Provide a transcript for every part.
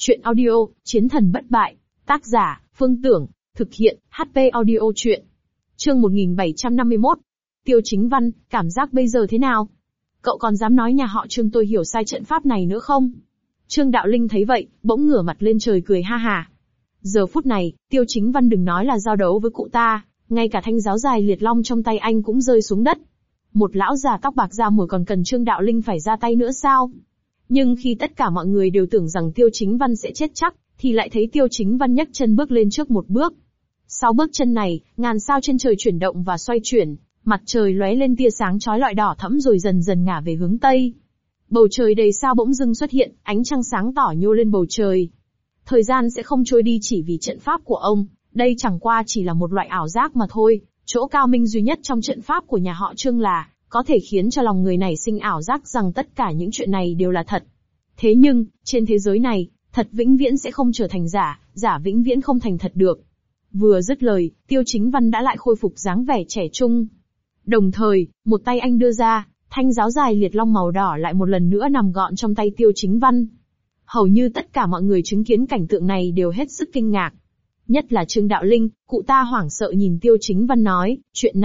Chuyện audio, Chiến thần bất bại. Tác giả, Phương Tưởng. Thực hiện, HP Audio Chuyện. Chương 1751. Tiêu Chính Văn, cảm giác bây giờ thế nào? Cậu còn dám nói nhà họ Trương tôi hiểu sai trận pháp này nữa không? Trương Đạo Linh thấy vậy, bỗng ngửa mặt lên trời cười ha ha. Giờ phút này, Tiêu Chính Văn đừng nói là giao đấu với cụ ta, ngay cả thanh giáo dài liệt long trong tay anh cũng rơi xuống đất. Một lão già tóc bạc da mồi còn cần Trương Đạo Linh phải ra tay nữa sao? Nhưng khi tất cả mọi người đều tưởng rằng Tiêu Chính Văn sẽ chết chắc, thì lại thấy Tiêu Chính Văn nhấc chân bước lên trước một bước. Sau bước chân này, ngàn sao trên trời chuyển động và xoay chuyển, mặt trời lóe lên tia sáng chói lọi đỏ thẫm rồi dần dần ngả về hướng tây. Bầu trời đầy sao bỗng dưng xuất hiện, ánh trăng sáng tỏ nhô lên bầu trời. Thời gian sẽ không trôi đi chỉ vì trận pháp của ông, đây chẳng qua chỉ là một loại ảo giác mà thôi. Chỗ cao minh duy nhất trong trận pháp của nhà họ Trương là có thể khiến cho lòng người này sinh ảo giác rằng tất cả những chuyện này đều là thật. Thế nhưng, trên thế giới này, thật vĩnh viễn sẽ không trở thành giả, giả vĩnh viễn không thành thật được. Vừa dứt lời, Tiêu Chính Văn đã lại khôi phục dáng vẻ trẻ trung. Đồng thời, một tay anh đưa ra, thanh giáo dài liệt long màu đỏ lại một lần nữa nằm gọn trong tay Tiêu Chính Văn. Hầu như tất cả mọi người chứng kiến cảnh tượng này đều hết sức kinh ngạc. Nhất là Trương Đạo Linh, cụ ta hoảng sợ nhìn Tiêu Chính Văn nói, chuyện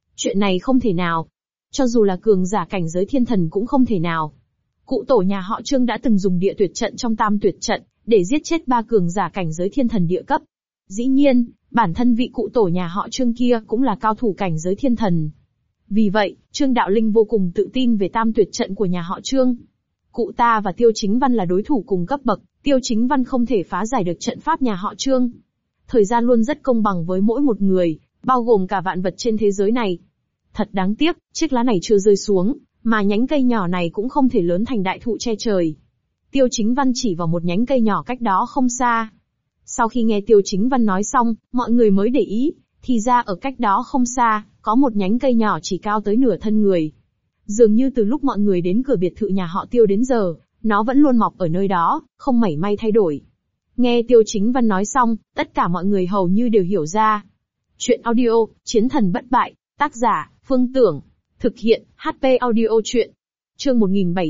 này không thể nào. Cho dù là cường giả cảnh giới thiên thần cũng không thể nào. Cụ tổ nhà họ Trương đã từng dùng địa tuyệt trận trong tam tuyệt trận, để giết chết 3 cường giả cảnh giới thiên thần địa cấp. Dĩ nhiên, bản thân vị cụ tổ nhà họ Trương kia cũng là cao thủ cảnh giới thiên thần. Vì vậy, Trương Đạo Linh vô cùng tự tin về tam tuyệt trận của nhà họ Trương. Cụ ta và Tiêu Chính Văn là đối thủ cùng cấp bậc, Tiêu Chính Văn không thể phá giải được trận pháp nhà họ Trương. Thời gian luôn rất công bằng với mỗi một người, bao gồm cả vạn vật trên thế giới này. Thật đáng tiếc, chiếc lá này chưa rơi xuống, mà nhánh cây nhỏ này cũng không thể lớn thành đại thụ che trời. Tiêu Chính Văn chỉ vào một nhánh cây nhỏ cách đó không xa. Sau khi nghe Tiêu Chính Văn nói xong, mọi người mới để ý, thì ra ở cách đó không xa, có một nhánh cây nhỏ chỉ cao tới nửa thân người. Dường như từ lúc mọi người đến cửa biệt thự nhà họ Tiêu đến giờ, nó vẫn luôn mọc ở nơi đó, không mảy may thay đổi. Nghe Tiêu Chính Văn nói xong, tất cả mọi người hầu như đều hiểu ra. Chuyện audio, Chiến thần bất bại, tác giả, Phương Tưởng. Thực hiện, HP Audio Chuyện. Chương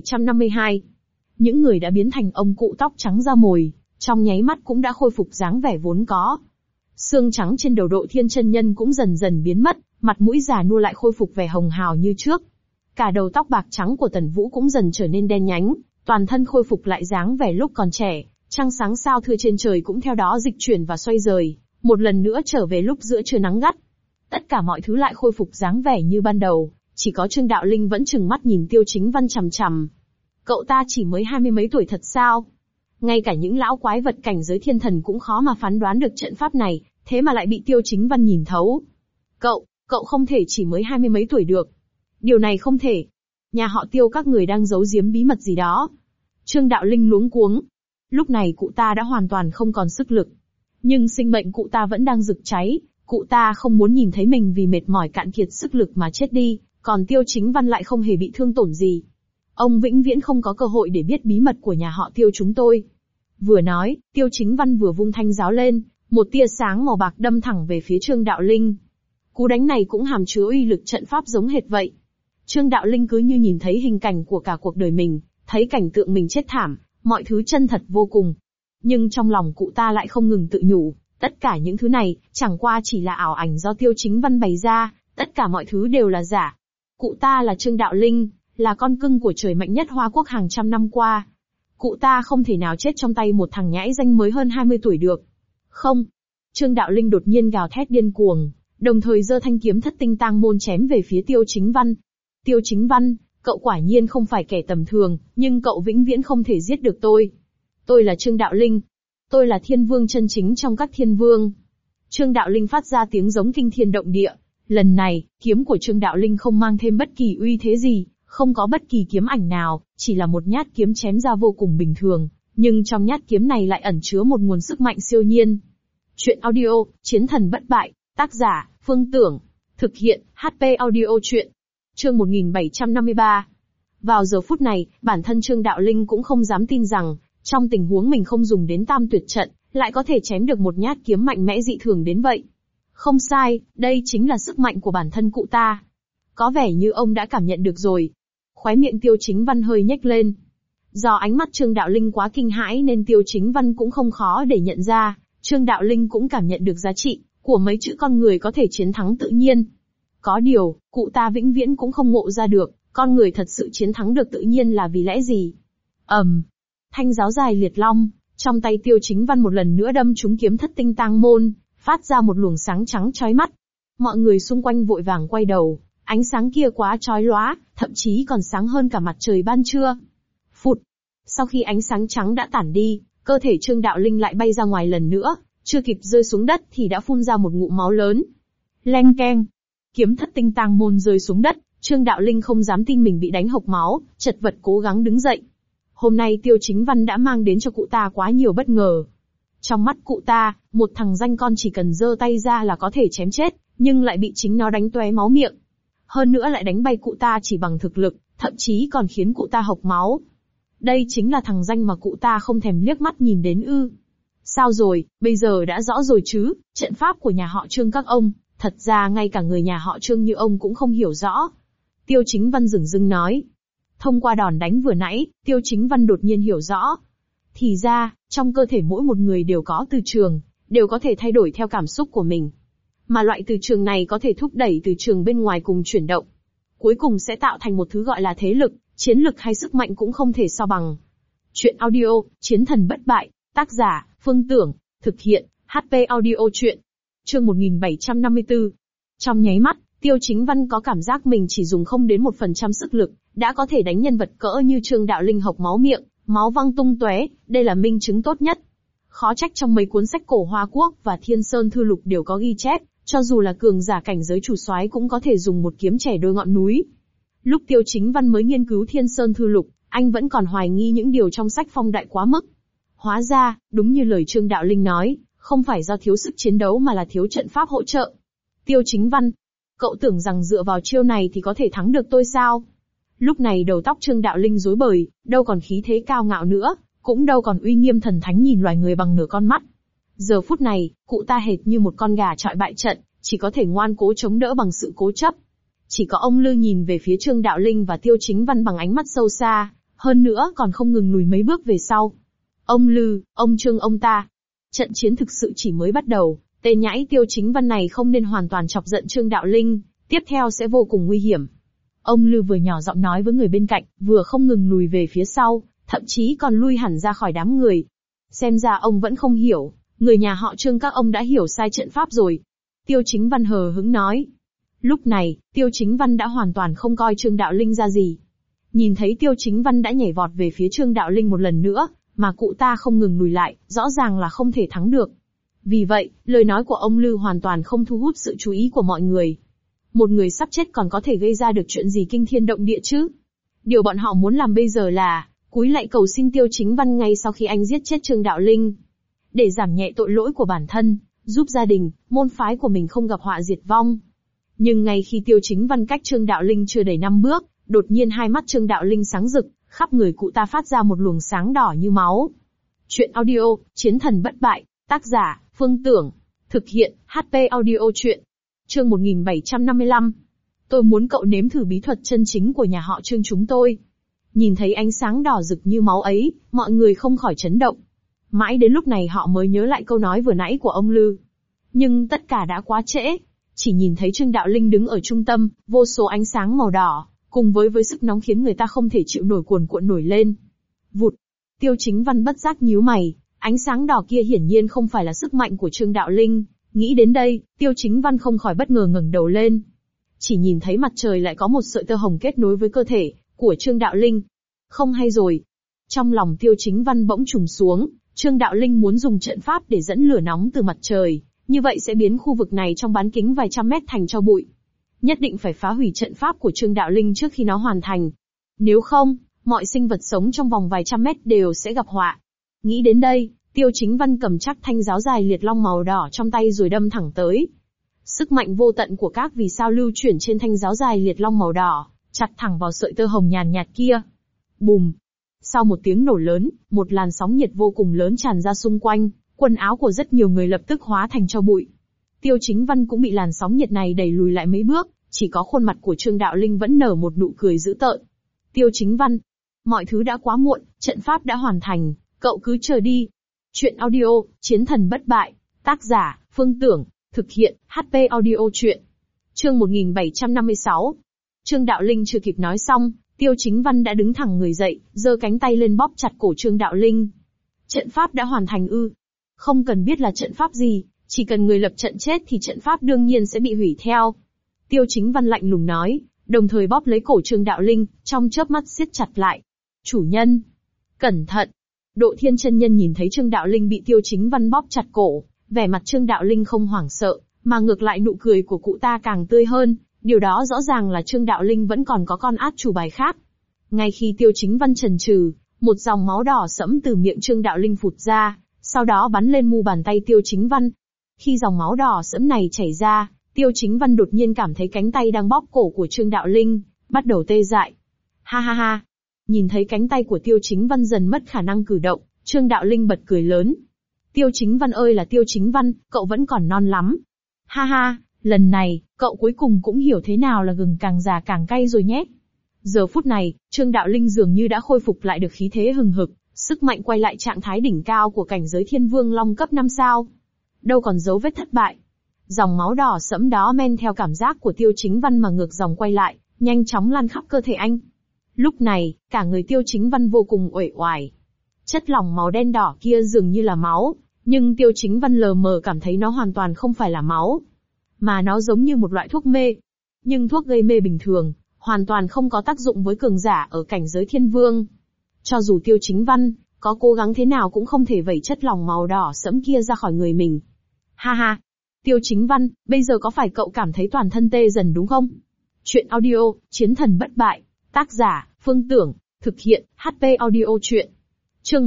1752. Những người đã biến thành ông cụ tóc trắng da mồi, trong nháy mắt cũng đã khôi phục dáng vẻ vốn có. Xương trắng trên đầu Độ Thiên chân nhân cũng dần dần biến mất, mặt mũi già nua lại khôi phục vẻ hồng hào như trước. Cả đầu tóc bạc trắng của Tần Vũ cũng dần trở nên đen nhánh, toàn thân khôi phục lại dáng vẻ lúc còn trẻ, trăng sáng sao thưa trên trời cũng theo đó dịch chuyển và xoay rời, một lần nữa trở về lúc giữa trưa nắng gắt. Tất cả mọi thứ lại khôi phục dáng vẻ như ban đầu, chỉ có Trương Đạo Linh vẫn trừng mắt nhìn Tiêu Chính Văn chằm chằm. Cậu ta chỉ mới 20 mấy tuổi thật sao? Ngay cả những lão quái vật cảnh giới thiên thần cũng khó mà phán đoán được trận pháp này, thế mà lại bị Tiêu Chính Văn nhìn thấu. Cậu không thể chỉ mới 20 mấy tuổi được. Điều này không thể. Nhà họ Tiêu các người đang giấu giếm bí mật gì đó. Trương Đạo Linh luống cuống. Lúc này cụ ta đã hoàn toàn không còn sức lực. Nhưng sinh mệnh cụ ta vẫn đang rực cháy, cụ ta không muốn nhìn thấy mình vì mệt mỏi cạn kiệt sức lực mà chết đi, còn Tiêu Chính Văn lại không hề bị thương tổn gì. Ông vĩnh viễn không có cơ hội để biết bí mật của nhà họ Tiêu chúng tôi. Vừa nói, Tiêu Chính Văn vừa vung thanh giáo lên, một tia sáng màu bạc đâm thẳng về phía Trương Đạo Linh. Cú đánh này cũng hàm chứa uy lực trận pháp giống hệt vậy. Trương Đạo Linh cứ như nhìn thấy hình cảnh của cả cuộc đời mình, thấy cảnh tượng mình chết thảm, mọi thứ chân thật vô cùng. Nhưng trong lòng cụ ta lại không ngừng tự nhủ, tất cả những thứ này, chẳng qua chỉ là ảo ảnh do Tiêu Chính Văn bày ra, tất cả mọi thứ đều là giả. Cụ ta là Trương Đạo Linh, là con cưng của trời mạnh nhất Hoa Quốc hàng trăm năm qua. Cụ ta không thể nào chết trong tay một thằng nhãi danh mới hơn 20 tuổi được. Không. Trương Đạo Linh đột nhiên gào thét điên cuồng, đồng thời giơ thanh kiếm thất tinh tang môn chém về phía Tiêu Chính Văn. Tiêu Chính Văn, cậu quả nhiên không phải kẻ tầm thường, nhưng cậu vĩnh viễn không thể giết được tôi. Tôi là Trương Đạo Linh. Tôi là thiên vương chân chính trong các thiên vương. Trương Đạo Linh phát ra tiếng giống kinh thiên động địa. Lần này, kiếm của Trương Đạo Linh không mang thêm bất kỳ uy thế gì, không có bất kỳ kiếm ảnh nào, chỉ là một nhát kiếm chém ra vô cùng bình thường, nhưng trong nhát kiếm này lại ẩn chứa một nguồn sức mạnh siêu nhiên. Chuyện audio, Chiến thần bất bại, tác giả, Phương Tưởng. Thực hiện, HP Audio Chuyện. Chương 1753. Vào giờ phút này, bản thân Trương Đạo Linh cũng không dám tin rằng, trong tình huống mình không dùng đến tam tuyệt trận, lại có thể chém được một nhát kiếm mạnh mẽ dị thường đến vậy. Không sai, đây chính là sức mạnh của bản thân cụ ta. Có vẻ như ông đã cảm nhận được rồi. Khóe miệng Tiêu Chính Văn hơi nhếch lên. Do ánh mắt Trương Đạo Linh quá kinh hãi nên Tiêu Chính Văn cũng không khó để nhận ra, Trương Đạo Linh cũng cảm nhận được giá trị của mấy chữ con người có thể chiến thắng tự nhiên. Có điều, cụ ta vĩnh viễn cũng không ngộ ra được, con người thật sự chiến thắng được tự nhiên là vì lẽ gì. Thanh giáo dài liệt long, trong tay Tiêu Chính Văn một lần nữa đâm trúng kiếm thất tinh tang môn, phát ra một luồng sáng trắng chói mắt. Mọi người xung quanh vội vàng quay đầu, ánh sáng kia quá chói lóa, thậm chí còn sáng hơn cả mặt trời ban trưa. Phụt! Sau khi ánh sáng trắng đã tản đi, cơ thể Trương Đạo Linh lại bay ra ngoài lần nữa, chưa kịp rơi xuống đất thì đã phun ra một ngụm máu lớn. Leng keng! Kiếm thất tinh tang môn rơi xuống đất, Trương Đạo Linh không dám tin mình bị đánh hộc máu, chật vật cố gắng đứng dậy. Hôm nay Tiêu Chính Văn đã mang đến cho cụ ta quá nhiều bất ngờ. Trong mắt cụ ta, một thằng danh con chỉ cần giơ tay ra là có thể chém chết, nhưng lại bị chính nó đánh tóe máu miệng. Hơn nữa lại đánh bay cụ ta chỉ bằng thực lực, thậm chí còn khiến cụ ta hộc máu. Đây chính là thằng danh mà cụ ta không thèm liếc mắt nhìn đến ư. Sao rồi, bây giờ đã rõ rồi chứ, trận pháp của nhà họ Trương các ông, thật ra ngay cả người nhà họ Trương như ông cũng không hiểu rõ. Tiêu Chính Văn dửng dưng nói. Thông qua đòn đánh vừa nãy, Tiêu Chính Văn đột nhiên hiểu rõ. Thì ra, trong cơ thể mỗi một người đều có từ trường, đều có thể thay đổi theo cảm xúc của mình. Mà loại từ trường này có thể thúc đẩy từ trường bên ngoài cùng chuyển động. Cuối cùng sẽ tạo thành một thứ gọi là thế lực, chiến lực hay sức mạnh cũng không thể so bằng. Chuyện audio, Chiến thần bất bại, tác giả, Phương Tưởng, thực hiện, HP audio chuyện. Chương 1754. Trong nháy mắt, Tiêu Chính Văn có cảm giác mình chỉ dùng không đến 1% sức lực, đã có thể đánh nhân vật cỡ như Trương Đạo Linh hộc máu miệng, máu văng tung tóe, đây là minh chứng tốt nhất. Khó trách trong mấy cuốn sách cổ Hoa Quốc và Thiên Sơn Thư Lục đều có ghi chép, cho dù là cường giả cảnh giới chủ soái cũng có thể dùng một kiếm chẻ đôi ngọn núi. Lúc Tiêu Chính Văn mới nghiên cứu Thiên Sơn Thư Lục, anh vẫn còn hoài nghi những điều trong sách phong đại quá mức. Hóa ra, đúng như lời Trương Đạo Linh nói, không phải do thiếu sức chiến đấu mà là thiếu trận pháp hỗ trợ. Tiêu Chính Văn, cậu tưởng rằng dựa vào chiêu này thì có thể thắng được tôi sao? Lúc này đầu tóc Trương Đạo Linh rối bời, đâu còn khí thế cao ngạo nữa, cũng đâu còn uy nghiêm thần thánh nhìn loài người bằng nửa con mắt. Giờ phút này, cụ ta hệt như một con gà trọi bại trận, chỉ có thể ngoan cố chống đỡ bằng sự cố chấp. Chỉ có ông Lư nhìn về phía Trương Đạo Linh và Tiêu Chính Văn bằng ánh mắt sâu xa, hơn nữa còn không ngừng lùi mấy bước về sau. Ông Lư, ông Trương ông ta. Trận chiến thực sự chỉ mới bắt đầu, tên nhãi Tiêu Chính Văn này không nên hoàn toàn chọc giận Trương Đạo Linh, tiếp theo sẽ vô cùng nguy hiểm. Ông Lư vừa nhỏ giọng nói với người bên cạnh, vừa không ngừng lùi về phía sau, thậm chí còn lui hẳn ra khỏi đám người. Xem ra ông vẫn không hiểu, người nhà họ Trương các ông đã hiểu sai trận pháp rồi. Tiêu Chính Văn hờ hững nói. Lúc này, Tiêu Chính Văn đã hoàn toàn không coi Trương Đạo Linh ra gì. Nhìn thấy Tiêu Chính Văn đã nhảy vọt về phía Trương Đạo Linh một lần nữa, mà cụ ta không ngừng lùi lại, rõ ràng là không thể thắng được. Vì vậy, lời nói của ông Lư hoàn toàn không thu hút sự chú ý của mọi người. Một người sắp chết còn có thể gây ra được chuyện gì kinh thiên động địa chứ? Điều bọn họ muốn làm bây giờ là cúi lạy cầu xin Tiêu Chính Văn ngay sau khi anh giết chết Trương Đạo Linh. Để giảm nhẹ tội lỗi của bản thân, giúp gia đình, môn phái của mình không gặp họa diệt vong. Nhưng ngay khi Tiêu Chính Văn cách Trương Đạo Linh chưa đầy 5 bước, đột nhiên hai mắt Trương Đạo Linh sáng rực, khắp người cụ ta phát ra một luồng sáng đỏ như máu. Chuyện audio, Chiến thần bất bại, tác giả, Phương Tưởng, thực hiện, HP audio chuyện. Chương 1755. Tôi muốn cậu nếm thử bí thuật chân chính của nhà họ Trương chúng tôi. Nhìn thấy ánh sáng đỏ rực như máu ấy, mọi người không khỏi chấn động. Mãi đến lúc này họ mới nhớ lại câu nói vừa nãy của ông Lư. Nhưng tất cả đã quá trễ. Chỉ nhìn thấy Trương Đạo Linh đứng ở trung tâm, vô số ánh sáng màu đỏ, cùng với sức nóng khiến người ta không thể chịu nổi cuồn cuộn nổi lên. Vụt. Tiêu Chính Văn bất giác nhíu mày, ánh sáng đỏ kia hiển nhiên không phải là sức mạnh của Trương Đạo Linh. Nghĩ đến đây, Tiêu Chính Văn không khỏi bất ngờ ngẩng đầu lên. Chỉ nhìn thấy mặt trời lại có một sợi tơ hồng kết nối với cơ thể của Trương Đạo Linh. Không hay rồi. Trong lòng Tiêu Chính Văn bỗng trùng xuống, Trương Đạo Linh muốn dùng trận pháp để dẫn lửa nóng từ mặt trời, như vậy sẽ biến khu vực này trong bán kính vài trăm mét thành tro bụi. Nhất định phải phá hủy trận pháp của Trương Đạo Linh trước khi nó hoàn thành. Nếu không, mọi sinh vật sống trong vòng vài trăm mét đều sẽ gặp họa. Nghĩ đến đây, Tiêu Chính Văn cầm chắc thanh giáo dài liệt long màu đỏ trong tay rồi đâm thẳng tới. Sức mạnh vô tận của các vì sao lưu chuyển trên thanh giáo dài liệt long màu đỏ, chặt thẳng vào sợi tơ hồng nhàn nhạt kia. Bùm! Sau một tiếng nổ lớn, một làn sóng nhiệt vô cùng lớn tràn ra xung quanh, quần áo của rất nhiều người lập tức hóa thành tro bụi. Tiêu Chính Văn cũng bị làn sóng nhiệt này đẩy lùi lại mấy bước, chỉ có khuôn mặt của Trương Đạo Linh vẫn nở một nụ cười dữ tợn. Tiêu Chính Văn! Mọi thứ đã quá muộn, trận pháp đã hoàn thành, cậu cứ chờ đi. Chuyện audio, Chiến thần bất bại. Tác giả, Phương Tưởng. Thực hiện, HP Audio Chuyện. Chương 1756. Trương Đạo Linh chưa kịp nói xong, Tiêu Chính Văn đã đứng thẳng người dậy, giơ cánh tay lên bóp chặt cổ Trương Đạo Linh. Trận pháp đã hoàn thành ư? Không cần biết là trận pháp gì, chỉ cần người lập trận chết thì trận pháp đương nhiên sẽ bị hủy theo. Tiêu Chính Văn lạnh lùng nói, đồng thời bóp lấy cổ Trương Đạo Linh, trong chớp mắt siết chặt lại. Chủ nhân! Cẩn thận! Độ Thiên chân nhân nhìn thấy Trương Đạo Linh bị Tiêu Chính Văn bóp chặt cổ, vẻ mặt Trương Đạo Linh không hoảng sợ, mà ngược lại nụ cười của cụ ta càng tươi hơn, điều đó rõ ràng là Trương Đạo Linh vẫn còn có con át chủ bài khác. Ngay khi Tiêu Chính Văn chần chừ, một dòng máu đỏ sẫm từ miệng Trương Đạo Linh phụt ra, sau đó bắn lên mu bàn tay Tiêu Chính Văn. Khi dòng máu đỏ sẫm này chảy ra, Tiêu Chính Văn đột nhiên cảm thấy cánh tay đang bóp cổ của Trương Đạo Linh bắt đầu tê dại. Ha ha ha! Nhìn thấy cánh tay của Tiêu Chính Văn dần mất khả năng cử động, Trương Đạo Linh bật cười lớn. Tiêu Chính Văn ơi là Tiêu Chính Văn, cậu vẫn còn non lắm. Ha ha, lần này, cậu cuối cùng cũng hiểu thế nào là gừng càng già càng cay rồi nhé. Giờ phút này, Trương Đạo Linh dường như đã khôi phục lại được khí thế hừng hực, sức mạnh quay lại trạng thái đỉnh cao của cảnh giới Thiên Vương Long cấp 5 sao. Đâu còn dấu vết thất bại. Dòng máu đỏ sẫm đó men theo cảm giác của Tiêu Chính Văn mà ngược dòng quay lại, nhanh chóng lan khắp cơ thể anh. Lúc này, cả người Tiêu Chính Văn vô cùng uể oải. Chất lỏng màu đen đỏ kia dường như là máu, nhưng Tiêu Chính Văn lờ mờ cảm thấy nó hoàn toàn không phải là máu, mà nó giống như một loại thuốc mê. Nhưng thuốc gây mê bình thường, hoàn toàn không có tác dụng với cường giả ở cảnh giới Thiên Vương. Cho dù Tiêu Chính Văn có cố gắng thế nào cũng không thể vẩy chất lỏng màu đỏ sẫm kia ra khỏi người mình. Ha ha! Tiêu Chính Văn, bây giờ có phải cậu cảm thấy toàn thân tê dần đúng không? Chuyện audio, Chiến thần bất bại. Tác giả, Phương Tưởng. Thực hiện, HP Audio Chuyện. Chương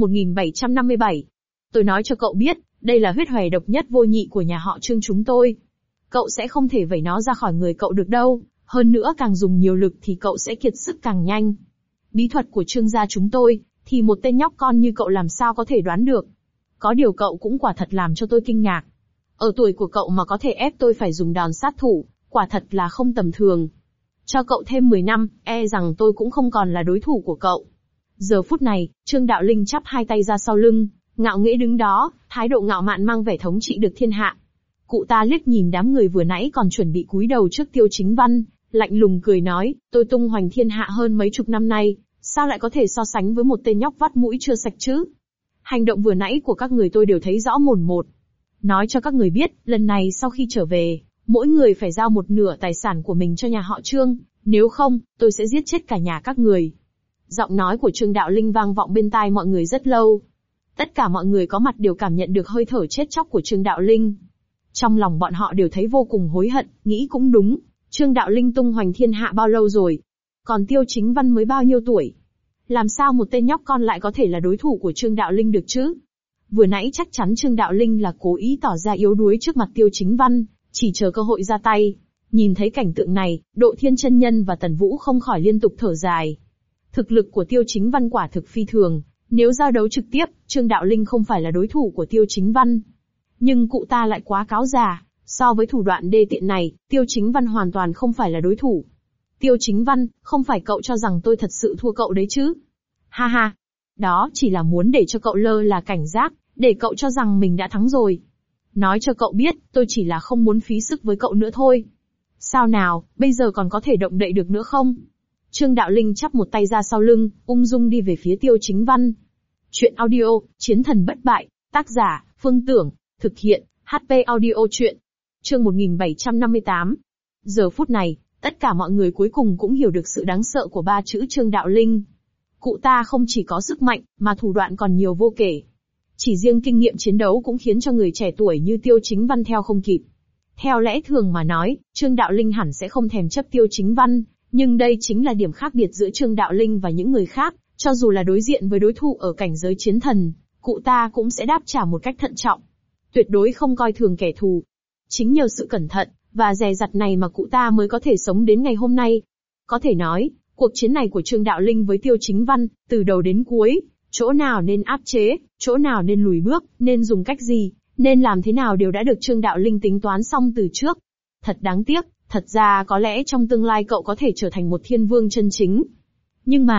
1757. Tôi nói cho cậu biết, đây là huyết hòe độc nhất vô nhị của nhà họ Trương chúng tôi. Cậu sẽ không thể vẩy nó ra khỏi người cậu được đâu, hơn nữa càng dùng nhiều lực thì cậu sẽ kiệt sức càng nhanh. Bí thuật của Trương gia chúng tôi, thì một tên nhóc con như cậu làm sao có thể đoán được. Có điều cậu cũng quả thật làm cho tôi kinh ngạc. Ở tuổi của cậu mà có thể ép tôi phải dùng đòn sát thủ, quả thật là không tầm thường. Cho cậu thêm 10 năm, e rằng tôi cũng không còn là đối thủ của cậu. Giờ phút này, Trương Đạo Linh chắp hai tay ra sau lưng, ngạo nghễ đứng đó, thái độ ngạo mạn mang vẻ thống trị được thiên hạ. Cụ ta liếc nhìn đám người vừa nãy còn chuẩn bị cúi đầu trước Tiêu Chính Văn, lạnh lùng cười nói, tôi tung hoành thiên hạ hơn mấy chục năm nay, sao lại có thể so sánh với một tên nhóc vắt mũi chưa sạch chứ? Hành động vừa nãy của các người tôi đều thấy rõ mồn một. Nói cho các người biết, lần này sau khi trở về, mỗi người phải giao một nửa tài sản của mình cho nhà họ Trương, nếu không, tôi sẽ giết chết cả nhà các người. Giọng nói của Trương Đạo Linh vang vọng bên tai mọi người rất lâu. Tất cả mọi người có mặt đều cảm nhận được hơi thở chết chóc của Trương Đạo Linh. Trong lòng bọn họ đều thấy vô cùng hối hận, nghĩ cũng đúng, Trương Đạo Linh tung hoành thiên hạ bao lâu rồi? Còn Tiêu Chính Văn mới bao nhiêu tuổi? Làm sao một tên nhóc con lại có thể là đối thủ của Trương Đạo Linh được chứ? Vừa nãy chắc chắn Trương Đạo Linh là cố ý tỏ ra yếu đuối trước mặt Tiêu Chính Văn, chỉ chờ cơ hội ra tay. Nhìn thấy cảnh tượng này, Độ Thiên chân nhân và Tần Vũ không khỏi liên tục thở dài. Thực lực của Tiêu Chính Văn quả thực phi thường, nếu giao đấu trực tiếp, Trương Đạo Linh không phải là đối thủ của Tiêu Chính Văn. Nhưng cụ ta lại quá cáo già, so với thủ đoạn đê tiện này, Tiêu Chính Văn hoàn toàn không phải là đối thủ. Tiêu Chính Văn, không phải cậu cho rằng tôi thật sự thua cậu đấy chứ? Ha ha, đó chỉ là muốn để cho cậu lơ là cảnh giác, để cậu cho rằng mình đã thắng rồi. Nói cho cậu biết, tôi chỉ là không muốn phí sức với cậu nữa thôi. Sao nào, bây giờ còn có thể động đậy được nữa không? Trương Đạo Linh chắp một tay ra sau lưng, ung dung đi về phía Tiêu Chính Văn. Chuyện audio, Chiến thần bất bại. Tác giả, Phương Tưởng. Thực hiện, HP Audio Chuyện. Chương 1758. Giờ phút này, tất cả mọi người cuối cùng cũng hiểu được sự đáng sợ của ba chữ Trương Đạo Linh. Cụ ta không chỉ có sức mạnh, mà thủ đoạn còn nhiều vô kể. Chỉ riêng kinh nghiệm chiến đấu cũng khiến cho người trẻ tuổi như Tiêu Chính Văn theo không kịp. Theo lẽ thường mà nói, Trương Đạo Linh hẳn sẽ không thèm chấp Tiêu Chính Văn, nhưng đây chính là điểm khác biệt giữa Trương Đạo Linh và những người khác, cho dù là đối diện với đối thủ ở cảnh giới chiến thần, cụ ta cũng sẽ đáp trả một cách thận trọng. Tuyệt đối không coi thường kẻ thù. Chính nhờ sự cẩn thận và dè dặt này mà cụ ta mới có thể sống đến ngày hôm nay. Có thể nói, cuộc chiến này của Trương Đạo Linh với Tiêu Chính Văn, từ đầu đến cuối, chỗ nào nên áp chế, chỗ nào nên lùi bước, nên dùng cách gì, nên làm thế nào đều đã được Trương Đạo Linh tính toán xong từ trước. Thật đáng tiếc, thật ra có lẽ trong tương lai cậu có thể trở thành một thiên vương chân chính. Nhưng mà,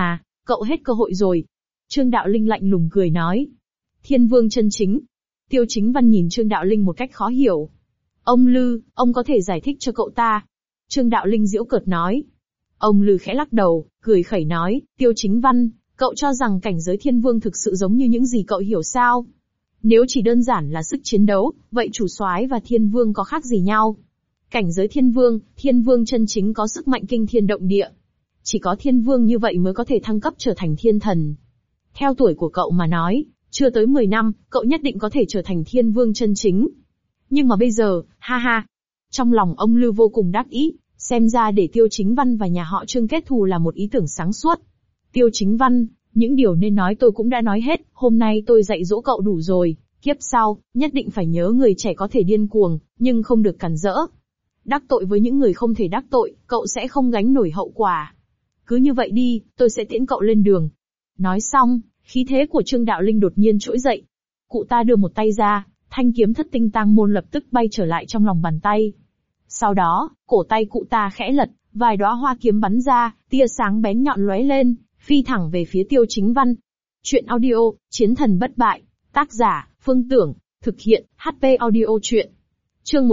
Cậu hết cơ hội rồi. Trương Đạo Linh lạnh lùng cười nói. Thiên vương chân chính. Tiêu Chính Văn nhìn Trương Đạo Linh một cách khó hiểu. Ông Lư, ông có thể giải thích cho cậu ta. Trương Đạo Linh giễu cợt nói. Ông Lư khẽ lắc đầu, cười khẩy nói, Tiêu Chính Văn, cậu cho rằng cảnh giới thiên vương thực sự giống như những gì cậu hiểu sao? Nếu chỉ đơn giản là sức chiến đấu, vậy chủ soái và thiên vương có khác gì nhau? Cảnh giới thiên vương chân chính có sức mạnh kinh thiên động địa. Chỉ có thiên vương như vậy mới có thể thăng cấp trở thành thiên thần. Theo tuổi của cậu mà nói, chưa tới 10 năm, cậu nhất định có thể trở thành thiên vương chân chính. Nhưng mà bây giờ, ha ha. Trong lòng ông Lư vô cùng đắc ý, xem ra để Tiêu Chính Văn và nhà họ Trương kết thù là một ý tưởng sáng suốt. Tiêu Chính Văn, những điều nên nói tôi cũng đã nói hết, hôm nay tôi dạy dỗ cậu đủ rồi, kiếp sau, nhất định phải nhớ người trẻ có thể điên cuồng, nhưng không được cản rỡ. Đắc tội với những người không thể đắc tội, cậu sẽ không gánh nổi hậu quả. Cứ như vậy đi, tôi sẽ tiễn cậu lên đường. Nói xong, khí thế của Trương Đạo Linh đột nhiên trỗi dậy. Cụ ta đưa một tay ra, thanh kiếm thất tinh tang môn lập tức bay trở lại trong lòng bàn tay. Sau đó, cổ tay cụ ta khẽ lật, vài đóa hoa kiếm bắn ra, tia sáng bén nhọn lóe lên, phi thẳng về phía Tiêu Chính Văn. Chuyện audio, Chiến thần bất bại, tác giả, Phương Tưởng, thực hiện, HP audio chuyện. Chương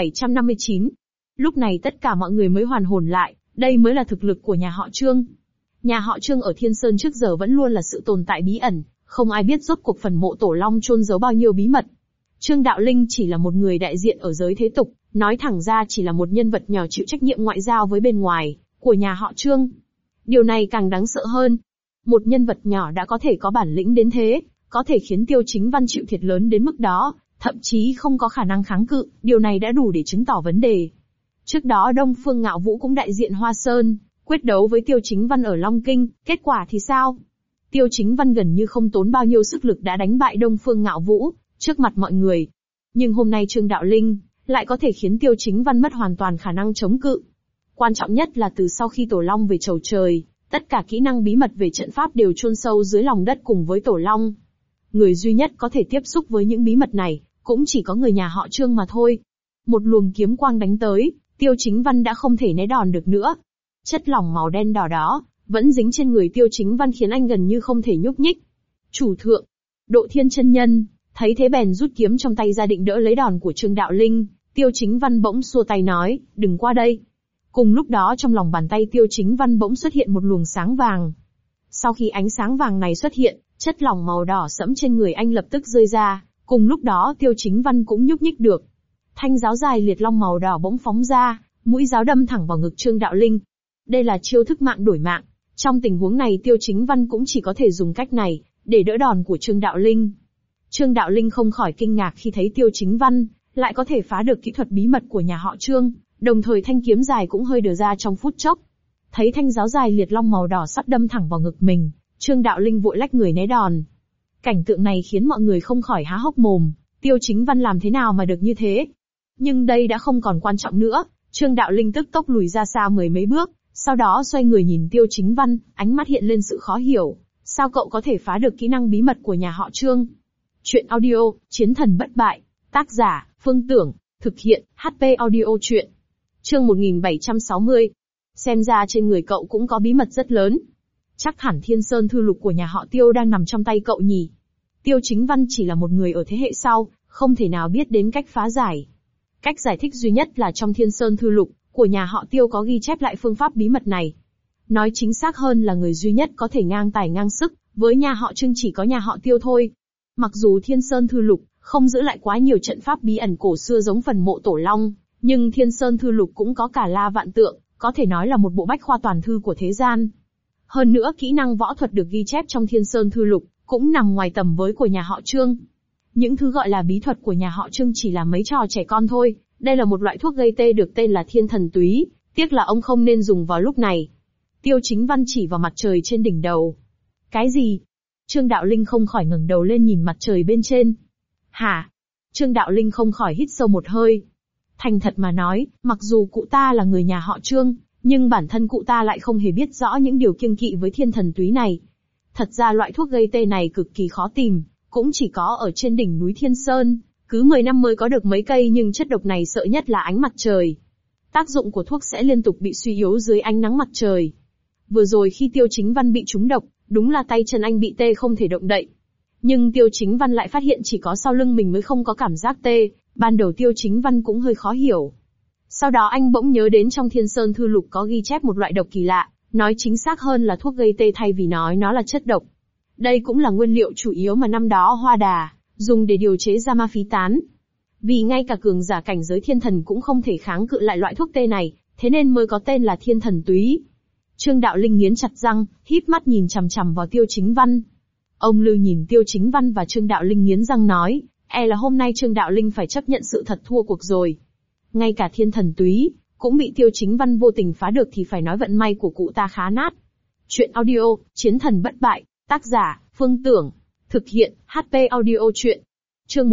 1759. Lúc này tất cả mọi người mới hoàn hồn lại, đây mới là thực lực của nhà họ Trương. Nhà họ Trương ở Thiên Sơn trước giờ vẫn luôn là sự tồn tại bí ẩn, không ai biết rốt cuộc phần mộ Tổ Long chôn giấu bao nhiêu bí mật. Trương Đạo Linh chỉ là một người đại diện ở giới thế tục, nói thẳng ra chỉ là một nhân vật nhỏ chịu trách nhiệm ngoại giao với bên ngoài, của nhà họ Trương. Điều này càng đáng sợ hơn. Một nhân vật nhỏ đã có thể có bản lĩnh đến thế, có thể khiến Tiêu Chính Văn chịu thiệt lớn đến mức đó, thậm chí không có khả năng kháng cự, điều này đã đủ để chứng tỏ vấn đề. Trước đó Đông Phương Ngạo Vũ cũng đại diện Hoa Sơn, quyết đấu với Tiêu Chính Văn ở Long Kinh, kết quả thì sao? Tiêu Chính Văn gần như không tốn bao nhiêu sức lực đã đánh bại Đông Phương Ngạo Vũ, trước mặt mọi người. Nhưng hôm nay Trương Đạo Linh, lại có thể khiến Tiêu Chính Văn mất hoàn toàn khả năng chống cự. Quan trọng nhất là từ sau khi Tổ Long về chầu trời, tất cả kỹ năng bí mật về trận pháp đều chôn sâu dưới lòng đất cùng với Tổ Long. Người duy nhất có thể tiếp xúc với những bí mật này, cũng chỉ có người nhà họ Trương mà thôi. Một luồng kiếm quang đánh tới, Tiêu Chính Văn đã không thể né đòn được nữa. Chất lỏng màu đen đỏ đó, vẫn dính trên người Tiêu Chính Văn khiến anh gần như không thể nhúc nhích. Chủ thượng, Độ Thiên chân nhân, thấy thế bèn rút kiếm trong tay ra định đỡ lấy đòn của Trương Đạo Linh, Tiêu Chính Văn bỗng xua tay nói, đừng qua đây. Cùng lúc đó trong lòng bàn tay Tiêu Chính Văn bỗng xuất hiện một luồng sáng vàng. Sau khi ánh sáng vàng này xuất hiện, chất lỏng màu đỏ sẫm trên người anh lập tức rơi ra, cùng lúc đó Tiêu Chính Văn cũng nhúc nhích được. Thanh giáo dài liệt long màu đỏ bỗng phóng ra, mũi giáo đâm thẳng vào ngực Trương Đạo Linh. Đây là chiêu thức mạng đổi mạng. Trong tình huống này Tiêu Chính Văn cũng chỉ có thể dùng cách này, để đỡ đòn của Trương Đạo Linh. Trương Đạo Linh không khỏi kinh ngạc khi thấy Tiêu Chính Văn, lại có thể phá được kỹ thuật bí mật của nhà họ Trương, đồng thời thanh kiếm dài cũng hơi đờ ra trong phút chốc. Thấy thanh giáo dài liệt long màu đỏ sắp đâm thẳng vào ngực mình, Trương Đạo Linh vội lách người né đòn. Cảnh tượng này khiến mọi người không khỏi há hốc mồm, Tiêu Chính Văn làm thế nào mà được như thế? Nhưng đây đã không còn quan trọng nữa, Trương Đạo Linh tức tốc lùi ra xa mười mấy bước, sau đó xoay người nhìn Tiêu Chính Văn, ánh mắt hiện lên sự khó hiểu. Sao cậu có thể phá được kỹ năng bí mật của nhà họ Trương? Chuyện audio, Chiến thần bất bại, tác giả, Phương Tưởng, thực hiện, HP audio chuyện. Chương 1760. Xem ra trên người cậu cũng có bí mật rất lớn. Chắc hẳn Thiên Sơn Thư Lục của nhà họ Tiêu đang nằm trong tay cậu nhỉ? Tiêu Chính Văn chỉ là một người ở thế hệ sau, không thể nào biết đến cách phá giải. Cách giải thích duy nhất là trong Thiên Sơn Thư Lục của nhà họ Tiêu có ghi chép lại phương pháp bí mật này. Nói chính xác hơn là người duy nhất có thể ngang tài ngang sức với nhà họ Trương chỉ có nhà họ Tiêu thôi. Mặc dù Thiên Sơn Thư Lục không giữ lại quá nhiều trận pháp bí ẩn cổ xưa giống phần mộ Tổ Long, nhưng Thiên Sơn Thư Lục cũng có cả la vạn tượng, có thể nói là một bộ bách khoa toàn thư của thế gian. Hơn nữa kỹ năng võ thuật được ghi chép trong Thiên Sơn Thư Lục cũng nằm ngoài tầm với của nhà họ Trương. Những thứ gọi là bí thuật của nhà họ Trương chỉ là mấy trò trẻ con thôi. Đây là một loại thuốc gây tê được tên là Thiên Thần Túy, tiếc là ông không nên dùng vào lúc này. Tiêu Chính Văn chỉ vào mặt trời trên đỉnh đầu. Cái gì? Trương Đạo Linh không khỏi ngẩng đầu lên nhìn mặt trời bên trên. Hả? Trương Đạo Linh không khỏi hít sâu một hơi. Thành thật mà nói, mặc dù cụ ta là người nhà họ Trương, nhưng bản thân cụ ta lại không hề biết rõ những điều kiêng kỵ với Thiên Thần Túy này. Thật ra loại thuốc gây tê này cực kỳ khó tìm, cũng chỉ có ở trên đỉnh núi Thiên Sơn. Cứ 10 năm mới có được mấy cây nhưng chất độc này sợ nhất là ánh mặt trời. Tác dụng của thuốc sẽ liên tục bị suy yếu dưới ánh nắng mặt trời. Vừa rồi khi Tiêu Chính Văn bị trúng độc, Đúng là tay chân anh bị tê không thể động đậy. Nhưng Tiêu Chính Văn lại phát hiện chỉ có sau lưng mình mới không có cảm giác tê, ban đầu Tiêu Chính Văn cũng hơi khó hiểu. Sau đó anh bỗng nhớ đến trong Thiên Sơn Thư Lục có ghi chép một loại độc kỳ lạ, nói chính xác hơn là thuốc gây tê thay vì nói nó là chất độc. Đây cũng là nguyên liệu chủ yếu mà năm đó Hoa Đà dùng để điều chế ra ma phí tán. Vì ngay cả cường giả cảnh giới thiên thần cũng không thể kháng cự lại loại thuốc tê này, thế nên mới có tên là Thiên Thần Túy. Trương Đạo Linh nghiến chặt răng, híp mắt nhìn chằm chằm vào Tiêu Chính Văn. Ông Lư nhìn Tiêu Chính Văn và Trương Đạo Linh nghiến răng nói, là hôm nay Trương Đạo Linh phải chấp nhận sự thật thua cuộc rồi. Ngay cả Thiên Thần Túy cũng bị Tiêu Chính Văn vô tình phá được thì phải nói vận may của cụ ta khá nát. Chuyện audio, Chiến Thần Bất Bại, tác giả, Phương Tưởng, thực hiện, HP audio chuyện. Chương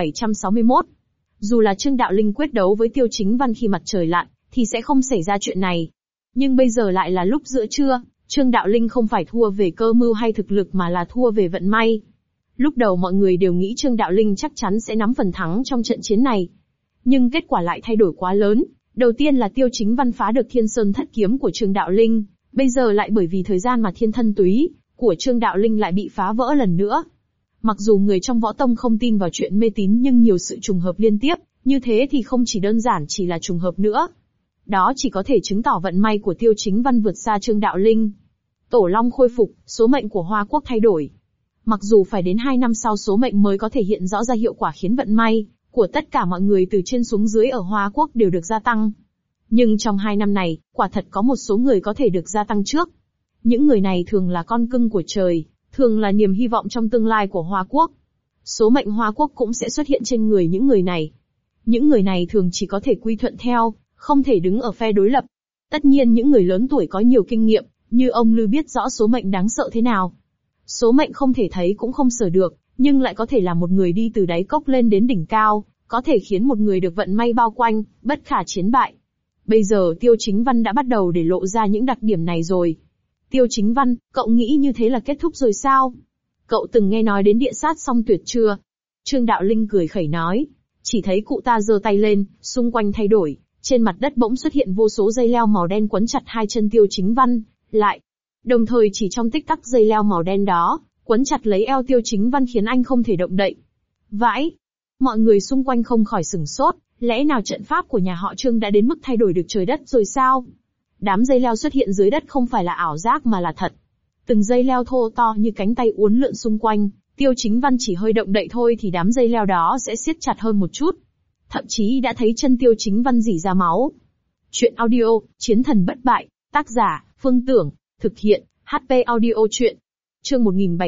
1761. Dù là Trương Đạo Linh quyết đấu với Tiêu Chính Văn khi mặt trời lặn, thì sẽ không xảy ra chuyện này. Nhưng bây giờ lại là lúc giữa trưa, Trương Đạo Linh không phải thua về cơ mưu hay thực lực mà là thua về vận may. Lúc đầu mọi người đều nghĩ Trương Đạo Linh chắc chắn sẽ nắm phần thắng trong trận chiến này. Nhưng kết quả lại thay đổi quá lớn. Đầu tiên là Tiêu Chính Văn phá được Thiên Sơn Thất Kiếm của Trương Đạo Linh, bây giờ lại bởi vì thời gian mà Thiên Thân Túy của Trương Đạo Linh lại bị phá vỡ lần nữa. Mặc dù người trong võ tông không tin vào chuyện mê tín nhưng nhiều sự trùng hợp liên tiếp, như thế thì không chỉ đơn giản chỉ là trùng hợp nữa. Đó chỉ có thể chứng tỏ vận may của Tiêu Chính Văn vượt xa Trương Đạo Linh. Tổ Long khôi phục, số mệnh của Hoa Quốc thay đổi. Mặc dù phải đến 2 năm sau số mệnh mới có thể hiện rõ ra hiệu quả khiến vận may của tất cả mọi người từ trên xuống dưới ở Hoa Quốc đều được gia tăng. Nhưng trong 2 năm này, quả thật có một số người có thể được gia tăng trước. Những người này thường là con cưng của trời, thường là niềm hy vọng trong tương lai của Hoa Quốc. Số mệnh Hoa Quốc cũng sẽ xuất hiện trên người những người này. Những người này thường chỉ có thể quy thuận theo, không thể đứng ở phe đối lập. Tất nhiên những người lớn tuổi có nhiều kinh nghiệm, như ông Lư biết rõ số mệnh đáng sợ thế nào. Số mệnh không thể thấy cũng không sờ được, nhưng lại có thể làm một người đi từ đáy cốc lên đến đỉnh cao, có thể khiến một người được vận may bao quanh, bất khả chiến bại. Bây giờ Tiêu Chính Văn đã bắt đầu để lộ ra những đặc điểm này rồi. Tiêu Chính Văn, cậu nghĩ như thế là kết thúc rồi sao? Cậu từng nghe nói đến địa sát song tuyệt chưa? Trương Đạo Linh cười khẩy nói. Chỉ thấy cụ ta giơ tay lên, xung quanh thay đổi, trên mặt đất bỗng xuất hiện vô số dây leo màu đen quấn chặt hai chân Tiêu Chính Văn lại. Đồng thời chỉ trong tích tắc dây leo màu đen đó quấn chặt lấy eo Tiêu Chính Văn khiến anh không thể động đậy. Vãi! Mọi người xung quanh không khỏi sửng sốt, lẽ nào trận pháp của nhà họ Trương đã đến mức thay đổi được trời đất rồi sao? Đám dây leo xuất hiện dưới đất không phải là ảo giác mà là thật. Từng dây leo thô to như cánh tay uốn lượn xung quanh, Tiêu Chính Văn chỉ hơi động đậy thôi thì đám dây leo đó sẽ siết chặt hơn một chút. Thậm chí đã thấy chân Tiêu Chính Văn rỉ ra máu. Chuyện audio, Chiến Thần Bất Bại, tác giả, Phương Tưởng, thực hiện, HP audio chuyện. Chương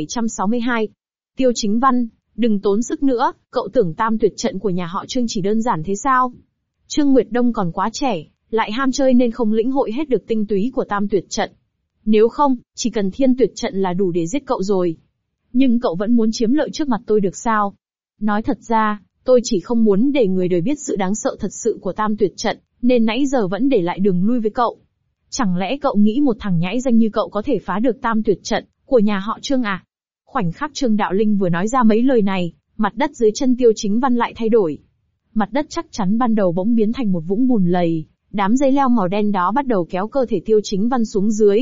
1762. Tiêu Chính Văn, đừng tốn sức nữa, cậu tưởng tam tuyệt trận của nhà họ Trương chỉ đơn giản thế sao? Trương Nguyệt Đông còn quá trẻ, lại ham chơi nên không lĩnh hội hết được tinh túy của tam tuyệt trận. Nếu không, chỉ cần thiên tuyệt trận là đủ để giết cậu rồi. Nhưng cậu vẫn muốn chiếm lợi trước mặt tôi được sao? Nói thật ra, tôi chỉ không muốn để người đời biết sự đáng sợ thật sự của tam tuyệt trận, nên nãy giờ vẫn để lại đường lui với cậu. Chẳng lẽ cậu nghĩ một thằng nhãi danh như cậu có thể phá được tam tuyệt trận của nhà họ Trương à? Khoảnh khắc Trương Đạo Linh vừa nói ra mấy lời này, mặt đất dưới chân Tiêu Chính Văn lại thay đổi. Mặt đất chắc chắn ban đầu bỗng biến thành một vũng bùn lầy, đám dây leo màu đen đó bắt đầu kéo cơ thể Tiêu Chính Văn xuống dưới.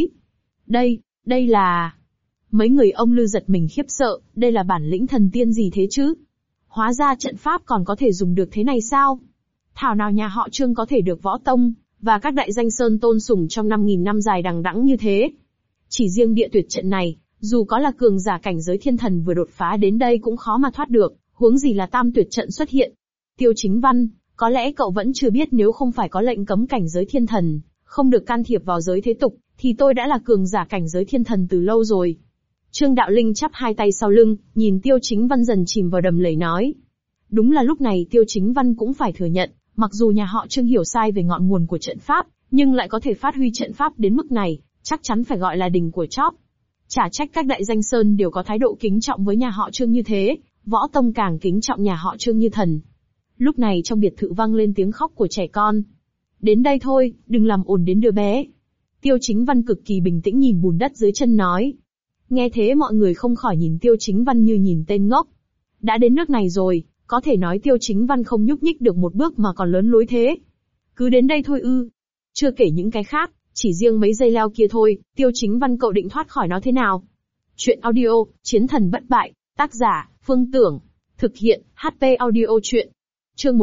Đây là... Mấy người ông Lư giật mình khiếp sợ, đây là bản lĩnh thần tiên gì thế chứ? Hóa ra trận pháp còn có thể dùng được thế này sao? Thảo nào nhà họ Trương có thể được võ tông và các đại danh sơn tôn sùng trong 5.000 năm dài đằng đẵng như thế. Chỉ riêng địa tuyệt trận này, dù có là cường giả cảnh giới thiên thần vừa đột phá đến đây cũng khó mà thoát được, huống gì là tam tuyệt trận xuất hiện. Tiêu Chính Văn, có lẽ cậu vẫn chưa biết nếu không phải có lệnh cấm cảnh giới thiên thần, không được can thiệp vào giới thế tục, thì tôi đã là cường giả cảnh giới thiên thần từ lâu rồi. Trương Đạo Linh chắp hai tay sau lưng, nhìn Tiêu Chính Văn dần chìm vào đầm lầy nói. Đúng là lúc này Tiêu Chính Văn cũng phải thừa nhận, mặc dù nhà họ Trương hiểu sai về ngọn nguồn của trận pháp, nhưng lại có thể phát huy trận pháp đến mức này, chắc chắn phải gọi là đỉnh của chóp. Chả trách các đại danh sơn đều có thái độ kính trọng với nhà họ Trương như thế, võ tông càng kính trọng nhà họ Trương như thần. Lúc này trong biệt thự vang lên tiếng khóc của trẻ con. Đến đây thôi, đừng làm ồn đến đứa bé. Tiêu Chính Văn cực kỳ bình tĩnh nhìn bùn đất dưới chân nói. Nghe thế mọi người không khỏi nhìn Tiêu Chính Văn như nhìn tên ngốc. Đã đến nước này rồi, có thể nói Tiêu Chính Văn không nhúc nhích được một bước mà còn lớn lối thế. Cứ đến đây thôi ư? Chưa kể những cái khác, chỉ riêng mấy dây leo kia thôi, Tiêu Chính Văn cậu định thoát khỏi nó thế nào? Chuyện audio, Chiến thần bất bại, tác giả, Phương Tưởng. Thực hiện, HP Audio Chuyện. Chương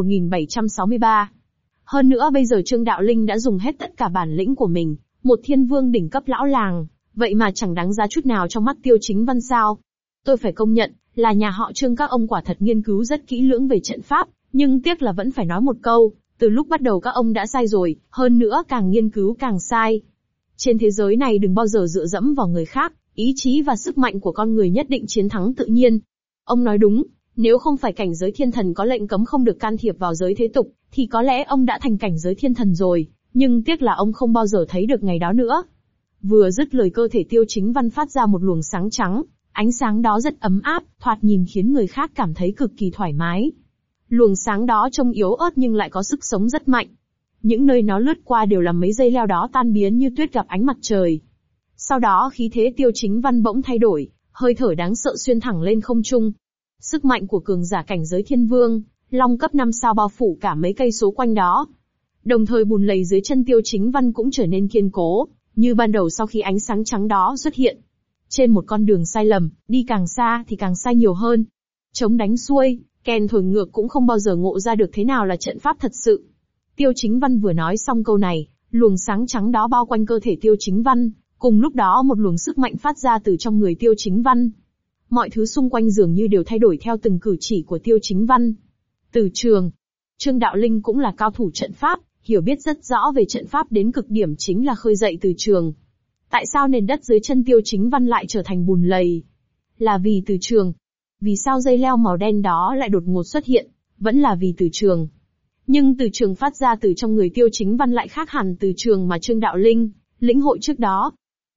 1763. Hơn nữa bây giờ Trương Đạo Linh đã dùng hết tất cả bản lĩnh của mình, một thiên vương đỉnh cấp lão làng, vậy mà chẳng đáng giá chút nào trong mắt Tiêu Chính Văn sao. Tôi phải công nhận, là nhà họ Trương các ông quả thật nghiên cứu rất kỹ lưỡng về trận pháp, nhưng tiếc là vẫn phải nói một câu, từ lúc bắt đầu các ông đã sai rồi, hơn nữa càng nghiên cứu càng sai. Trên thế giới này đừng bao giờ dựa dẫm vào người khác, ý chí và sức mạnh của con người nhất định chiến thắng tự nhiên. Ông nói đúng, nếu không phải cảnh giới thiên thần có lệnh cấm không được can thiệp vào giới thế tục, thì có lẽ ông đã thành cảnh giới thiên thần rồi, nhưng tiếc là ông không bao giờ thấy được ngày đó nữa. Vừa dứt lời cơ thể Tiêu Chính Văn phát ra một luồng sáng trắng, ánh sáng đó rất ấm áp, thoạt nhìn khiến người khác cảm thấy cực kỳ thoải mái. Luồng sáng đó trông yếu ớt nhưng lại có sức sống rất mạnh. Những nơi nó lướt qua đều làm mấy dây leo đó tan biến như tuyết gặp ánh mặt trời. Sau đó khí thế Tiêu Chính Văn bỗng thay đổi, hơi thở đáng sợ xuyên thẳng lên không trung. Sức mạnh của cường giả cảnh giới thiên vương, long cấp 5 sao bao phủ cả mấy cây số quanh đó. Đồng thời bùn lầy dưới chân Tiêu Chính Văn cũng trở nên kiên cố, như ban đầu sau khi ánh sáng trắng đó xuất hiện. Trên một con đường sai lầm, đi càng xa thì càng sai nhiều hơn. Chống đánh xuôi, kèn thổi ngược cũng không bao giờ ngộ ra được thế nào là trận pháp thật sự. Tiêu Chính Văn vừa nói xong câu này, luồng sáng trắng đó bao quanh cơ thể Tiêu Chính Văn, cùng lúc đó một luồng sức mạnh phát ra từ trong người Tiêu Chính Văn. Mọi thứ xung quanh dường như đều thay đổi theo từng cử chỉ của Tiêu Chính Văn. Từ trường, Trương Đạo Linh cũng là cao thủ trận pháp, hiểu biết rất rõ về trận pháp đến cực điểm chính là khơi dậy từ trường. Tại sao nền đất dưới chân Tiêu Chính Văn lại trở thành bùn lầy? Là vì từ trường. Vì sao dây leo màu đen đó lại đột ngột xuất hiện? Vẫn là vì từ trường. Nhưng từ trường phát ra từ trong người Tiêu Chính Văn lại khác hẳn từ trường mà Trương Đạo Linh lĩnh hội trước đó.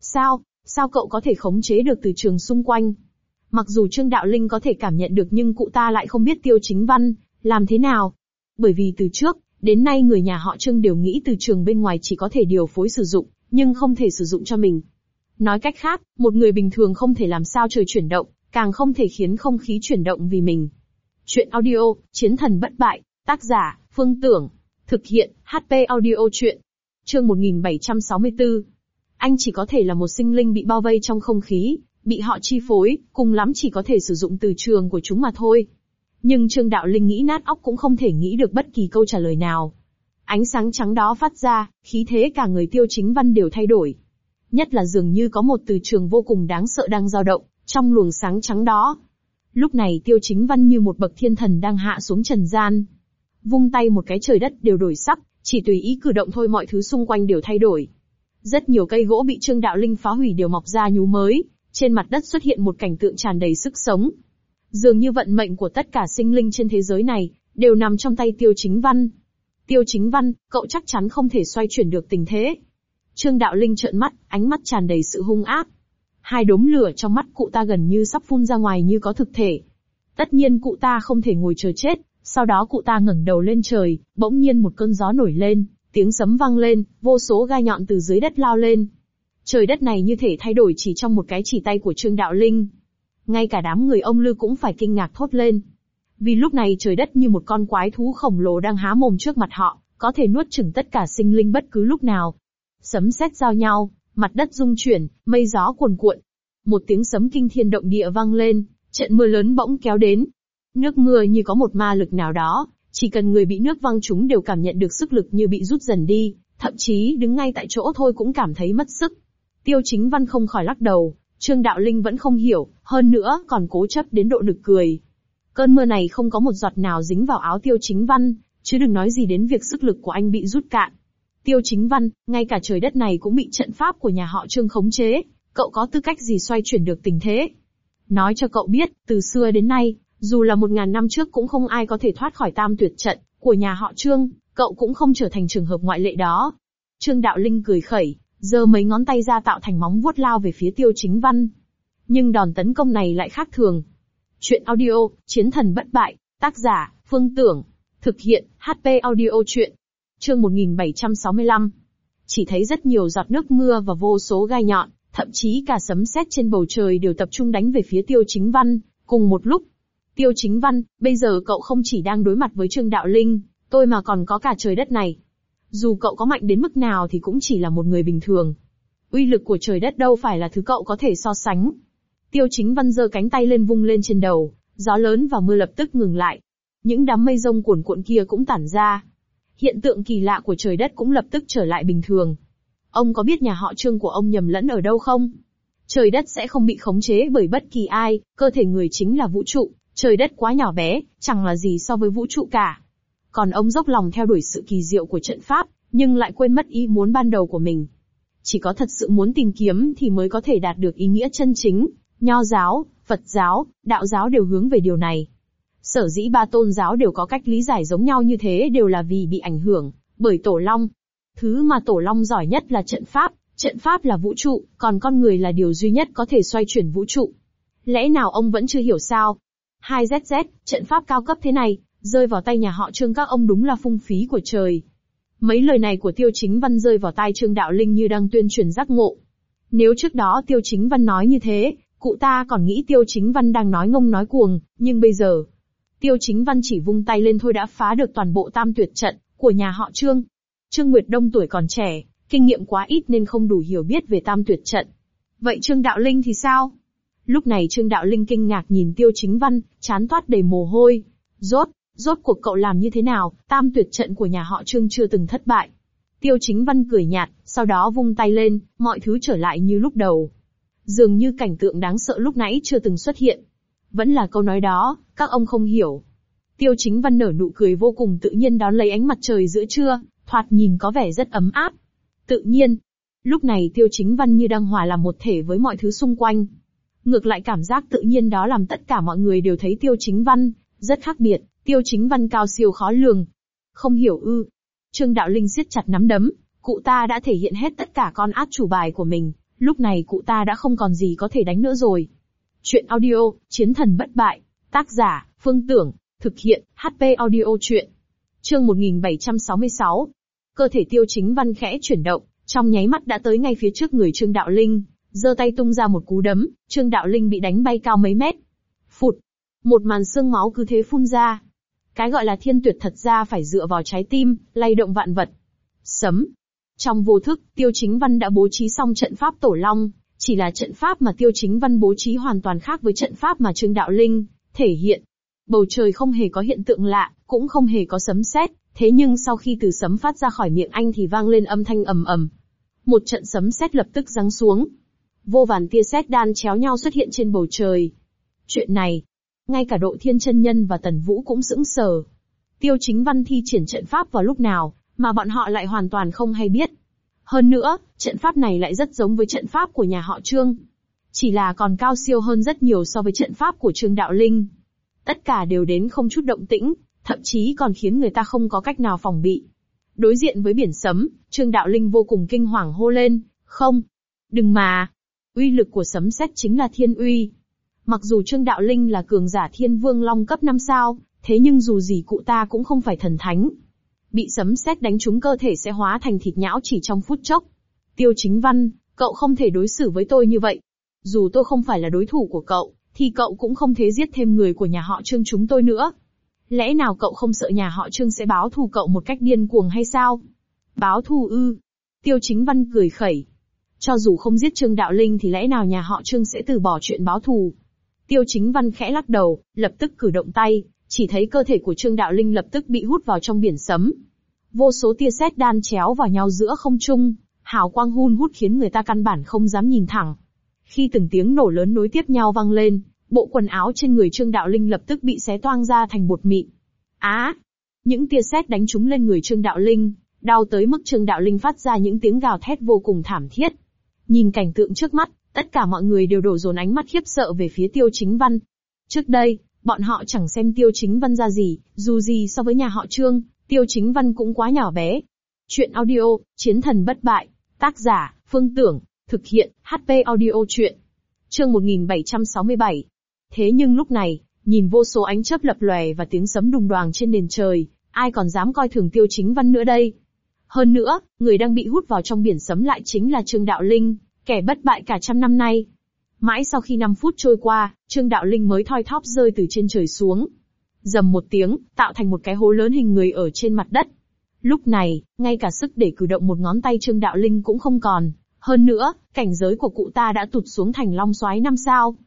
Sao cậu có thể khống chế được từ trường xung quanh? Mặc dù Trương Đạo Linh có thể cảm nhận được nhưng cụ ta lại không biết Tiêu Chính Văn làm thế nào. Bởi vì từ trước đến nay người nhà họ Trương đều nghĩ từ trường bên ngoài chỉ có thể điều phối sử dụng, nhưng không thể sử dụng cho mình. Nói cách khác, một người bình thường không thể làm sao trời chuyển động, càng không thể khiến không khí chuyển động vì mình. Chuyện audio, Chiến thần bất bại, tác giả, Phương Tưởng. Thực hiện, HP Audio Chuyện. Chương 1764. Anh chỉ có thể là một sinh linh bị bao vây trong không khí, bị họ chi phối, cùng lắm chỉ có thể sử dụng từ trường của chúng mà thôi. Nhưng Trương Đạo Linh nghĩ nát óc cũng không thể nghĩ được bất kỳ câu trả lời nào. Ánh sáng trắng đó phát ra, khí thế cả người Tiêu Chính Văn đều thay đổi. Nhất là dường như có một từ trường vô cùng đáng sợ đang dao động trong luồng sáng trắng đó. Lúc này Tiêu Chính Văn như một bậc thiên thần đang hạ xuống trần gian. Vung tay một cái trời đất đều đổi sắc, chỉ tùy ý cử động thôi mọi thứ xung quanh đều thay đổi. Rất nhiều cây gỗ bị Trương Đạo Linh phá hủy đều mọc ra nhú mới, trên mặt đất xuất hiện một cảnh tượng tràn đầy sức sống. Dường như vận mệnh của tất cả sinh linh trên thế giới này đều nằm trong tay Tiêu Chính Văn. Tiêu Chính Văn, cậu chắc chắn không thể xoay chuyển được tình thế. Trương Đạo Linh trợn mắt, ánh mắt tràn đầy sự hung ác. Hai đốm lửa trong mắt cụ ta gần như sắp phun ra ngoài như có thực thể. Tất nhiên cụ ta không thể ngồi chờ chết, sau đó cụ ta ngẩng đầu lên trời, bỗng nhiên một cơn gió nổi lên, tiếng sấm vang lên, vô số gai nhọn từ dưới đất lao lên. Trời đất này như thể thay đổi chỉ trong một cái chỉ tay của Trương Đạo Linh. Ngay cả đám người ông Lư cũng phải kinh ngạc thốt lên. Vì lúc này trời đất như một con quái thú khổng lồ đang há mồm trước mặt họ, có thể nuốt chửng tất cả sinh linh bất cứ lúc nào. Sấm sét giao nhau, mặt đất rung chuyển, mây gió cuồn cuộn. Một tiếng sấm kinh thiên động địa vang lên, trận mưa lớn bỗng kéo đến. Nước mưa như có một ma lực nào đó, chỉ cần người bị nước văng trúng đều cảm nhận được sức lực như bị rút dần đi, thậm chí đứng ngay tại chỗ thôi cũng cảm thấy mất sức. Tiêu Chính Văn không khỏi lắc đầu, Trương Đạo Linh vẫn không hiểu, hơn nữa còn cố chấp đến độ nực cười. Cơn mưa này không có một giọt nào dính vào áo Tiêu Chính Văn, chứ đừng nói gì đến việc sức lực của anh bị rút cạn. Tiêu Chính Văn, ngay cả trời đất này cũng bị trận pháp của nhà họ Trương khống chế, cậu có tư cách gì xoay chuyển được tình thế? Nói cho cậu biết, từ xưa đến nay, dù là 1000 năm trước cũng không ai có thể thoát khỏi tam tuyệt trận của nhà họ Trương, cậu cũng không trở thành trường hợp ngoại lệ đó. Trương Đạo Linh cười khẩy, giơ mấy ngón tay ra tạo thành móng vuốt lao về phía Tiêu Chính Văn. Nhưng đòn tấn công này lại khác thường. Chuyện audio, Chiến thần bất bại, tác giả, Phương Tưởng. Thực hiện, HP Audio Chuyện. Chương 1765. Chỉ thấy rất nhiều giọt nước mưa và vô số gai nhọn, thậm chí cả sấm sét trên bầu trời đều tập trung đánh về phía Tiêu Chính Văn, cùng một lúc. Tiêu Chính Văn, bây giờ cậu không chỉ đang đối mặt với Trương Đạo Linh, tôi mà còn có cả trời đất này. Dù cậu có mạnh đến mức nào thì cũng chỉ là một người bình thường. Uy lực của trời đất đâu phải là thứ cậu có thể so sánh. Tiêu Chính Văn giơ cánh tay lên vung lên trên đầu, gió lớn và mưa lập tức ngừng lại. Những đám mây rông cuồn cuộn kia cũng tản ra. Hiện tượng kỳ lạ của trời đất cũng lập tức trở lại bình thường. Ông có biết nhà họ Trương của ông nhầm lẫn ở đâu không? Trời đất sẽ không bị khống chế bởi bất kỳ ai, cơ thể người chính là vũ trụ, trời đất quá nhỏ bé, chẳng là gì so với vũ trụ cả. Còn ông dốc lòng theo đuổi sự kỳ diệu của trận pháp, nhưng lại quên mất ý muốn ban đầu của mình. Chỉ có thật sự muốn tìm kiếm thì mới có thể đạt được ý nghĩa chân chính. Nho giáo, Phật giáo, Đạo giáo đều hướng về điều này. Sở dĩ ba tôn giáo đều có cách lý giải giống nhau như thế đều là vì bị ảnh hưởng bởi Tổ Long. Thứ mà Tổ Long giỏi nhất là trận pháp là vũ trụ, còn con người là điều duy nhất có thể xoay chuyển vũ trụ. Lẽ nào ông vẫn chưa hiểu sao? 2ZZ, trận pháp cao cấp thế này, rơi vào tay nhà họ Trương các ông đúng là phung phí của trời. Mấy lời này của Tiêu Chính Văn rơi vào tai Trương Đạo Linh như đang tuyên truyền giác ngộ. Nếu trước đó Tiêu Chính Văn nói như thế, cụ ta còn nghĩ Tiêu Chính Văn đang nói ngông nói cuồng, nhưng bây giờ, Tiêu Chính Văn chỉ vung tay lên thôi đã phá được toàn bộ tam tuyệt trận của nhà họ Trương. Trương Nguyệt Đông tuổi còn trẻ, kinh nghiệm quá ít nên không đủ hiểu biết về tam tuyệt trận. Vậy Trương Đạo Linh thì sao? Lúc này Trương Đạo Linh kinh ngạc nhìn Tiêu Chính Văn, trán toát đầy mồ hôi. Rốt cuộc cậu làm như thế nào, tam tuyệt trận của nhà họ Trương chưa từng thất bại. Tiêu Chính Văn cười nhạt, sau đó vung tay lên, mọi thứ trở lại như lúc đầu. Dường như cảnh tượng đáng sợ lúc nãy chưa từng xuất hiện. Vẫn là câu nói đó, các ông không hiểu. Tiêu Chính Văn nở nụ cười vô cùng tự nhiên đón lấy ánh mặt trời giữa trưa, thoạt nhìn có vẻ rất ấm áp. Tự nhiên, lúc này Tiêu Chính Văn như đang hòa làm một thể với mọi thứ xung quanh. Ngược lại cảm giác tự nhiên đó làm tất cả mọi người đều thấy Tiêu Chính Văn rất khác biệt, Tiêu Chính Văn cao siêu khó lường. Không hiểu ư? Trương Đạo Linh siết chặt nắm đấm, cụ ta đã thể hiện hết tất cả con át chủ bài của mình, lúc này cụ ta đã không còn gì có thể đánh nữa rồi. Chuyện audio, Chiến thần bất bại, tác giả, Phương Tưởng, thực hiện, HP audio chuyện. Chương 1766. Cơ thể Tiêu Chính Văn khẽ chuyển động, trong nháy mắt đã tới ngay phía trước người Trương Đạo Linh, giơ tay tung ra một cú đấm, Trương Đạo Linh bị đánh bay cao mấy mét. Phụt, một màn xương máu cứ thế phun ra. Cái gọi là thiên tuyệt thật ra phải dựa vào trái tim, lay động vạn vật. Sấm. Trong vô thức, Tiêu Chính Văn đã bố trí xong trận pháp Tổ Long, chỉ là trận pháp mà Tiêu Chính Văn bố trí hoàn toàn khác với trận pháp mà Trương Đạo Linh thể hiện. Bầu trời không hề có hiện tượng lạ, cũng không hề có sấm sét, thế nhưng sau khi từ sấm phát ra khỏi miệng anh thì vang lên âm thanh ầm ầm. Một trận sấm sét lập tức giáng xuống. Vô vàn tia sét đan chéo nhau xuất hiện trên bầu trời. Chuyện này, ngay cả Độ Thiên chân nhân và Tần Vũ cũng sững sờ. Tiêu Chính Văn thi triển trận pháp vào lúc nào, mà bọn họ lại hoàn toàn không hay biết. Hơn nữa, trận pháp này lại rất giống với trận pháp của nhà họ Trương. Chỉ là còn cao siêu hơn rất nhiều so với trận pháp của Trương Đạo Linh. Tất cả đều đến không chút động tĩnh, thậm chí còn khiến người ta không có cách nào phòng bị. Đối diện với biển sấm, Trương Đạo Linh vô cùng kinh hoàng hô lên, không, đừng mà. Uy lực của sấm sét chính là thiên uy. Mặc dù Trương Đạo Linh là cường giả Thiên Vương Long cấp 5 sao, thế nhưng dù gì cụ ta cũng không phải thần thánh. Bị sấm sét đánh trúng cơ thể sẽ hóa thành thịt nhão chỉ trong phút chốc. Tiêu Chính Văn, cậu không thể đối xử với tôi như vậy. Dù tôi không phải là đối thủ của cậu, thì cậu cũng không thể giết thêm người của nhà họ Trương chúng tôi nữa. Lẽ nào cậu không sợ nhà họ Trương sẽ báo thù cậu một cách điên cuồng hay sao? Báo thù ư? Tiêu Chính Văn cười khẩy. Cho dù không giết Trương Đạo Linh thì lẽ nào nhà họ Trương sẽ từ bỏ chuyện báo thù? Tiêu Chính Văn khẽ lắc đầu, lập tức cử động tay, chỉ thấy cơ thể của Trương Đạo Linh lập tức bị hút vào trong biển sấm. Vô số tia sét đan chéo vào nhau giữa không trung, hào quang hun hút khiến người ta căn bản không dám nhìn thẳng. Khi từng tiếng nổ lớn nối tiếp nhau vang lên, bộ quần áo trên người Trương Đạo Linh lập tức bị xé toang ra thành bột mịn. Những tia sét đánh trúng lên người Trương Đạo Linh, đau tới mức Trương Đạo Linh phát ra những tiếng gào thét vô cùng thảm thiết. Nhìn cảnh tượng trước mắt, tất cả mọi người đều đổ dồn ánh mắt khiếp sợ về phía Tiêu Chính Văn. Trước đây, bọn họ chẳng xem Tiêu Chính Văn ra gì, dù gì so với nhà họ Trương, Tiêu Chính Văn cũng quá nhỏ bé. Chuyện audio, Chiến thần bất bại, tác giả, Phương Tưởng, thực hiện, HP audio chuyện. Chương 1767. Thế nhưng lúc này, nhìn vô số ánh chớp lập lòe và tiếng sấm đùng đoàng trên nền trời, ai còn dám coi thường Tiêu Chính Văn nữa đây? Hơn nữa, người đang bị hút vào trong biển sấm lại chính là Trương Đạo Linh, kẻ bất bại cả trăm năm nay. Mãi sau khi 5 phút trôi qua, Trương Đạo Linh mới thoi thóp rơi từ trên trời xuống. Rầm một tiếng, tạo thành một cái hố lớn hình người ở trên mặt đất. Lúc này, ngay cả sức để cử động một ngón tay Trương Đạo Linh cũng không còn. Hơn nữa, cảnh giới của cụ ta đã tụt xuống thành long soái 5 sao.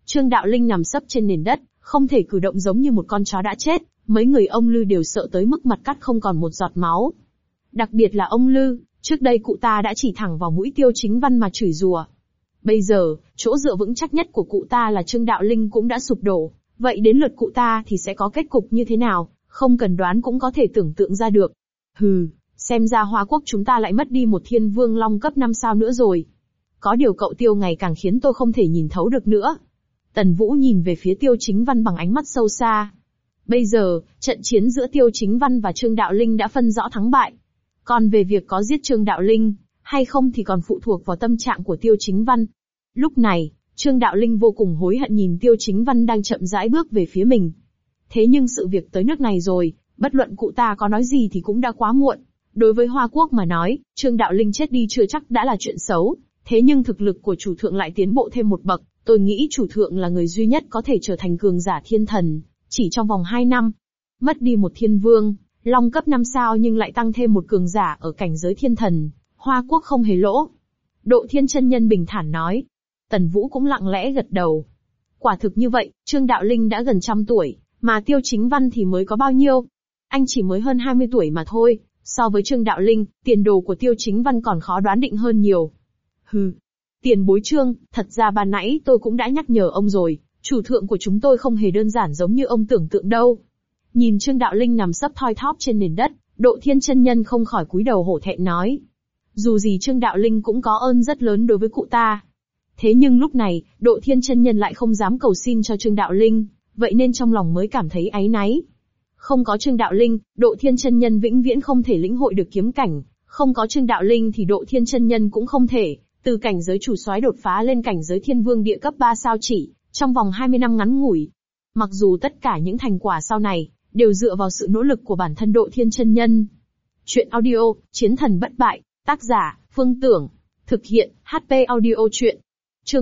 Trương Đạo Linh nằm sấp trên nền đất, không thể cử động, giống như một con chó đã chết, mấy người ông Lư đều sợ tới mức mặt cắt không còn một giọt máu. Đặc biệt là ông Lư, trước đây cụ ta đã chỉ thẳng vào mũi Tiêu Chính Văn mà chửi rủa. Bây giờ, chỗ dựa vững chắc nhất của cụ ta là Trương Đạo Linh cũng đã sụp đổ, vậy đến lượt cụ ta thì sẽ có kết cục như thế nào, không cần đoán cũng có thể tưởng tượng ra được. Hừ, xem ra Hoa Quốc chúng ta lại mất đi một Thiên Vương Long cấp 5 sao nữa rồi. Có điều cậu Tiêu ngày càng khiến tôi không thể nhìn thấu được nữa. Tần Vũ nhìn về phía Tiêu Chính Văn bằng ánh mắt sâu xa. Bây giờ, trận chiến giữa Tiêu Chính Văn và Trương Đạo Linh đã phân rõ thắng bại. Còn về việc có giết Trương Đạo Linh hay không thì còn phụ thuộc vào tâm trạng của Tiêu Chính Văn. Lúc này, Trương Đạo Linh vô cùng hối hận nhìn Tiêu Chính Văn đang chậm rãi bước về phía mình. Thế nhưng sự việc tới nước này rồi, bất luận cụ ta có nói gì thì cũng đã quá muộn. Đối với Hoa Quốc mà nói, Trương Đạo Linh chết đi chưa chắc đã là chuyện xấu, thế nhưng thực lực của chủ thượng lại tiến bộ thêm một bậc. Tôi nghĩ chủ thượng là người duy nhất có thể trở thành cường giả thiên thần, chỉ trong vòng 2 năm. Mất đi một thiên vương, long cấp 5 sao nhưng lại tăng thêm một cường giả ở cảnh giới thiên thần, Hoa Quốc không hề lỗ. Độ Thiên chân nhân bình thản nói. Tần Vũ cũng lặng lẽ gật đầu. Quả thực như vậy, Trương Đạo Linh đã gần 100 tuổi, mà Tiêu Chính Văn thì mới có bao nhiêu? Anh chỉ mới hơn 20 tuổi mà thôi, so với Trương Đạo Linh, tiền đồ của Tiêu Chính Văn còn khó đoán định hơn nhiều. Hừ. Tiền bối Trương, thật ra ban nãy tôi cũng đã nhắc nhở ông rồi, chủ thượng của chúng tôi không hề đơn giản giống như ông tưởng tượng đâu. Nhìn Trương Đạo Linh nằm sấp thoi thóp trên nền đất, Độ Thiên chân nhân không khỏi cúi đầu hổ thẹn nói. Dù gì Trương Đạo Linh cũng có ơn rất lớn đối với cụ ta. Thế nhưng lúc này, Độ Thiên chân nhân lại không dám cầu xin cho Trương Đạo Linh, vậy nên trong lòng mới cảm thấy áy náy. Không có Trương Đạo Linh, Độ Thiên chân nhân vĩnh viễn không thể lĩnh hội được kiếm cảnh, không có Trương Đạo Linh thì Độ Thiên chân nhân cũng không thể từ cảnh giới chủ soái đột phá lên cảnh giới thiên vương địa cấp 3 sao chỉ trong vòng 20 năm ngắn ngủi. Mặc dù tất cả những thành quả sau này đều dựa vào sự nỗ lực của bản thân Độ Thiên chân nhân. Chuyện audio, Chiến thần bất bại, tác giả, Phương Tưởng, thực hiện, HP audio chuyện. Chương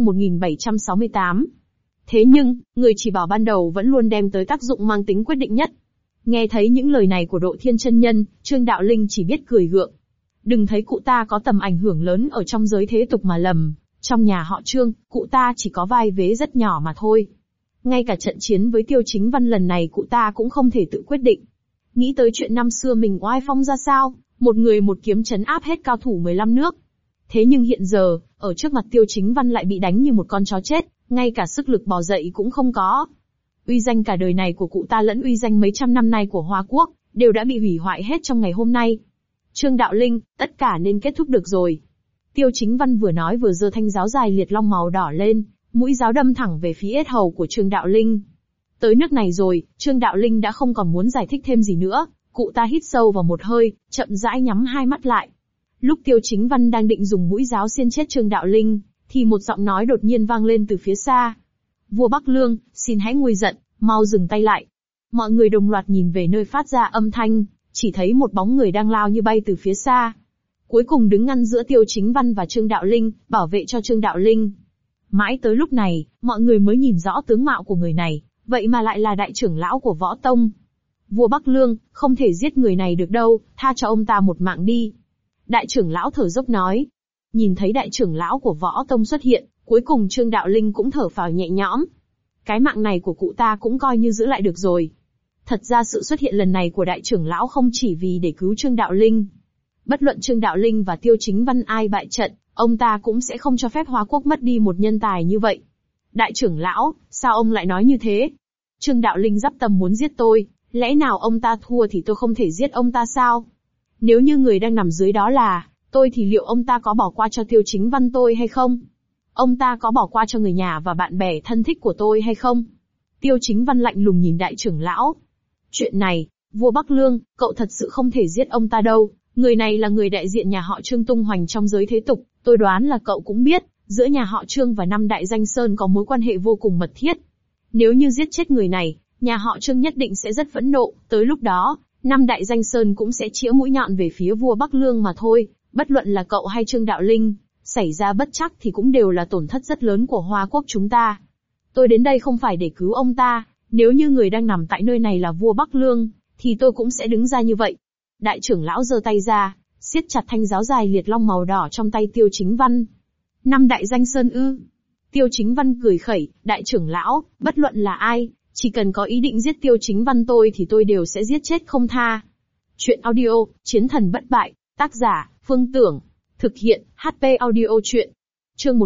1768. Thế nhưng, người chỉ bảo ban đầu vẫn luôn đem tới tác dụng mang tính quyết định nhất. Nghe thấy những lời này của Độ Thiên chân nhân, Trương Đạo Linh chỉ biết cười gượng. Đừng thấy cụ ta có tầm ảnh hưởng lớn ở trong giới thế tục mà lầm, trong nhà họ Trương, cụ ta chỉ có vai vế rất nhỏ mà thôi. Ngay cả trận chiến với Tiêu Chính Văn lần này cụ ta cũng không thể tự quyết định. Nghĩ tới chuyện năm xưa mình oai phong ra sao, một người một kiếm trấn áp hết cao thủ 15 nước. Thế nhưng hiện giờ, ở trước mặt Tiêu Chính Văn lại bị đánh như một con chó chết, ngay cả sức lực bò dậy cũng không có. Uy danh cả đời này của cụ ta lẫn uy danh mấy trăm năm nay của Hoa Quốc, đều đã bị hủy hoại hết trong ngày hôm nay. Trương Đạo Linh, tất cả nên kết thúc được rồi. Tiêu Chính Văn vừa nói vừa giơ thanh giáo dài liệt long màu đỏ lên, mũi giáo đâm thẳng về phía yết hầu của Trương Đạo Linh. Tới nước này rồi, Trương Đạo Linh đã không còn muốn giải thích thêm gì nữa, cụ ta hít sâu vào một hơi, chậm rãi nhắm hai mắt lại. Lúc Tiêu Chính Văn đang định dùng mũi giáo xiên chết Trương Đạo Linh, thì một giọng nói đột nhiên vang lên từ phía xa. Vua Bắc Lương, xin hãy nguôi giận, mau dừng tay lại. Mọi người đồng loạt nhìn về nơi phát ra âm thanh, chỉ thấy một bóng người đang lao như bay từ phía xa. Cuối cùng đứng ngăn giữa Tiêu Chính Văn và Trương Đạo Linh, bảo vệ cho Trương Đạo Linh. Mãi tới lúc này, mọi người mới nhìn rõ tướng mạo của người này, vậy mà lại là đại trưởng lão của Võ Tông. Vua Bắc Lương, không thể giết người này được đâu, tha cho ông ta một mạng đi. Đại trưởng lão thở dốc nói. Nhìn thấy đại trưởng lão của Võ Tông xuất hiện, cuối cùng Trương Đạo Linh cũng thở phào nhẹ nhõm. Cái mạng này của cụ ta cũng coi như giữ lại được rồi. Thật ra sự xuất hiện lần này của đại trưởng lão không chỉ vì để cứu Trương Đạo Linh. Bất luận Trương Đạo Linh và Tiêu Chính Văn ai bại trận, ông ta cũng sẽ không cho phép Hoa Quốc mất đi một nhân tài như vậy. Đại trưởng lão, sao ông lại nói như thế? Trương Đạo Linh dắp tâm muốn giết tôi, lẽ nào ông ta thua thì tôi không thể giết ông ta sao? Nếu như người đang nằm dưới đó là tôi thì liệu ông ta có bỏ qua cho Tiêu Chính Văn tôi hay không? Ông ta có bỏ qua cho người nhà và bạn bè thân thích của tôi hay không? Tiêu Chính Văn lạnh lùng nhìn đại trưởng lão. Chuyện này, vua Bắc Lương, cậu thật sự không thể giết ông ta đâu. Người này là người đại diện nhà họ Trương tung hoành trong giới thế tục, tôi đoán là cậu cũng biết, giữa nhà họ Trương và năm đại danh sơn có mối quan hệ vô cùng mật thiết. Nếu như giết chết người này, nhà họ Trương nhất định sẽ rất phẫn nộ, tới lúc đó, năm đại danh sơn cũng sẽ chĩa mũi nhọn về phía vua Bắc Lương mà thôi, bất luận là cậu hay Trương Đạo Linh, xảy ra bất trắc thì cũng đều là tổn thất rất lớn của Hoa Quốc chúng ta. Tôi đến đây không phải để cứu ông ta, nếu như người đang nằm tại nơi này là vua Bắc Lương, thì tôi cũng sẽ đứng ra như vậy. Đại trưởng lão giơ tay ra, siết chặt thanh giáo dài liệt long màu đỏ trong tay Tiêu Chính Văn. Năm đại danh sơn ư? Tiêu Chính Văn cười khẩy, đại trưởng lão, bất luận là ai, chỉ cần có ý định giết Tiêu Chính Văn tôi thì tôi đều sẽ giết chết không tha. Chuyện audio, Chiến thần bất bại, tác giả, Phương Tưởng. Thực hiện, HP audio chuyện. Chương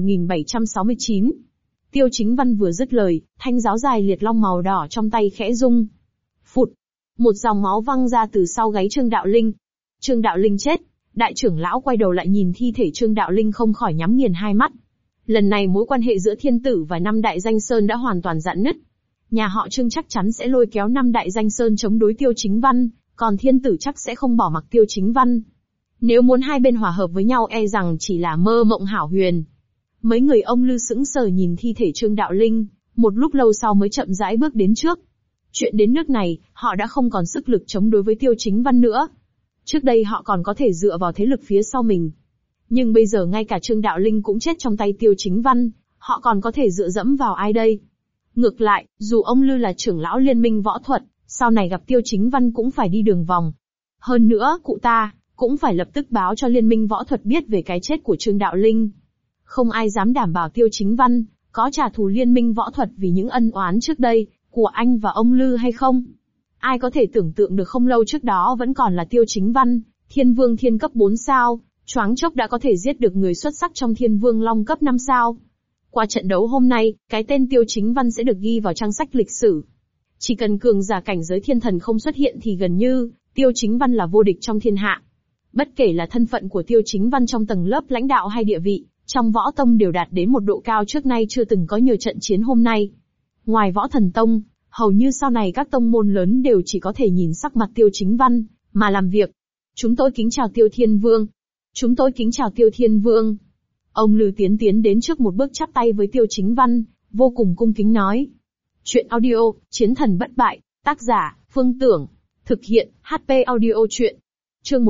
1769. Tiêu Chính Văn vừa dứt lời, thanh giáo dài liệt long màu đỏ trong tay khẽ rung. Phụt. Một dòng máu văng ra từ sau gáy Trương Đạo Linh. Trương Đạo Linh chết. Đại trưởng lão quay đầu lại nhìn thi thể Trương Đạo Linh không khỏi nhắm nghiền hai mắt. Lần này mối quan hệ giữa thiên tử và năm đại danh sơn đã hoàn toàn rạn nứt. Nhà họ Trương chắc chắn sẽ lôi kéo năm đại danh sơn chống đối Tiêu Chính Văn, còn thiên tử chắc sẽ không bỏ mặc Tiêu Chính Văn. Nếu muốn hai bên hòa hợp với nhau e rằng chỉ là mơ mộng hão huyền. Mấy người ông Lư sững sờ nhìn thi thể Trương Đạo Linh, một lúc lâu sau mới chậm rãi bước đến trước. Chuyện đến nước này, họ đã không còn sức lực chống đối với Tiêu Chính Văn nữa. Trước đây họ còn có thể dựa vào thế lực phía sau mình. Nhưng bây giờ ngay cả Trương Đạo Linh cũng chết trong tay Tiêu Chính Văn, họ còn có thể dựa dẫm vào ai đây? Ngược lại, dù ông Lư là trưởng lão liên minh võ thuật, sau này gặp Tiêu Chính Văn cũng phải đi đường vòng. Hơn nữa, cụ ta cũng phải lập tức báo cho liên minh võ thuật biết về cái chết của Trương Đạo Linh. Không ai dám đảm bảo Tiêu Chính Văn có trả thù liên minh võ thuật vì những ân oán trước đây của anh và ông Lư hay không. Ai có thể tưởng tượng được không lâu trước đó vẫn còn là Tiêu Chính Văn, Thiên Vương Thiên cấp 4 sao, choáng chốc đã có thể giết được người xuất sắc trong Thiên Vương Long cấp 5 sao. Qua trận đấu hôm nay, cái tên Tiêu Chính Văn sẽ được ghi vào trang sách lịch sử. Chỉ cần cường giả cảnh giới thiên thần không xuất hiện thì gần như Tiêu Chính Văn là vô địch trong thiên hạ. Bất kể là thân phận của Tiêu Chính Văn trong tầng lớp lãnh đạo hay địa vị, trong võ tông đều đạt đến một độ cao trước nay chưa từng có nhờ trận chiến hôm nay. Ngoài võ thần tông, hầu như sau này các tông môn lớn đều chỉ có thể nhìn sắc mặt Tiêu Chính Văn mà làm việc. Chúng tôi kính chào Tiêu Thiên Vương. Chúng tôi kính chào Tiêu Thiên Vương. Ông Lư tiến đến trước một bước chắp tay với Tiêu Chính Văn, vô cùng cung kính nói. Chuyện audio, Chiến thần bất bại, tác giả, Phương Tưởng. Thực hiện, HP audio chuyện. Chương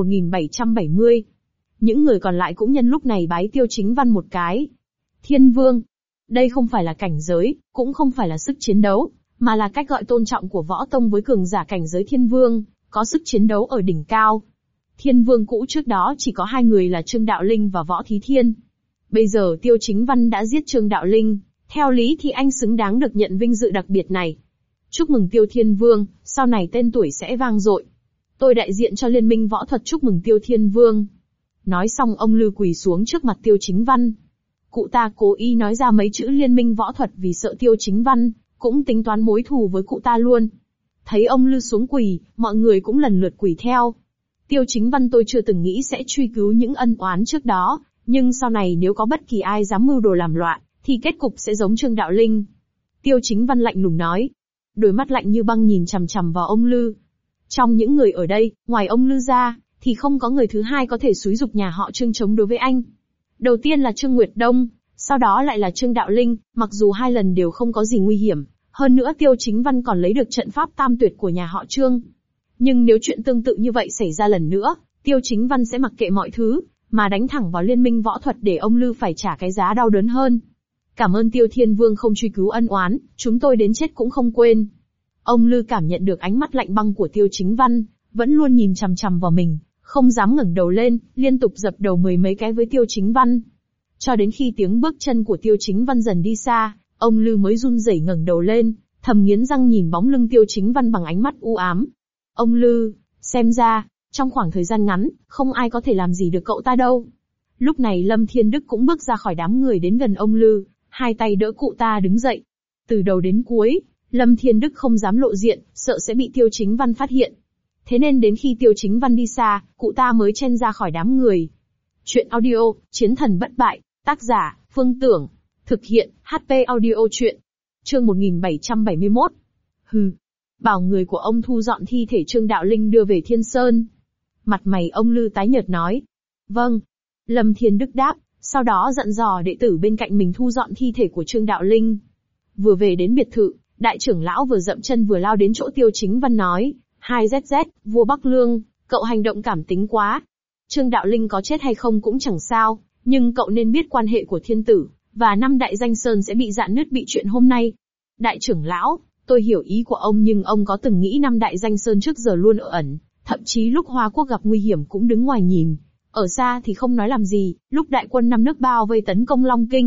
1770. Những người còn lại cũng nhân lúc này bái Tiêu Chính Văn một cái. Thiên Vương. Đây không phải là cảnh giới, cũng không phải là sức chiến đấu, mà là cách gọi tôn trọng của võ tông với cường giả cảnh giới Thiên Vương, có sức chiến đấu ở đỉnh cao. Thiên Vương cũ trước đó chỉ có hai người là Trương Đạo Linh và Võ Thí Thiên. Bây giờ Tiêu Chính Văn đã giết Trương Đạo Linh, theo lý thì anh xứng đáng được nhận vinh dự đặc biệt này. Chúc mừng Tiêu Thiên Vương, sau này tên tuổi sẽ vang dội. Tôi đại diện cho Liên minh Võ thuật chúc mừng Tiêu Thiên Vương. Nói xong ông Lư quỳ xuống trước mặt Tiêu Chính Văn. Cụ ta cố ý nói ra mấy chữ Liên minh Võ thuật vì sợ Tiêu Chính Văn cũng tính toán mối thù với cụ ta luôn. Thấy ông Lư xuống quỳ, mọi người cũng lần lượt quỳ theo. Tiêu Chính Văn tôi chưa từng nghĩ sẽ truy cứu những ân oán trước đó, nhưng sau này nếu có bất kỳ ai dám mưu đồ làm loạn, thì kết cục sẽ giống Trương Đạo Linh. Tiêu Chính Văn lạnh lùng nói. Đôi mắt lạnh như băng nhìn chằm chằm vào ông Lư. Trong những người ở đây, ngoài ông Lư ra, thì không có người thứ hai có thể xúi giục nhà họ Trương chống đối với anh. Đầu tiên là Trương Nguyệt Đông, sau đó lại là Trương Đạo Linh, mặc dù hai lần đều không có gì nguy hiểm, hơn nữa Tiêu Chính Văn còn lấy được trận pháp tam tuyệt của nhà họ Trương. Nhưng nếu chuyện tương tự như vậy xảy ra lần nữa, Tiêu Chính Văn sẽ mặc kệ mọi thứ, mà đánh thẳng vào liên minh võ thuật để ông Lư phải trả cái giá đau đớn hơn. Cảm ơn Tiêu Thiên Vương không truy cứu ân oán, chúng tôi đến chết cũng không quên. Ông Lư cảm nhận được ánh mắt lạnh băng của Tiêu Chính Văn, vẫn luôn nhìn chằm chằm vào mình, không dám ngẩng đầu lên, liên tục dập đầu mười mấy cái với Tiêu Chính Văn. Cho đến khi tiếng bước chân của Tiêu Chính Văn dần đi xa, ông Lư mới run rẩy ngẩng đầu lên, thầm nghiến răng nhìn bóng lưng Tiêu Chính Văn bằng ánh mắt u ám. Ông Lư, xem ra, trong khoảng thời gian ngắn, không ai có thể làm gì được cậu ta đâu. Lúc này Lâm Thiên Đức cũng bước ra khỏi đám người đến gần ông Lư, hai tay đỡ cụ ta đứng dậy. Từ đầu đến cuối, Lâm Thiên Đức không dám lộ diện, sợ sẽ bị Tiêu Chính Văn phát hiện. Thế nên đến khi Tiêu Chính Văn đi xa, cụ ta mới chen ra khỏi đám người. Chuyện audio, Chiến thần bất bại, tác giả, Phương Tưởng. Thực hiện, HP audio chuyện. Chương 1771. Hừ. Bảo người của ông thu dọn thi thể Trương Đạo Linh đưa về Thiên Sơn. Mặt mày ông Lư tái nhợt nói. Vâng. Lâm Thiên Đức đáp, sau đó dặn dò đệ tử bên cạnh mình thu dọn thi thể của Trương Đạo Linh. Vừa về đến biệt thự, đại trưởng lão vừa dậm chân vừa lao đến chỗ Tiêu Chính Văn nói. 2ZZ, vua Bắc Lương, cậu hành động cảm tính quá. Trương Đạo Linh có chết hay không cũng chẳng sao, nhưng cậu nên biết quan hệ của thiên tử, và năm đại danh sơn sẽ bị rạn nứt bị chuyện hôm nay. Đại trưởng lão, tôi hiểu ý của ông nhưng ông có từng nghĩ năm đại danh sơn trước giờ luôn ở ẩn, thậm chí lúc Hoa Quốc gặp nguy hiểm cũng đứng ngoài nhìn. Ở xa thì không nói làm gì, lúc đại quân năm nước bao vây tấn công Long Kinh,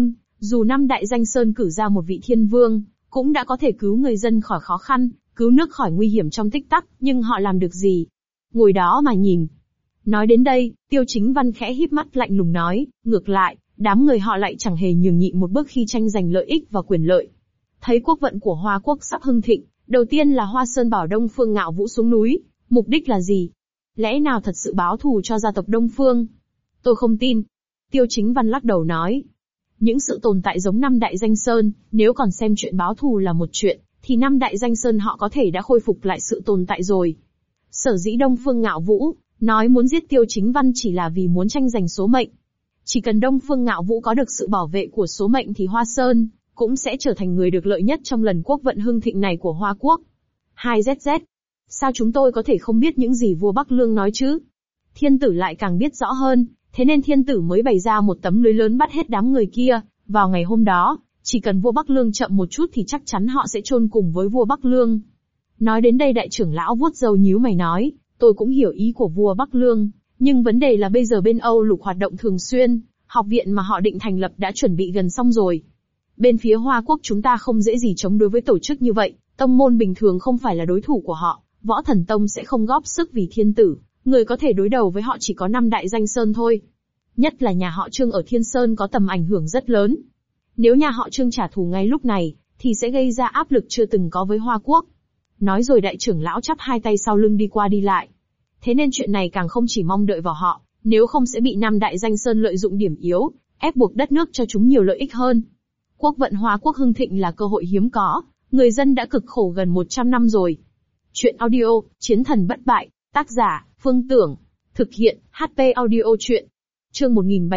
Dù năm đại danh sơn cử ra một vị thiên vương, cũng đã có thể cứu người dân khỏi khó khăn, cứu nước khỏi nguy hiểm trong tích tắc, nhưng họ làm được gì? Ngồi đó mà nhìn. Nói đến đây, Tiêu Chính Văn khẽ híp mắt lạnh lùng nói, ngược lại, đám người họ lại chẳng hề nhường nhịn một bước khi tranh giành lợi ích và quyền lợi. Thấy quốc vận của Hoa Quốc sắp hưng thịnh, đầu tiên là Hoa Sơn bảo Đông Phương Ngạo Vũ xuống núi, mục đích là gì? Lẽ nào thật sự báo thù cho gia tộc Đông Phương? Tôi không tin. Tiêu Chính Văn lắc đầu nói. Những sự tồn tại giống năm đại danh sơn, nếu còn xem chuyện báo thù là một chuyện, thì năm đại danh sơn họ có thể đã khôi phục lại sự tồn tại rồi. Sở dĩ Đông Phương Ngạo Vũ nói muốn giết Tiêu Chính Văn chỉ là vì muốn tranh giành số mệnh. Chỉ cần Đông Phương Ngạo Vũ có được sự bảo vệ của số mệnh thì Hoa Sơn cũng sẽ trở thành người được lợi nhất trong lần quốc vận hưng thịnh này của Hoa Quốc. 2ZZ. Sao chúng tôi có thể không biết những gì vua Bắc Lương nói chứ? Thiên tử lại càng biết rõ hơn, thế nên thiên tử mới bày ra một tấm lưới lớn bắt hết đám người kia. Vào ngày hôm đó, chỉ cần vua Bắc Lương chậm một chút thì chắc chắn họ sẽ chôn cùng với vua Bắc Lương. Nói đến đây đại trưởng lão vuốt râu nhíu mày nói, tôi cũng hiểu ý của vua Bắc Lương, nhưng vấn đề là bây giờ bên Âu Lục hoạt động thường xuyên, học viện mà họ định thành lập đã chuẩn bị gần xong rồi. Bên phía Hoa Quốc chúng ta không dễ gì chống đối với tổ chức như vậy, tông môn bình thường không phải là đối thủ của họ, Võ Thần Tông sẽ không góp sức vì thiên tử, người có thể đối đầu với họ chỉ có năm đại danh sơn thôi. Nhất là nhà họ Trương ở Thiên Sơn có tầm ảnh hưởng rất lớn. Nếu nhà họ Trương trả thù ngay lúc này, thì sẽ gây ra áp lực chưa từng có với Hoa Quốc. Nói rồi đại trưởng lão chắp hai tay sau lưng đi qua đi lại. Thế nên chuyện này càng không chỉ mong đợi vào họ, nếu không sẽ bị năm đại danh sơn lợi dụng điểm yếu, ép buộc đất nước cho chúng nhiều lợi ích hơn. Quốc vận Hoa Quốc hưng thịnh là cơ hội hiếm có, người dân đã cực khổ gần 100 năm rồi. Chuyện audio, Chiến thần bất bại, tác giả, Phương Tưởng, thực hiện, HP audio chuyện. Chương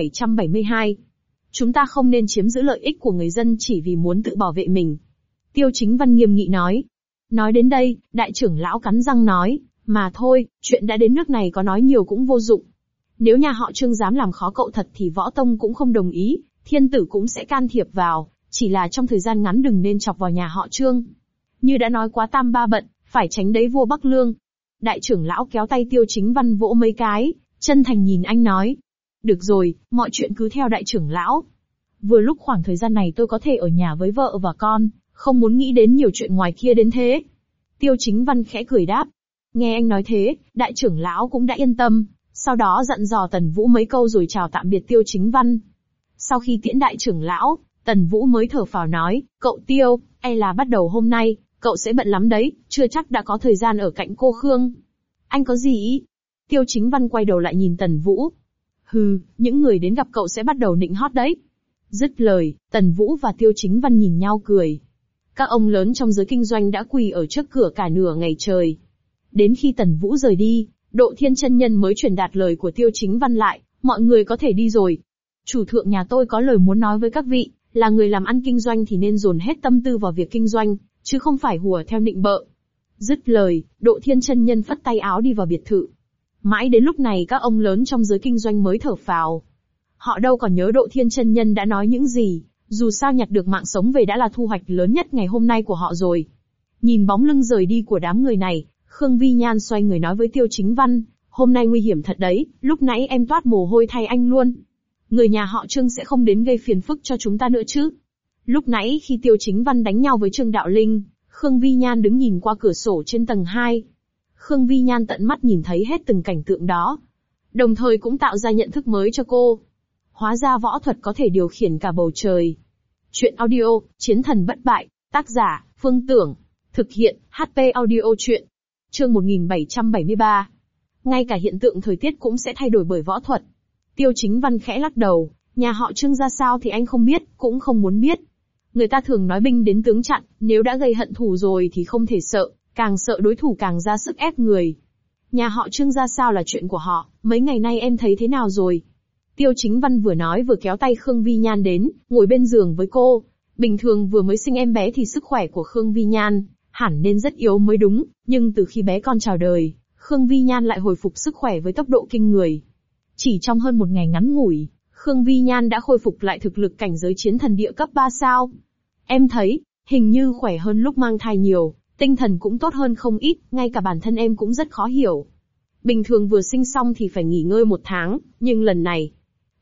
1772. Chúng ta không nên chiếm giữ lợi ích của người dân chỉ vì muốn tự bảo vệ mình. Tiêu Chính Văn nghiêm nghị nói. Nói đến đây, đại trưởng lão cắn răng nói, mà thôi, chuyện đã đến nước này có nói nhiều cũng vô dụng. Nếu nhà họ Trương dám làm khó cậu thật thì Võ Tông cũng không đồng ý, thiên tử cũng sẽ can thiệp vào, chỉ là trong thời gian ngắn đừng nên chọc vào nhà họ Trương. Như đã nói quá tam ba bận, phải tránh đấy vua Bắc Lương. Đại trưởng lão kéo tay Tiêu Chính Văn vỗ mấy cái, chân thành nhìn anh nói. Được rồi, mọi chuyện cứ theo đại trưởng lão. Vừa lúc khoảng thời gian này tôi có thể ở nhà với vợ và con, không muốn nghĩ đến nhiều chuyện ngoài kia đến thế. Tiêu Chính Văn khẽ cười đáp. Nghe anh nói thế, đại trưởng lão cũng đã yên tâm, sau đó dặn dò Tần Vũ mấy câu rồi chào tạm biệt Tiêu Chính Văn. Sau khi tiễn đại trưởng lão, Tần Vũ mới thở phào nói, cậu Tiêu, e là bắt đầu hôm nay, cậu sẽ bận lắm đấy, chưa chắc đã có thời gian ở cạnh cô Khương. Anh có gì ý? Tiêu Chính Văn quay đầu lại nhìn Tần Vũ. Hừ, những người đến gặp cậu sẽ bắt đầu nịnh hót đấy. Dứt lời, Tần Vũ và Tiêu Chính Văn nhìn nhau cười. Các ông lớn trong giới kinh doanh đã quỳ ở trước cửa cả nửa ngày trời. Đến khi Tần Vũ rời đi, Độ Thiên chân nhân mới truyền đạt lời của Tiêu Chính Văn lại, mọi người có thể đi rồi. Chủ thượng nhà tôi có lời muốn nói với các vị, là người làm ăn kinh doanh thì nên dồn hết tâm tư vào việc kinh doanh, chứ không phải hùa theo nịnh bợ. Dứt lời, Độ Thiên chân nhân phất tay áo đi vào biệt thự. Mãi đến lúc này các ông lớn trong giới kinh doanh mới thở phào. Họ đâu còn nhớ Độ Thiên chân nhân đã nói những gì, dù sao nhặt được mạng sống về đã là thu hoạch lớn nhất ngày hôm nay của họ rồi. Nhìn bóng lưng rời đi của đám người này, Khương Vi Nhan xoay người nói với Tiêu Chính Văn, hôm nay nguy hiểm thật đấy, lúc nãy em toát mồ hôi thay anh luôn. Người nhà họ Trương sẽ không đến gây phiền phức cho chúng ta nữa chứ? Lúc nãy khi Tiêu Chính Văn đánh nhau với Trương Đạo Linh, Khương Vi Nhan đứng nhìn qua cửa sổ trên tầng 2. Khương Vi Nhan tận mắt nhìn thấy hết từng cảnh tượng đó, đồng thời cũng tạo ra nhận thức mới cho cô. Hóa ra võ thuật có thể điều khiển cả bầu trời. Chuyện audio, Chiến thần bất bại, tác giả, Phương Tưởng, thực hiện, HP audio chuyện. Chương 1773. Ngay cả hiện tượng thời tiết cũng sẽ thay đổi bởi võ thuật. Tiêu Chính Văn khẽ lắc đầu, nhà họ Trương ra sao thì anh không biết, cũng không muốn biết. Người ta thường nói binh đến tướng chặn, nếu đã gây hận thù rồi thì không thể sợ, càng sợ đối thủ càng ra sức ép người. Nhà họ Trương ra sao là chuyện của họ, mấy ngày nay em thấy thế nào rồi? Tiêu Chính Văn vừa nói vừa kéo tay Khương Vi Nhan đến, ngồi bên giường với cô. Bình thường vừa mới sinh em bé thì sức khỏe của Khương Vi Nhan hẳn nên rất yếu mới đúng, nhưng từ khi bé con chào đời, Khương Vi Nhan lại hồi phục sức khỏe với tốc độ kinh người. Chỉ trong hơn một ngày ngắn ngủi, Khương Vi Nhan đã khôi phục lại thực lực cảnh giới chiến thần địa cấp 3 sao. Em thấy, hình như khỏe hơn lúc mang thai nhiều, tinh thần cũng tốt hơn không ít, ngay cả bản thân em cũng rất khó hiểu. Bình thường vừa sinh xong thì phải nghỉ ngơi 1 tháng, nhưng lần này,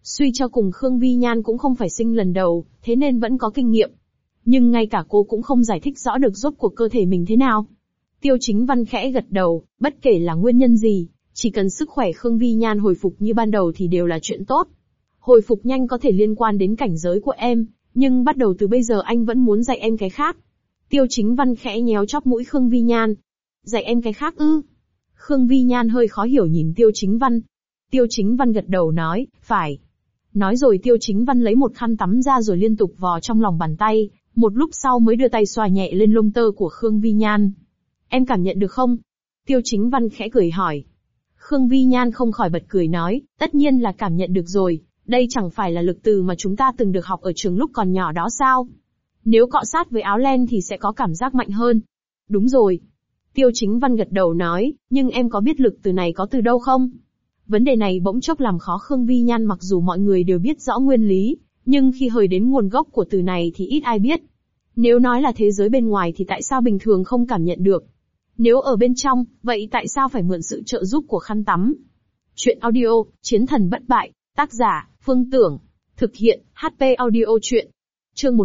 Suy cho cùng Khương Vi Nhan cũng không phải sinh lần đầu, thế nên vẫn có kinh nghiệm. Nhưng ngay cả cô cũng không giải thích rõ được rốt cuộc cơ thể mình thế nào. Tiêu Chính Văn khẽ gật đầu, bất kể là nguyên nhân gì, chỉ cần sức khỏe Khương Vi Nhan hồi phục như ban đầu thì đều là chuyện tốt. Hồi phục nhanh có thể liên quan đến cảnh giới của em, nhưng bắt đầu từ bây giờ anh vẫn muốn dạy em cái khác. Tiêu Chính Văn khẽ nhéo chóp mũi Khương Vi Nhan. Dạy em cái khác ư? Khương Vi Nhan hơi khó hiểu nhìn Tiêu Chính Văn. Tiêu Chính Văn gật đầu nói, phải. Nói rồi Tiêu Chính Văn lấy một khăn tắm ra rồi liên tục vò trong lòng bàn tay, một lúc sau mới đưa tay xoa nhẹ lên lông tơ của Khương Vi Nhan. Em cảm nhận được không? Tiêu Chính Văn khẽ cười hỏi. Khương Vi Nhan không khỏi bật cười nói, tất nhiên là cảm nhận được rồi, đây chẳng phải là lực từ mà chúng ta từng được học ở trường lúc còn nhỏ đó sao? Nếu cọ sát với áo len thì sẽ có cảm giác mạnh hơn. Đúng rồi. Tiêu Chính Văn gật đầu nói, nhưng em có biết lực từ này có từ đâu không? Vấn đề này bỗng chốc làm khó Khương Vi Nhan, mặc dù mọi người đều biết rõ nguyên lý, nhưng khi hơi đến nguồn gốc của từ này thì ít ai biết. Nếu nói là thế giới bên ngoài thì tại sao bình thường không cảm nhận được? Nếu ở bên trong, vậy tại sao phải mượn sự trợ giúp của khăn tắm? Chuyện audio, Chiến thần bất bại, tác giả, Phương Tưởng. Thực hiện, HP audio chuyện. Chương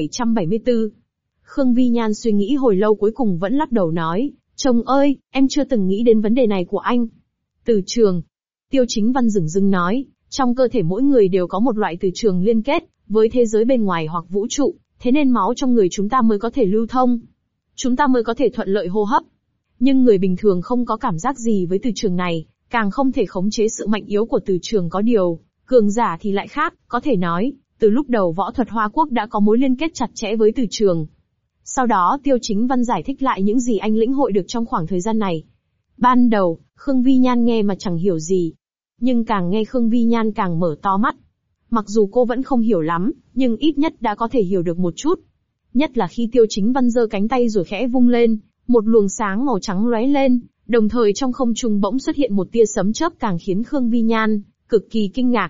1774. Khương Vi Nhan suy nghĩ hồi lâu cuối cùng vẫn lắc đầu nói, chồng ơi, em chưa từng nghĩ đến vấn đề này của anh. Từ trường. Tiêu Chính Văn dửng dưng nói, trong cơ thể mỗi người đều có một loại từ trường liên kết với thế giới bên ngoài hoặc vũ trụ, thế nên máu trong người chúng ta mới có thể lưu thông. Chúng ta mới có thể thuận lợi hô hấp. Nhưng người bình thường không có cảm giác gì với từ trường này, càng không thể khống chế sự mạnh yếu của từ trường, có điều, cường giả thì lại khác, có thể nói, từ lúc đầu võ thuật Hoa Quốc đã có mối liên kết chặt chẽ với từ trường. Sau đó Tiêu Chính Văn giải thích lại những gì anh lĩnh hội được trong khoảng thời gian này. Ban đầu, Khương Vi Nhan nghe mà chẳng hiểu gì. Nhưng càng nghe Khương Vi Nhan càng mở to mắt. Mặc dù cô vẫn không hiểu lắm, nhưng ít nhất đã có thể hiểu được một chút. Nhất là khi Tiêu Chính Văn giơ cánh tay rồi khẽ vung lên, một luồng sáng màu trắng lóe lên, đồng thời trong không trung bỗng xuất hiện một tia sấm chớp càng khiến Khương Vi Nhan cực kỳ kinh ngạc.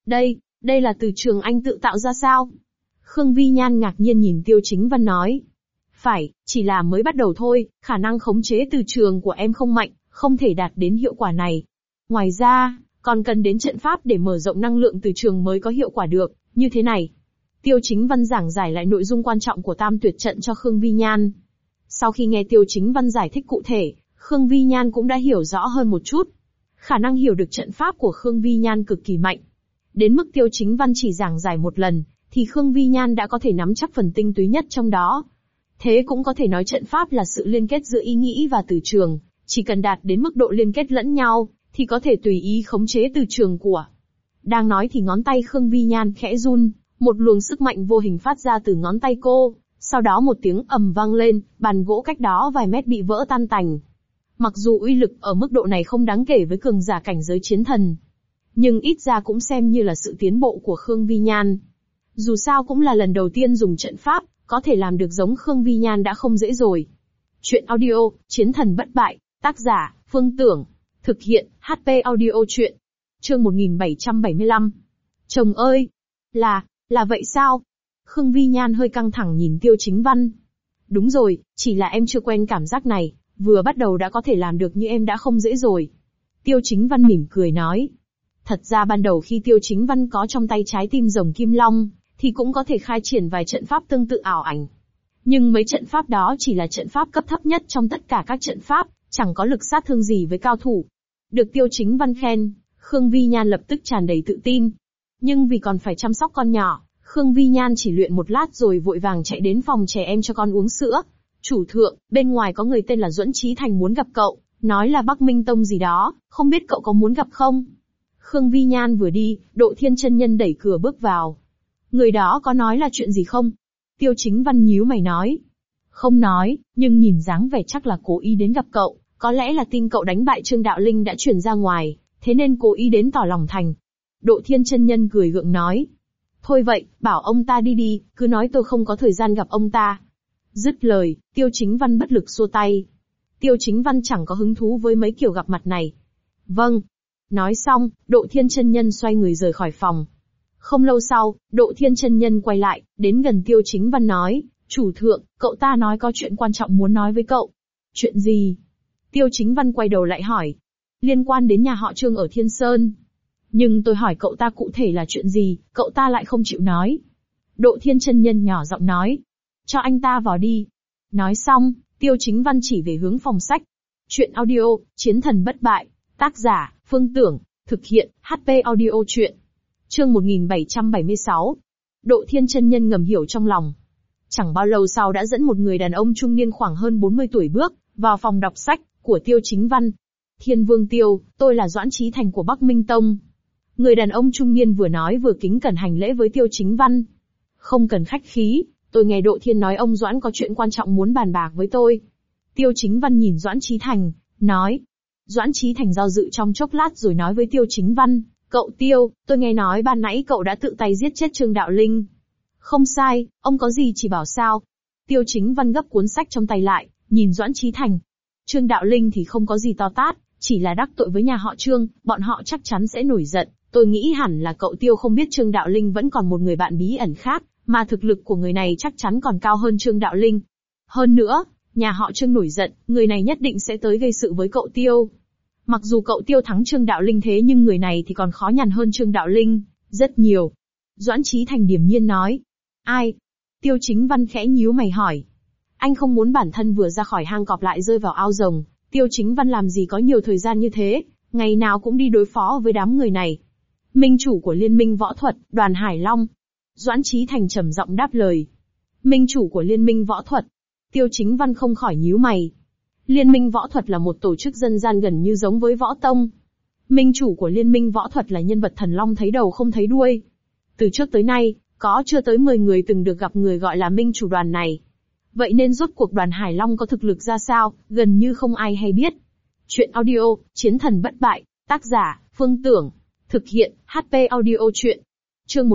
Đây là từ trường anh tự tạo ra sao? Khương Vi Nhan ngạc nhiên nhìn Tiêu Chính Văn nói. Phải, chỉ là mới bắt đầu thôi, khả năng khống chế từ trường của em không mạnh, không thể đạt đến hiệu quả này. Ngoài ra, còn cần đến trận pháp để mở rộng năng lượng từ trường mới có hiệu quả được, như thế này. Tiêu Chính Văn giảng giải lại nội dung quan trọng của Tam Tuyệt Trận cho Khương Vi Nhan. Sau khi nghe Tiêu Chính Văn giải thích cụ thể, Khương Vi Nhan cũng đã hiểu rõ hơn một chút. Khả năng hiểu được trận pháp của Khương Vi Nhan cực kỳ mạnh. Đến mức Tiêu Chính Văn chỉ giảng giải một lần, thì Khương Vi Nhan đã có thể nắm chắc phần tinh túy nhất trong đó. Thế cũng có thể nói trận pháp là sự liên kết giữa ý nghĩ và từ trường, chỉ cần đạt đến mức độ liên kết lẫn nhau, thì có thể tùy ý khống chế từ trường của. Đang nói thì ngón tay Khương Vi Nhan khẽ run, một luồng sức mạnh vô hình phát ra từ ngón tay cô, sau đó một tiếng ầm vang lên, bàn gỗ cách đó vài mét bị vỡ tan tành. Mặc dù uy lực ở mức độ này không đáng kể với cường giả cảnh giới chiến thần, nhưng ít ra cũng xem như là sự tiến bộ của Khương Vi Nhan. Dù sao cũng là lần đầu tiên dùng trận pháp, có thể làm được giống Khương Vi Nhan đã không dễ rồi. Chuyện audio, Chiến thần bất bại, tác giả, Phương Tưởng. Thực hiện, HP audio chuyện. Chương 1775. Chồng ơi! Là vậy sao? Khương Vi Nhan hơi căng thẳng nhìn Tiêu Chính Văn. Đúng rồi, chỉ là em chưa quen cảm giác này, vừa bắt đầu đã có thể làm được như em đã không dễ rồi. Tiêu Chính Văn mỉm cười nói. Thật ra ban đầu khi Tiêu Chính Văn có trong tay trái tim rồng Kim Long, thì cũng có thể khai triển vài trận pháp tương tự ảo ảnh. Nhưng mấy trận pháp đó chỉ là trận pháp cấp thấp nhất trong tất cả các trận pháp, chẳng có lực sát thương gì với cao thủ. Được Tiêu Chính Văn khen, Khương Vi Nhan lập tức tràn đầy tự tin. Nhưng vì còn phải chăm sóc con nhỏ, Khương Vi Nhan chỉ luyện một lát rồi vội vàng chạy đến phòng trẻ em cho con uống sữa. Chủ thượng, bên ngoài có người tên là Duẫn Chí Thành muốn gặp cậu, nói là Bắc Minh Tông gì đó, không biết cậu có muốn gặp không? Khương Vi Nhan vừa đi, Độ Thiên chân nhân đẩy cửa bước vào. Người đó có nói là chuyện gì không? Tiêu Chính Văn nhíu mày nói. Không nói, nhưng nhìn dáng vẻ chắc là cố ý đến gặp cậu, có lẽ là tin cậu đánh bại Trương Đạo Linh đã truyền ra ngoài, thế nên cố ý đến tỏ lòng thành. Độ Thiên chân nhân cười gượng nói. Thôi vậy, bảo ông ta đi đi, cứ nói tôi không có thời gian gặp ông ta. Dứt lời, Tiêu Chính Văn bất lực xua tay. Tiêu Chính Văn chẳng có hứng thú với mấy kiểu gặp mặt này. Vâng. Nói xong, Độ Thiên chân nhân xoay người rời khỏi phòng. Không lâu sau, Độ Thiên chân nhân quay lại, đến gần Tiêu Chính Văn nói, chủ thượng, cậu ta nói có chuyện quan trọng muốn nói với cậu. Chuyện gì? Tiêu Chính Văn quay đầu lại hỏi. Liên quan đến nhà họ Trương ở Thiên Sơn. Nhưng tôi hỏi cậu ta cụ thể là chuyện gì, cậu ta lại không chịu nói. Độ Thiên chân nhân nhỏ giọng nói. Cho anh ta vào đi. Nói xong, Tiêu Chính Văn chỉ về hướng phòng sách. Chuyện audio, Chiến thần bất bại. Tác giả, Phương Tưởng. Thực hiện, HP Audio Chuyện. Chương 1776. Độ Thiên chân nhân ngầm hiểu trong lòng. Chẳng bao lâu sau đã dẫn một người đàn ông trung niên khoảng hơn 40 tuổi bước vào phòng đọc sách của Tiêu Chính Văn. Thiên Vương Tiêu, tôi là Doãn Chí Thành của Bắc Minh Tông. Người đàn ông trung niên vừa nói vừa kính cẩn hành lễ với Tiêu Chính Văn. Không cần khách khí, tôi nghe Độ Thiên nói ông Doãn có chuyện quan trọng muốn bàn bạc với tôi. Tiêu Chính Văn nhìn Doãn Chí Thành, nói. Doãn Chí Thành do dự trong chốc lát rồi nói với Tiêu Chính Văn, cậu Tiêu, tôi nghe nói ban nãy cậu đã tự tay giết chết Trương Đạo Linh. Không sai, ông có gì chỉ bảo sao. Tiêu Chính Văn gấp cuốn sách trong tay lại, nhìn Doãn Chí Thành. Trương Đạo Linh thì không có gì to tát, chỉ là đắc tội với nhà họ Trương, bọn họ chắc chắn sẽ nổi giận. Tôi nghĩ hẳn là cậu Tiêu không biết Trương Đạo Linh vẫn còn một người bạn bí ẩn khác, mà thực lực của người này chắc chắn còn cao hơn Trương Đạo Linh. Hơn nữa, nhà họ Trương nổi giận, người này nhất định sẽ tới gây sự với cậu Tiêu. Mặc dù cậu Tiêu thắng Trương Đạo Linh thế nhưng người này thì còn khó nhằn hơn Trương Đạo Linh, rất nhiều. Doãn Chí Thành điềm nhiên nói. Ai? Tiêu Chính Văn khẽ nhíu mày hỏi. Anh không muốn bản thân vừa ra khỏi hang cọp lại rơi vào ao rồng, Tiêu Chính Văn làm gì có nhiều thời gian như thế, ngày nào cũng đi đối phó với đám người này. Minh chủ của Liên minh Võ thuật, Đoàn Hải Long. Doãn Chí Thành trầm giọng đáp lời. Minh chủ của Liên minh Võ thuật. Tiêu Chính Văn không khỏi nhíu mày. Liên minh Võ thuật là một tổ chức dân gian gần như giống với Võ Tông. Minh chủ của Liên minh Võ thuật là nhân vật thần long thấy đầu không thấy đuôi. Từ trước tới nay, có chưa tới 10 người từng được gặp người gọi là minh chủ đoàn này. Vậy nên rốt cuộc Đoàn Hải Long có thực lực ra sao, gần như không ai hay biết. Chuyện audio, Chiến thần bất bại, tác giả, Phương Tưởng. Thực hiện, HP Audio Chuyện. Chương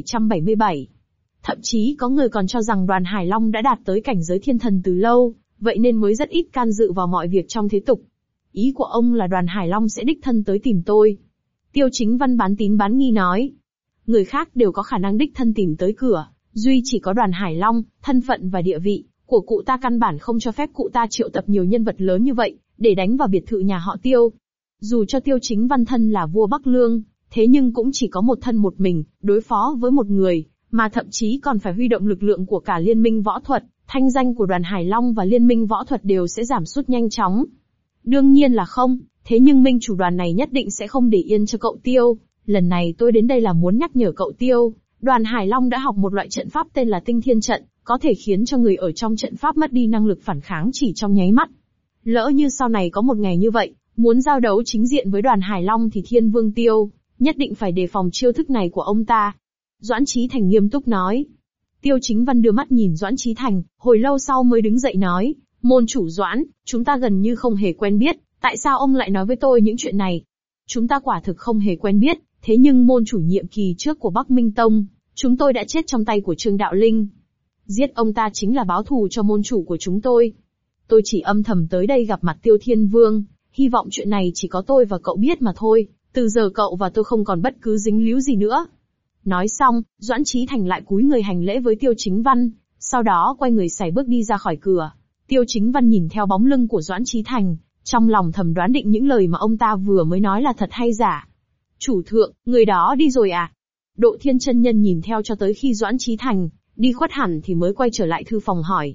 1777. Thậm chí có người còn cho rằng Đoàn Hải Long đã đạt tới cảnh giới thiên thần từ lâu, vậy nên mới rất ít can dự vào mọi việc trong thế tục. Ý của ông là Đoàn Hải Long sẽ đích thân tới tìm tôi. Tiêu Chính Văn bán tín bán nghi nói. Người khác đều có khả năng đích thân tìm tới cửa, duy chỉ có Đoàn Hải Long, thân phận và địa vị của cụ ta căn bản không cho phép cụ ta triệu tập nhiều nhân vật lớn như vậy, để đánh vào biệt thự nhà họ Tiêu. Dù cho Tiêu Chính Văn thân là vua Bắc Lương, thế nhưng cũng chỉ có một thân một mình, đối phó với một người, mà thậm chí còn phải huy động lực lượng của cả Liên minh Võ thuật, thanh danh của Đoàn Hải Long và Liên minh Võ thuật đều sẽ giảm sút nhanh chóng. Đương nhiên là không, thế nhưng minh chủ đoàn này nhất định sẽ không để yên cho cậu Tiêu. Lần này tôi đến đây là muốn nhắc nhở cậu Tiêu, Đoàn Hải Long đã học một loại trận pháp tên là Tinh Thiên Trận, có thể khiến cho người ở trong trận pháp mất đi năng lực phản kháng chỉ trong nháy mắt. Lỡ như sau này có một ngày như vậy, muốn giao đấu chính diện với Đoàn Hải Long thì Thiên Vương Tiêu nhất định phải đề phòng chiêu thức này của ông ta. Doãn Chí Thành nghiêm túc nói. Tiêu Chính Văn đưa mắt nhìn Doãn Chí Thành, hồi lâu sau mới đứng dậy nói, môn chủ Doãn, chúng ta gần như không hề quen biết, tại sao ông lại nói với tôi những chuyện này? Chúng ta quả thực không hề quen biết, thế nhưng môn chủ nhiệm kỳ trước của Bắc Minh Tông, chúng tôi đã chết trong tay của Trương Đạo Linh. Giết ông ta chính là báo thù cho môn chủ của chúng tôi. Tôi chỉ âm thầm tới đây gặp mặt Tiêu Thiên Vương, hy vọng chuyện này chỉ có tôi và cậu biết mà thôi, từ giờ cậu và tôi không còn bất cứ dính líu gì nữa. Nói xong, Doãn Chí Thành lại cúi người hành lễ với Tiêu Chính Văn, sau đó quay người sải bước đi ra khỏi cửa. Tiêu Chính Văn nhìn theo bóng lưng của Doãn Chí Thành, trong lòng thầm đoán định những lời mà ông ta vừa mới nói là thật hay giả. Chủ thượng, người đó đi rồi à? Độ Thiên chân nhân nhìn theo cho tới khi Doãn Chí Thành đi khuất hẳn thì mới quay trở lại thư phòng hỏi.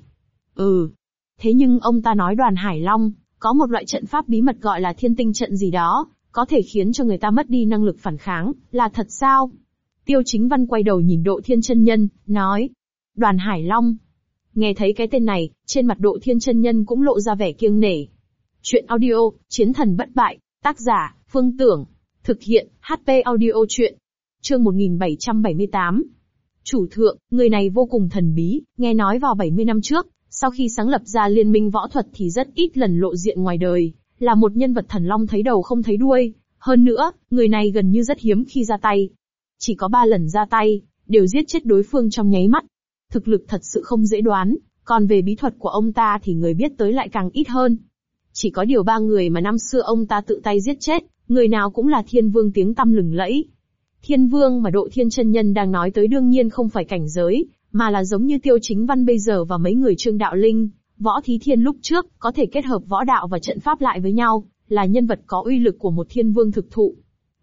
Thế nhưng ông ta nói Đoàn Hải Long có một loại trận pháp bí mật gọi là Thiên Tinh Trận gì đó, có thể khiến cho người ta mất đi năng lực phản kháng, là thật sao? Tiêu Chính Văn quay đầu nhìn Độ Thiên chân nhân, nói. Đoàn Hải Long. Nghe thấy cái tên này, trên mặt Độ Thiên chân nhân cũng lộ ra vẻ kiêng nể. Chuyện audio, Chiến thần bất bại, tác giả, Phương Tưởng. Thực hiện, HP Audio Chuyện. Chương 1778. Chủ thượng, người này vô cùng thần bí, nghe nói vào 70 năm trước, sau khi sáng lập ra Liên minh Võ thuật thì rất ít lần lộ diện ngoài đời, là một nhân vật thần long thấy đầu không thấy đuôi. Hơn nữa, người này gần như rất hiếm khi ra tay. Chỉ có 3 lần ra tay, đều giết chết đối phương trong nháy mắt. Thực lực thật sự không dễ đoán, còn về bí thuật của ông ta thì người biết tới lại càng ít hơn. Chỉ có điều 3 người mà năm xưa ông ta tự tay giết chết, người nào cũng là Thiên Vương tiếng tăm lừng lẫy. Thiên Vương mà Độ Thiên chân nhân đang nói tới đương nhiên không phải cảnh giới, mà là giống như Tiêu Chính Văn bây giờ và mấy người Trương Đạo Linh, Võ Thí Thiên lúc trước, có thể kết hợp võ đạo và trận pháp lại với nhau, là nhân vật có uy lực của một Thiên Vương thực thụ.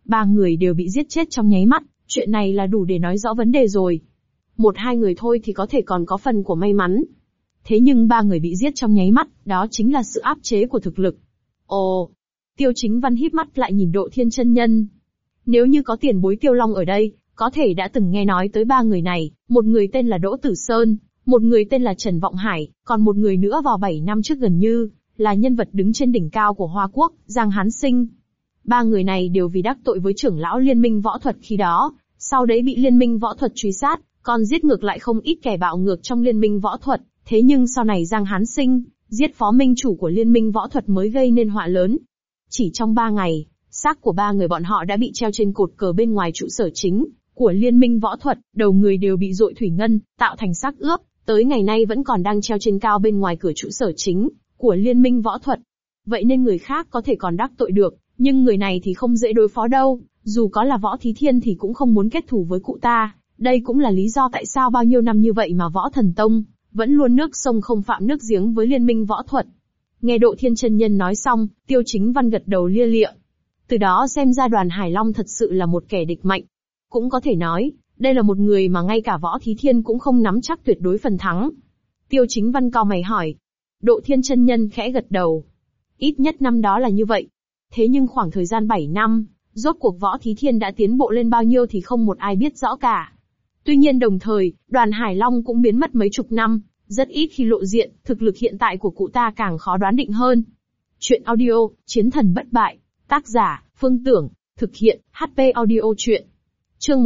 Ba người đều bị giết chết trong nháy mắt, chuyện này là đủ để nói rõ vấn đề rồi. Một hai người thôi thì có thể còn có phần của may mắn. Thế nhưng ba người bị giết trong nháy mắt, đó chính là sự áp chế của thực lực. Ồ! Tiêu Chính Văn híp mắt lại nhìn Độ Thiên chân nhân. Nếu như có tiền bối Tiêu Long ở đây, có thể đã từng nghe nói tới ba người này, một người tên là Đỗ Tử Sơn, một người tên là Trần Vọng Hải, còn một người nữa vào 7 năm trước gần như là nhân vật đứng trên đỉnh cao của Hoa Quốc, Giang Hán Sinh. Ba người này đều vì đắc tội với trưởng lão Liên minh võ thuật khi đó, sau đấy bị Liên minh võ thuật truy sát, còn giết ngược lại không ít kẻ bạo ngược trong Liên minh võ thuật. Thế nhưng sau này Giang Hán Sinh giết phó minh chủ của Liên minh võ thuật mới gây nên họa lớn. Chỉ trong 3 ngày, xác của ba người bọn họ đã bị treo trên cột cờ bên ngoài trụ sở chính của Liên minh võ thuật, đầu người đều bị dội thủy ngân, tạo thành xác ướp, tới ngày nay vẫn còn đang treo trên cao bên ngoài cửa trụ sở chính của Liên minh võ thuật. Vậy nên người khác có thể còn đắc tội được, nhưng người này thì không dễ đối phó đâu, dù có là Võ Thí Thiên thì cũng không muốn kết thù với cụ ta. Đây cũng là lý do tại sao bao nhiêu năm như vậy mà Võ Thần Tông vẫn luôn nước sông không phạm nước giếng với Liên minh võ thuật. Nghe Độ Thiên chân nhân nói xong, Tiêu Chính Văn gật đầu lia lịa. Từ đó xem ra Đoàn Hải Long thật sự là một kẻ địch mạnh. Cũng có thể nói, đây là một người mà ngay cả Võ Thí Thiên cũng không nắm chắc tuyệt đối phần thắng. Tiêu Chính Văn cau mày hỏi. Độ Thiên chân nhân khẽ gật đầu. Ít nhất năm đó là như vậy. Thế nhưng khoảng thời gian 7 năm, rốt cuộc Võ Thí Thiên đã tiến bộ lên bao nhiêu thì không một ai biết rõ cả. Tuy nhiên đồng thời, Đoàn Hải Long cũng biến mất mấy chục năm, rất ít khi lộ diện, thực lực hiện tại của cụ ta càng khó đoán định hơn. Chuyện audio, Chiến thần bất bại, tác giả, Phương Tưởng, thực hiện, HP audio chuyện. Chương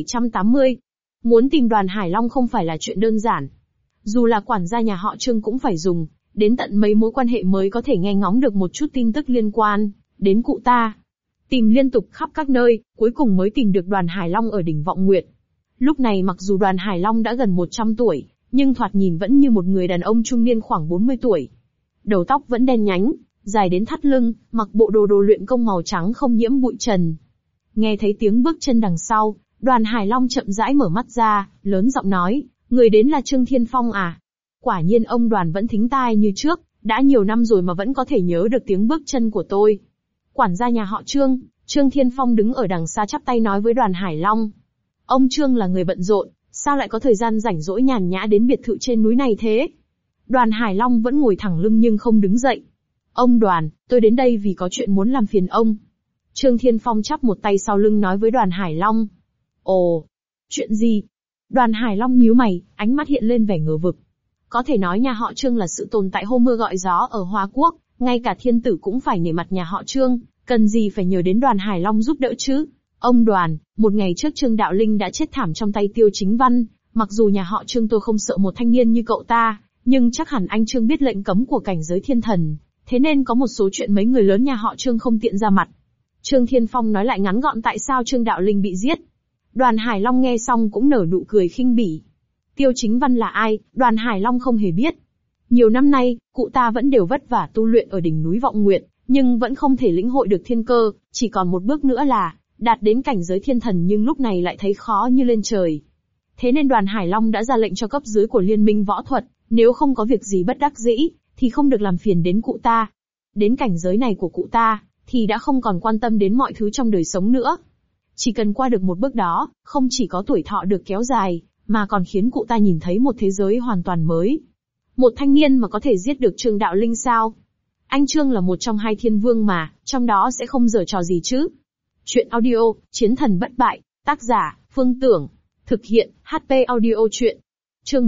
1780. Muốn tìm Đoàn Hải Long không phải là chuyện đơn giản. Dù là quản gia nhà họ Trương cũng phải dùng đến tận mấy mối quan hệ mới có thể nghe ngóng được một chút tin tức liên quan đến cụ ta. Tìm liên tục khắp các nơi, cuối cùng mới tìm được Đoàn Hải Long ở đỉnh Vọng Nguyệt. Lúc này mặc dù Đoàn Hải Long đã gần 100 tuổi, nhưng thoạt nhìn vẫn như một người đàn ông trung niên khoảng 40 tuổi. Đầu tóc vẫn đen nhánh, dài đến thắt lưng, mặc bộ đồ luyện công màu trắng không nhiễm bụi trần. Nghe thấy tiếng bước chân đằng sau, Đoàn Hải Long chậm rãi mở mắt ra, lớn giọng nói, người đến là Trương Thiên Phong à? Quả nhiên ông Đoàn vẫn thính tai như trước, đã nhiều năm rồi mà vẫn có thể nhớ được tiếng bước chân của tôi. Quản gia nhà họ Trương, Trương Thiên Phong đứng ở đằng xa chắp tay nói với Đoàn Hải Long. Ông Trương là người bận rộn, sao lại có thời gian rảnh rỗi nhàn nhã đến biệt thự trên núi này thế? Đoàn Hải Long vẫn ngồi thẳng lưng nhưng không đứng dậy. Ông Đoàn, tôi đến đây vì có chuyện muốn làm phiền ông. Trương Thiên Phong chắp một tay sau lưng nói với Đoàn Hải Long. Ồ, chuyện gì? Đoàn Hải Long nhíu mày, ánh mắt hiện lên vẻ ngờ vực. Có thể nói nhà họ Trương là sự tồn tại hô mưa gọi gió ở Hoa Quốc, ngay cả thiên tử cũng phải nể mặt nhà họ Trương, cần gì phải nhờ đến Đoàn Hải Long giúp đỡ chứ? Ông Đoàn, một ngày trước Trương Đạo Linh đã chết thảm trong tay Tiêu Chính Văn, mặc dù nhà họ Trương tôi không sợ một thanh niên như cậu ta, nhưng chắc hẳn anh Trương biết lệnh cấm của cảnh giới thiên thần, thế nên có một số chuyện mấy người lớn nhà họ Trương không tiện ra mặt. Trương Thiên Phong nói lại ngắn gọn tại sao Trương Đạo Linh bị giết. Đoàn Hải Long nghe xong cũng nở nụ cười khinh bỉ. Tiêu Chính Văn là ai, Đoàn Hải Long không hề biết. Nhiều năm nay, cụ ta vẫn đều vất vả tu luyện ở đỉnh núi Vọng Nguyệt, nhưng vẫn không thể lĩnh hội được thiên cơ, chỉ còn một bước nữa là đạt đến cảnh giới thiên thần nhưng lúc này lại thấy khó như lên trời. Thế nên Đoàn Hải Long đã ra lệnh cho cấp dưới của Liên minh võ thuật, nếu không có việc gì bất đắc dĩ, thì không được làm phiền đến cụ ta. Đến cảnh giới này của cụ ta, thì đã không còn quan tâm đến mọi thứ trong đời sống nữa. Chỉ cần qua được một bước đó, không chỉ có tuổi thọ được kéo dài, mà còn khiến cụ ta nhìn thấy một thế giới hoàn toàn mới. Một thanh niên mà có thể giết được Trương Đạo Linh sao? Anh Trương là một trong hai thiên vương mà, trong đó sẽ không giở trò gì chứ? Chuyện audio, Chiến thần bất bại, tác giả, Phương Tưởng, thực hiện, HP audio chuyện. Chương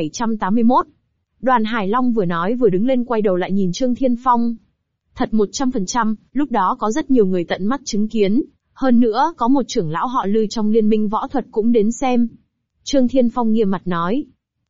1781. Đoàn Hải Long vừa nói vừa đứng lên quay đầu lại nhìn Trương Thiên Phong. Thật 100%, lúc đó có rất nhiều người tận mắt chứng kiến, hơn nữa có một trưởng lão họ Lư trong Liên minh võ thuật cũng đến xem. Trương Thiên Phong nghiêm mặt nói.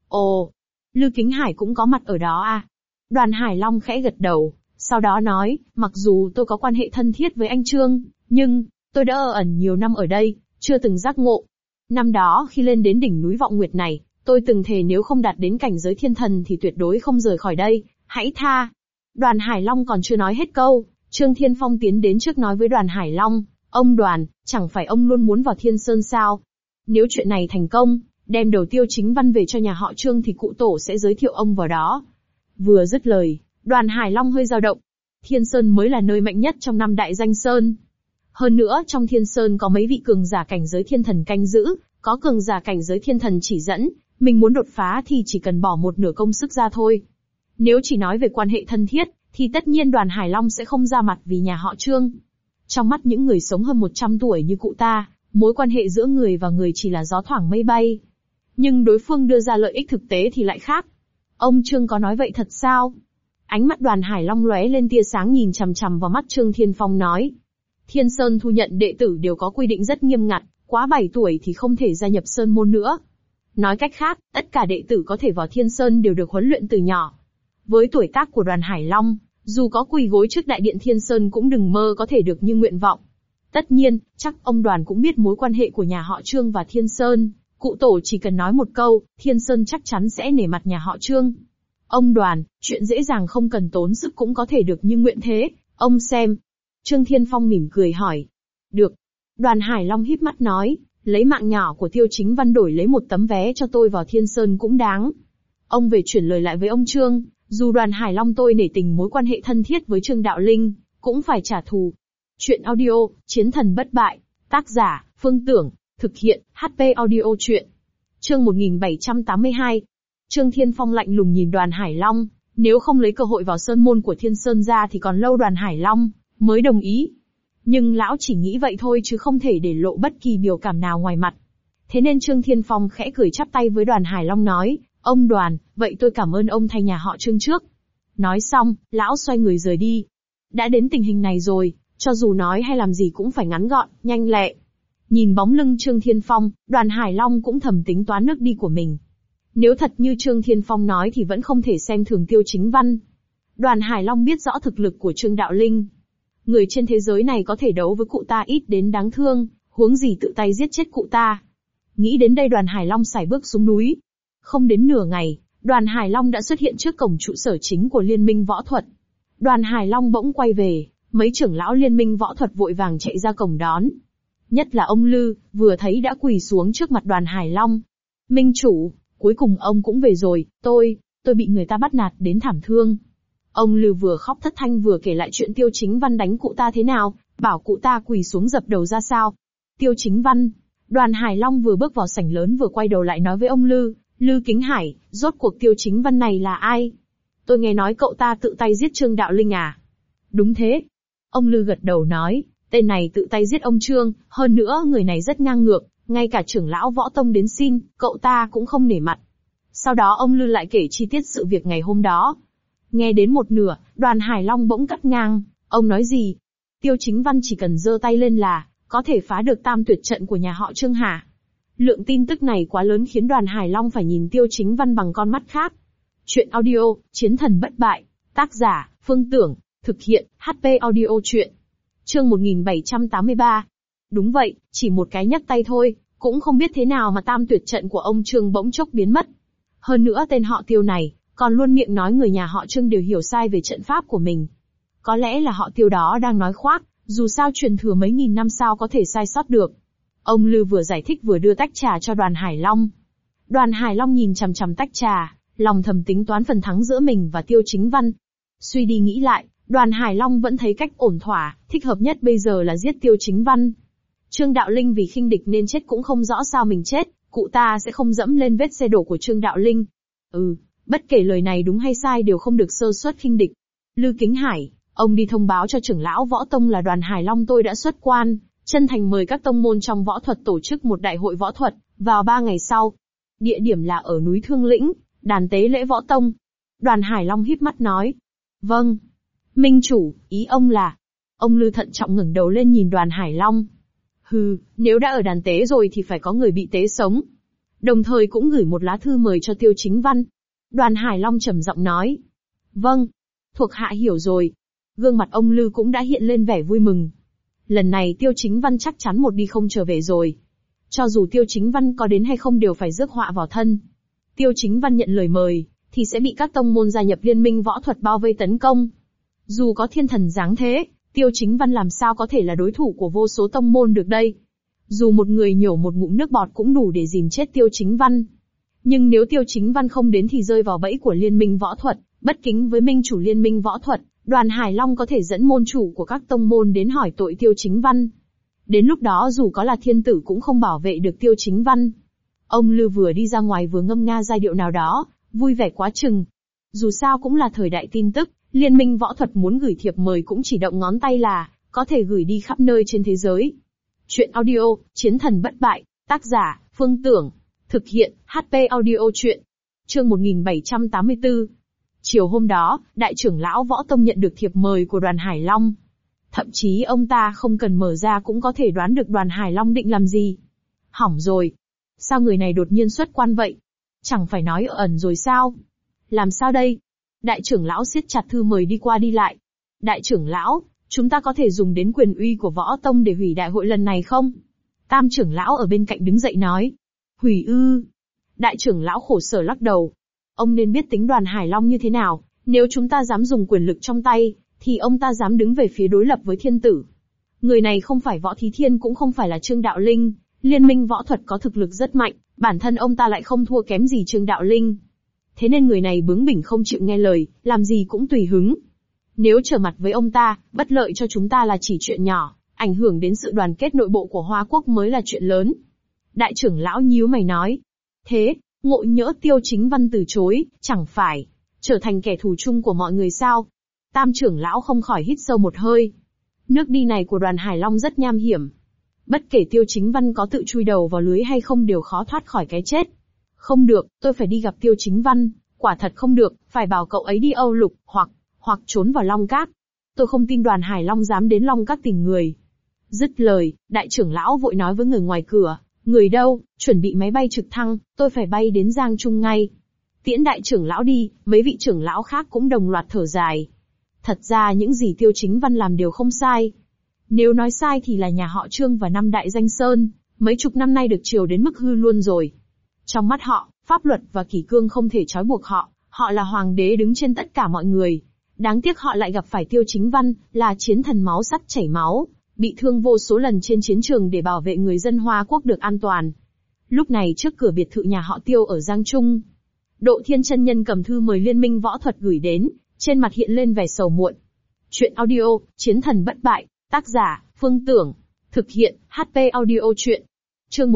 Ồ, Lư Kính Hải cũng có mặt ở đó à? Đoàn Hải Long khẽ gật đầu, sau đó nói, mặc dù tôi có quan hệ thân thiết với anh Trương, nhưng tôi đã ẩn nhiều năm ở đây, chưa từng giác ngộ. Năm đó khi lên đến đỉnh núi Vọng Nguyệt này, tôi từng thề nếu không đạt đến cảnh giới thiên thần thì tuyệt đối không rời khỏi đây, hãy tha. Đoàn Hải Long còn chưa nói hết câu, Trương Thiên Phong tiến đến trước nói với Đoàn Hải Long, ông Đoàn, chẳng phải ông luôn muốn vào Thiên Sơn sao? Nếu chuyện này thành công, đem đầu Tiêu Chính Văn về cho nhà họ Trương thì cụ tổ sẽ giới thiệu ông vào đó. Vừa dứt lời, Đoàn Hải Long hơi dao động. Thiên Sơn mới là nơi mạnh nhất trong năm đại danh sơn. Hơn nữa trong Thiên Sơn có mấy vị cường giả cảnh giới thiên thần canh giữ, có cường giả cảnh giới thiên thần chỉ dẫn, mình muốn đột phá thì chỉ cần bỏ một nửa công sức ra thôi. Nếu chỉ nói về quan hệ thân thiết, thì tất nhiên Đoàn Hải Long sẽ không ra mặt vì nhà họ Trương. Trong mắt những người sống hơn 100 tuổi như cụ ta, mối quan hệ giữa người và người chỉ là gió thoảng mây bay. Nhưng đối phương đưa ra lợi ích thực tế thì lại khác. Ông Trương có nói vậy thật sao? Ánh mắt Đoàn Hải Long lóe lên tia sáng nhìn chằm chằm vào mắt Trương Thiên Phong nói. Thiên Sơn thu nhận đệ tử đều có quy định rất nghiêm ngặt, quá 7 tuổi thì không thể gia nhập Sơn môn nữa. Nói cách khác, tất cả đệ tử có thể vào Thiên Sơn đều được huấn luyện từ nhỏ. Với tuổi tác của Đoàn Hải Long, dù có quỳ gối trước đại điện Thiên Sơn cũng đừng mơ có thể được như nguyện vọng. Tất nhiên, chắc ông Đoàn cũng biết mối quan hệ của nhà họ Trương và Thiên Sơn, cụ tổ chỉ cần nói một câu, Thiên Sơn chắc chắn sẽ nể mặt nhà họ Trương. Ông Đoàn, chuyện dễ dàng không cần tốn sức cũng có thể được như nguyện thế, ông xem. Trương Thiên Phong mỉm cười hỏi. Được. Đoàn Hải Long híp mắt nói, lấy mạng nhỏ của Tiêu Chính Văn đổi lấy một tấm vé cho tôi vào Thiên Sơn cũng đáng. Ông về chuyển lời lại với ông Trương, dù Đoàn Hải Long tôi nể tình mối quan hệ thân thiết với Trương Đạo Linh, cũng phải trả thù. Chuyện audio, Chiến thần bất bại, tác giả, Phương Tưởng, thực hiện, HP audio chuyện. Chương 1782. Trương Thiên Phong lạnh lùng nhìn Đoàn Hải Long, nếu không lấy cơ hội vào sơn môn của Thiên Sơn ra thì còn lâu Đoàn Hải Long mới đồng ý. Nhưng lão chỉ nghĩ vậy thôi chứ không thể để lộ bất kỳ biểu cảm nào ngoài mặt. Thế nên Trương Thiên Phong khẽ cười chắp tay với Đoàn Hải Long nói, ông Đoàn, vậy tôi cảm ơn ông thay nhà họ Trương trước. Nói xong, lão xoay người rời đi. Đã đến tình hình này rồi, cho dù nói hay làm gì cũng phải ngắn gọn, nhanh lẹ. Nhìn bóng lưng Trương Thiên Phong, Đoàn Hải Long cũng thầm tính toán nước đi của mình. Nếu thật như Trương Thiên Phong nói thì vẫn không thể xem thường Tiêu Chính Văn. Đoàn Hải Long biết rõ thực lực của Trương Đạo Linh. Người trên thế giới này có thể đấu với cụ ta ít đến đáng thương, huống gì tự tay giết chết cụ ta. Nghĩ đến đây Đoàn Hải Long sải bước xuống núi. Không đến nửa ngày, Đoàn Hải Long đã xuất hiện trước cổng trụ sở chính của Liên minh Võ thuật. Đoàn Hải Long bỗng quay về, mấy trưởng lão Liên minh Võ thuật vội vàng chạy ra cổng đón. Nhất là ông Lư, vừa thấy đã quỳ xuống trước mặt Đoàn Hải Long. Minh chủ, cuối cùng ông cũng về rồi, tôi bị người ta bắt nạt đến thảm thương. Ông Lư vừa khóc thất thanh vừa kể lại chuyện Tiêu Chính Văn đánh cụ ta thế nào, bảo cụ ta quỳ xuống dập đầu ra sao. Tiêu Chính Văn, Đoàn Hải Long vừa bước vào sảnh lớn vừa quay đầu lại nói với ông Lư, Lư Kính Hải, rốt cuộc Tiêu Chính Văn này là ai? Tôi nghe nói cậu ta tự tay giết Trương Đạo Linh à? Đúng thế. Ông Lư gật đầu nói, tên này tự tay giết ông Trương, hơn nữa người này rất ngang ngược, ngay cả trưởng lão Võ Tông đến xin, cậu ta cũng không nể mặt. Sau đó ông Lư lại kể chi tiết sự việc ngày hôm đó. Nghe đến một nửa, Đoàn Hải Long bỗng cắt ngang, ông nói gì? Tiêu Chính Văn chỉ cần giơ tay lên là có thể phá được tam tuyệt trận của nhà họ Trương hả? Lượng tin tức này quá lớn khiến Đoàn Hải Long phải nhìn Tiêu Chính Văn bằng con mắt khác. Chuyện audio, Chiến thần bất bại, tác giả, Phương Tưởng, thực hiện, HP audio chuyện. Chương 1783. Đúng vậy, chỉ một cái nhấc tay thôi, cũng không biết thế nào mà tam tuyệt trận của ông Trương bỗng chốc biến mất. Hơn nữa tên họ Tiêu này, còn luôn miệng nói người nhà họ Trương đều hiểu sai về trận pháp của mình. Có lẽ là họ Tiêu đó đang nói khoác, dù sao truyền thừa mấy nghìn năm sao có thể sai sót được. Ông Lư vừa giải thích vừa đưa tách trà cho Đoàn Hải Long. Đoàn Hải Long nhìn chằm chằm tách trà, lòng thầm tính toán phần thắng giữa mình và Tiêu Chính Văn. Suy đi nghĩ lại, Đoàn Hải Long vẫn thấy cách ổn thỏa, thích hợp nhất bây giờ là giết Tiêu Chính Văn. Trương Đạo Linh vì khinh địch nên chết cũng không rõ sao mình chết, cụ ta sẽ không dẫm lên vết xe đổ của Trương Đạo Linh. Bất kể lời này đúng hay sai đều không được sơ suất khinh địch. Lư Kính Hải, ông đi thông báo cho trưởng lão Võ Tông là Đoàn Hải Long tôi đã xuất quan, chân thành mời các tông môn trong võ thuật tổ chức một đại hội võ thuật, vào 3 ngày sau. Địa điểm là ở núi Thương Lĩnh, đàn tế lễ Võ Tông. Đoàn Hải Long híp mắt nói. Vâng. Minh chủ, ý ông là... Ông Lư thận trọng ngẩng đầu lên nhìn Đoàn Hải Long. Nếu đã ở đàn tế rồi thì phải có người bị tế sống. Đồng thời cũng gửi một lá thư mời cho Tiêu Chính Văn. Đoàn Hải Long trầm giọng nói. Vâng. Thuộc hạ hiểu rồi. Gương mặt ông Lư cũng đã hiện lên vẻ vui mừng. Lần này Tiêu Chính Văn chắc chắn một đi không trở về rồi. Cho dù Tiêu Chính Văn có đến hay không đều phải rước họa vào thân. Tiêu Chính Văn nhận lời mời, thì sẽ bị các tông môn gia nhập liên minh võ thuật bao vây tấn công. Dù có thiên thần giáng thế, Tiêu Chính Văn làm sao có thể là đối thủ của vô số tông môn được đây. Dù một người nhổ một ngụm nước bọt cũng đủ để dìm chết Tiêu Chính Văn. Nhưng nếu Tiêu Chính Văn không đến thì rơi vào bẫy của liên minh võ thuật, bất kính với minh chủ liên minh võ thuật, Đoàn Hải Long có thể dẫn môn chủ của các tông môn đến hỏi tội Tiêu Chính Văn. Đến lúc đó dù có là thiên tử cũng không bảo vệ được Tiêu Chính Văn. Ông Lư vừa đi ra ngoài vừa ngâm nga giai điệu nào đó, vui vẻ quá chừng. Dù sao cũng là thời đại tin tức, Liên minh võ thuật muốn gửi thiệp mời cũng chỉ động ngón tay là có thể gửi đi khắp nơi trên thế giới. Chuyện audio, Chiến thần bất bại, tác giả, Phương Tưởng. Thực hiện, HP audio chuyện. Chương 1784. Chiều hôm đó, đại trưởng lão Võ Tông nhận được thiệp mời của đoàn Hải Long. Thậm chí ông ta không cần mở ra cũng có thể đoán được đoàn Hải Long định làm gì. Hỏng rồi. Sao người này đột nhiên xuất quan vậy? Chẳng phải nói ở ẩn rồi sao? Làm sao đây? Đại trưởng lão siết chặt thư mời đi qua đi lại. Đại trưởng lão, chúng ta có thể dùng đến quyền uy của Võ Tông để hủy đại hội lần này không? Tam trưởng lão ở bên cạnh đứng dậy nói. Hủy ư? Đại trưởng lão khổ sở lắc đầu. Ông nên biết tính đoàn Hải Long như thế nào, nếu chúng ta dám dùng quyền lực trong tay, thì ông ta dám đứng về phía đối lập với thiên tử. Người này không phải Võ Thí Thiên cũng không phải là Trương Đạo Linh, liên minh võ thuật có thực lực rất mạnh, bản thân ông ta lại không thua kém gì Trương Đạo Linh. Thế nên người này bướng bỉnh không chịu nghe lời, làm gì cũng tùy hứng. Nếu trở mặt với ông ta, bất lợi cho chúng ta là chỉ chuyện nhỏ, ảnh hưởng đến sự đoàn kết nội bộ của Hoa Quốc mới là chuyện lớn. Đại trưởng lão nhíu mày nói. Thế, ngộ nhỡ Tiêu Chính Văn từ chối, chẳng phải trở thành kẻ thù chung của mọi người sao? Tam trưởng lão không khỏi hít sâu một hơi. Nước đi này của đoàn Hải Long rất nham hiểm. Bất kể Tiêu Chính Văn có tự chui đầu vào lưới hay không đều khó thoát khỏi cái chết. Không được, tôi phải đi gặp Tiêu Chính Văn, quả thật không được, phải bảo cậu ấy đi Âu Lục, hoặc trốn vào Long Các. Tôi không tin đoàn Hải Long dám đến Long Các tìm người. Dứt lời, đại trưởng lão vội nói với người ngoài cửa, người đâu, chuẩn bị máy bay trực thăng, tôi phải bay đến Giang Trung ngay. Tiễn đại trưởng lão đi, mấy vị trưởng lão khác cũng đồng loạt thở dài. Thật ra những gì Tiêu Chính Văn làm đều không sai. Nếu nói sai thì là nhà họ Trương và năm đại danh sơn, mấy chục năm nay được chiều đến mức hư luôn rồi. Trong mắt họ, pháp luật và kỷ cương không thể trói buộc họ, họ là hoàng đế đứng trên tất cả mọi người. Đáng tiếc họ lại gặp phải Tiêu Chính Văn, là chiến thần máu sắt chảy máu, bị thương vô số lần trên chiến trường để bảo vệ người dân Hoa Quốc được an toàn. Lúc này trước cửa biệt thự nhà họ Tiêu ở Giang Trung, Độ Thiên chân nhân cầm thư mời liên minh võ thuật gửi đến, trên mặt hiện lên vẻ sầu muộn. Chuyện audio, Chiến thần bất bại, tác giả, Phương Tưởng. Thực hiện, HP audio chuyện. Chương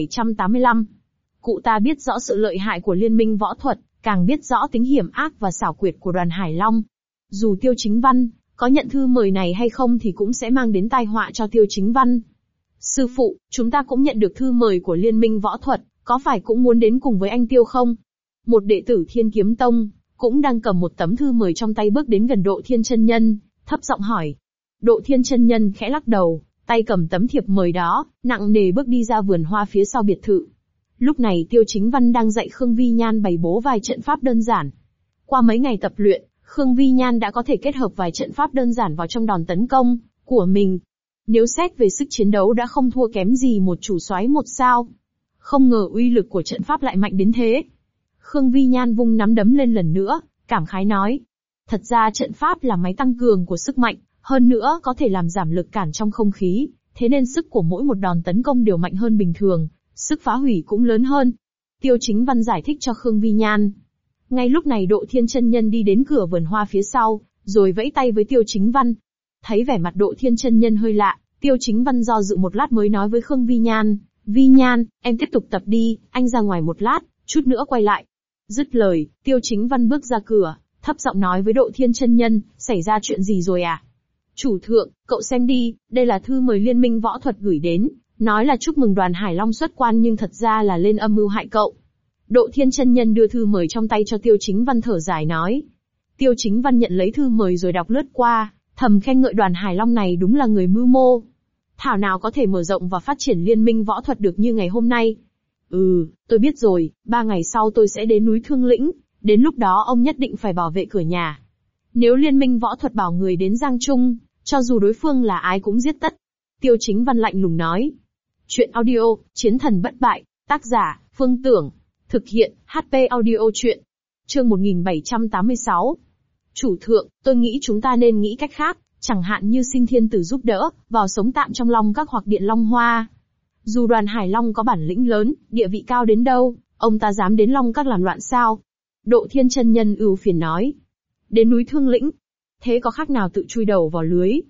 1785. Cụ ta biết rõ sự lợi hại của liên minh võ thuật, càng biết rõ tính hiểm ác và xảo quyệt của đoàn Hải Long. Dù Tiêu Chính Văn có nhận thư mời này hay không thì cũng sẽ mang đến tai họa cho Tiêu Chính Văn. Sư phụ, chúng ta cũng nhận được thư mời của liên minh võ thuật, có phải cũng muốn đến cùng với anh Tiêu không? Một đệ tử Thiên Kiếm Tông cũng đang cầm một tấm thư mời trong tay bước đến gần Độ Thiên chân nhân, thấp giọng hỏi. Độ Thiên chân nhân khẽ lắc đầu, tay cầm tấm thiệp mời đó, nặng nề bước đi ra vườn hoa phía sau biệt thự. Lúc này Tiêu Chính Văn đang dạy Khương Vi Nhan bày bố vài trận pháp đơn giản. Qua mấy ngày tập luyện, Khương Vi Nhan đã có thể kết hợp vài trận pháp đơn giản vào trong đòn tấn công của mình. Nếu xét về sức chiến đấu đã không thua kém gì một chủ soái một sao. Không ngờ uy lực của trận pháp lại mạnh đến thế. Khương Vi Nhan vung nắm đấm lên lần nữa, cảm khái nói. Thật ra trận pháp là máy tăng cường của sức mạnh, hơn nữa có thể làm giảm lực cản trong không khí, thế nên sức của mỗi một đòn tấn công đều mạnh hơn bình thường, sức phá hủy cũng lớn hơn. Tiêu Chính Văn giải thích cho Khương Vi Nhan. Ngay lúc này Độ Thiên chân nhân đi đến cửa vườn hoa phía sau, rồi vẫy tay với Tiêu Chính Văn. Thấy vẻ mặt Độ Thiên chân nhân hơi lạ, Tiêu Chính Văn do dự một lát mới nói với Khương Vi Nhan. Vi Nhan, em tiếp tục tập đi, anh ra ngoài một lát, chút nữa quay lại. Dứt lời, Tiêu Chính Văn bước ra cửa, thấp giọng nói với Độ Thiên chân nhân, xảy ra chuyện gì rồi à? Chủ thượng, cậu xem đi, đây là thư mời liên minh võ thuật gửi đến, nói là chúc mừng đoàn Hải Long xuất quan nhưng thật ra là lên âm mưu hại cậu. Độ Thiên chân nhân đưa thư mời trong tay cho Tiêu Chính Văn thở dài nói. Tiêu Chính Văn nhận lấy thư mời rồi đọc lướt qua, thầm khen ngợi đoàn Hải Long này đúng là người mưu mô. Thảo nào có thể mở rộng và phát triển liên minh võ thuật được như ngày hôm nay. Tôi biết rồi, 3 ngày sau tôi sẽ đến núi Thương Lĩnh, đến lúc đó ông nhất định phải bảo vệ cửa nhà. Nếu liên minh võ thuật bảo người đến Giang Trung, cho dù đối phương là ai cũng giết tất. Tiêu Chính Văn lạnh lùng nói. Chuyện audio, Chiến thần bất bại, tác giả, Phương Tưởng. Thực hiện, HP audio chuyện. Chương 1786. Chủ thượng, tôi nghĩ chúng ta nên nghĩ cách khác, chẳng hạn như xin thiên tử giúp đỡ, vào sống tạm trong Long Các hoặc Điện Long Hoa. Dù đoàn Hải Long có bản lĩnh lớn, địa vị cao đến đâu, ông ta dám đến Long Các làm loạn sao? Độ Thiên chân nhân ưu phiền nói. Đến núi Thương Lĩnh. Thế có khác nào tự chui đầu vào lưới?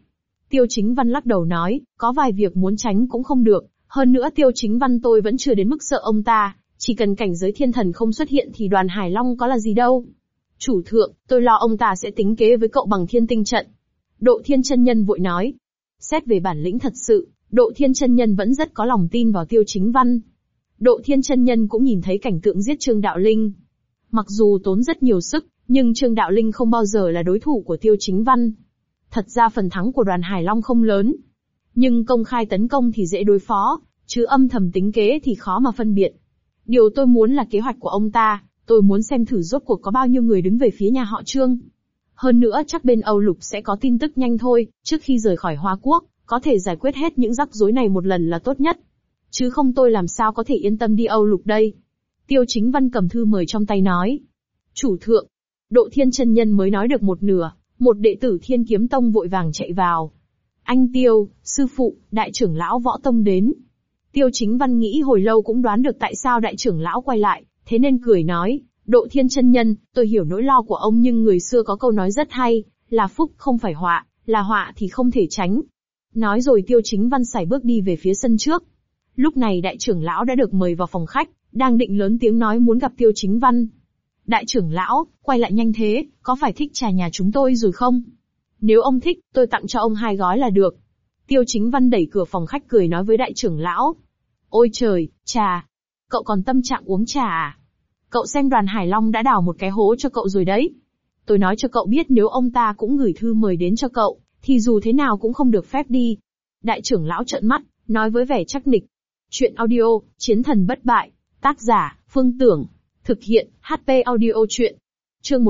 Tiêu Chính Văn lắc đầu nói, có vài việc muốn tránh cũng không được, hơn nữa Tiêu Chính Văn tôi vẫn chưa đến mức sợ ông ta, chỉ cần cảnh giới thiên thần không xuất hiện thì Đoàn Hải Long có là gì đâu. Chủ thượng, tôi lo ông ta sẽ tính kế với cậu bằng Thiên Tinh trận. Độ Thiên chân nhân vội nói. Xét về bản lĩnh thật sự, Độ Thiên chân nhân vẫn rất có lòng tin vào Tiêu Chính Văn. Độ Thiên chân nhân cũng nhìn thấy cảnh tượng giết Trương Đạo Linh. Mặc dù tốn rất nhiều sức, nhưng Trương Đạo Linh không bao giờ là đối thủ của Tiêu Chính Văn. Thật ra phần thắng của Đoàn Hải Long không lớn. Nhưng công khai tấn công thì dễ đối phó, chứ âm thầm tính kế thì khó mà phân biệt. Điều tôi muốn là kế hoạch của ông ta, tôi muốn xem thử rốt cuộc có bao nhiêu người đứng về phía nhà họ Trương. Hơn nữa chắc bên Âu Lục sẽ có tin tức nhanh thôi, trước khi rời khỏi Hoa Quốc, có thể giải quyết hết những rắc rối này một lần là tốt nhất. Chứ không tôi làm sao có thể yên tâm đi Âu Lục đây. Tiêu Chính Văn cầm thư mời trong tay nói. Chủ thượng, Độ Thiên chân nhân mới nói được một nửa, một đệ tử Thiên Kiếm Tông vội vàng chạy vào. Anh Tiêu, sư phụ, đại trưởng lão Võ Tông đến. Tiêu Chính Văn nghĩ hồi lâu cũng đoán được tại sao đại trưởng lão quay lại, thế nên cười nói, Độ Thiên chân nhân, tôi hiểu nỗi lo của ông nhưng người xưa có câu nói rất hay, là phúc không phải họa, là họa thì không thể tránh. Nói rồi Tiêu Chính Văn sải bước đi về phía sân trước. Lúc này đại trưởng lão đã được mời vào phòng khách, đang định lớn tiếng nói muốn gặp Tiêu Chính Văn. Đại trưởng lão, quay lại nhanh thế, có phải thích trà nhà chúng tôi rồi không? Nếu ông thích, tôi tặng cho ông 2 gói là được. Tiêu Chính Văn đẩy cửa phòng khách cười nói với đại trưởng lão. Ôi trời, trà. Cậu còn tâm trạng uống trà à? Cậu xem Đoàn Hải Long đã đào một cái hố cho cậu rồi đấy. Tôi nói cho cậu biết nếu ông ta cũng gửi thư mời đến cho cậu, thì dù thế nào cũng không được phép đi. Đại trưởng lão trợn mắt, nói với vẻ chắc nịch. Chuyện audio, Chiến thần bất bại. Tác giả, Phương Tưởng. Thực hiện, HP audio chuyện. Chương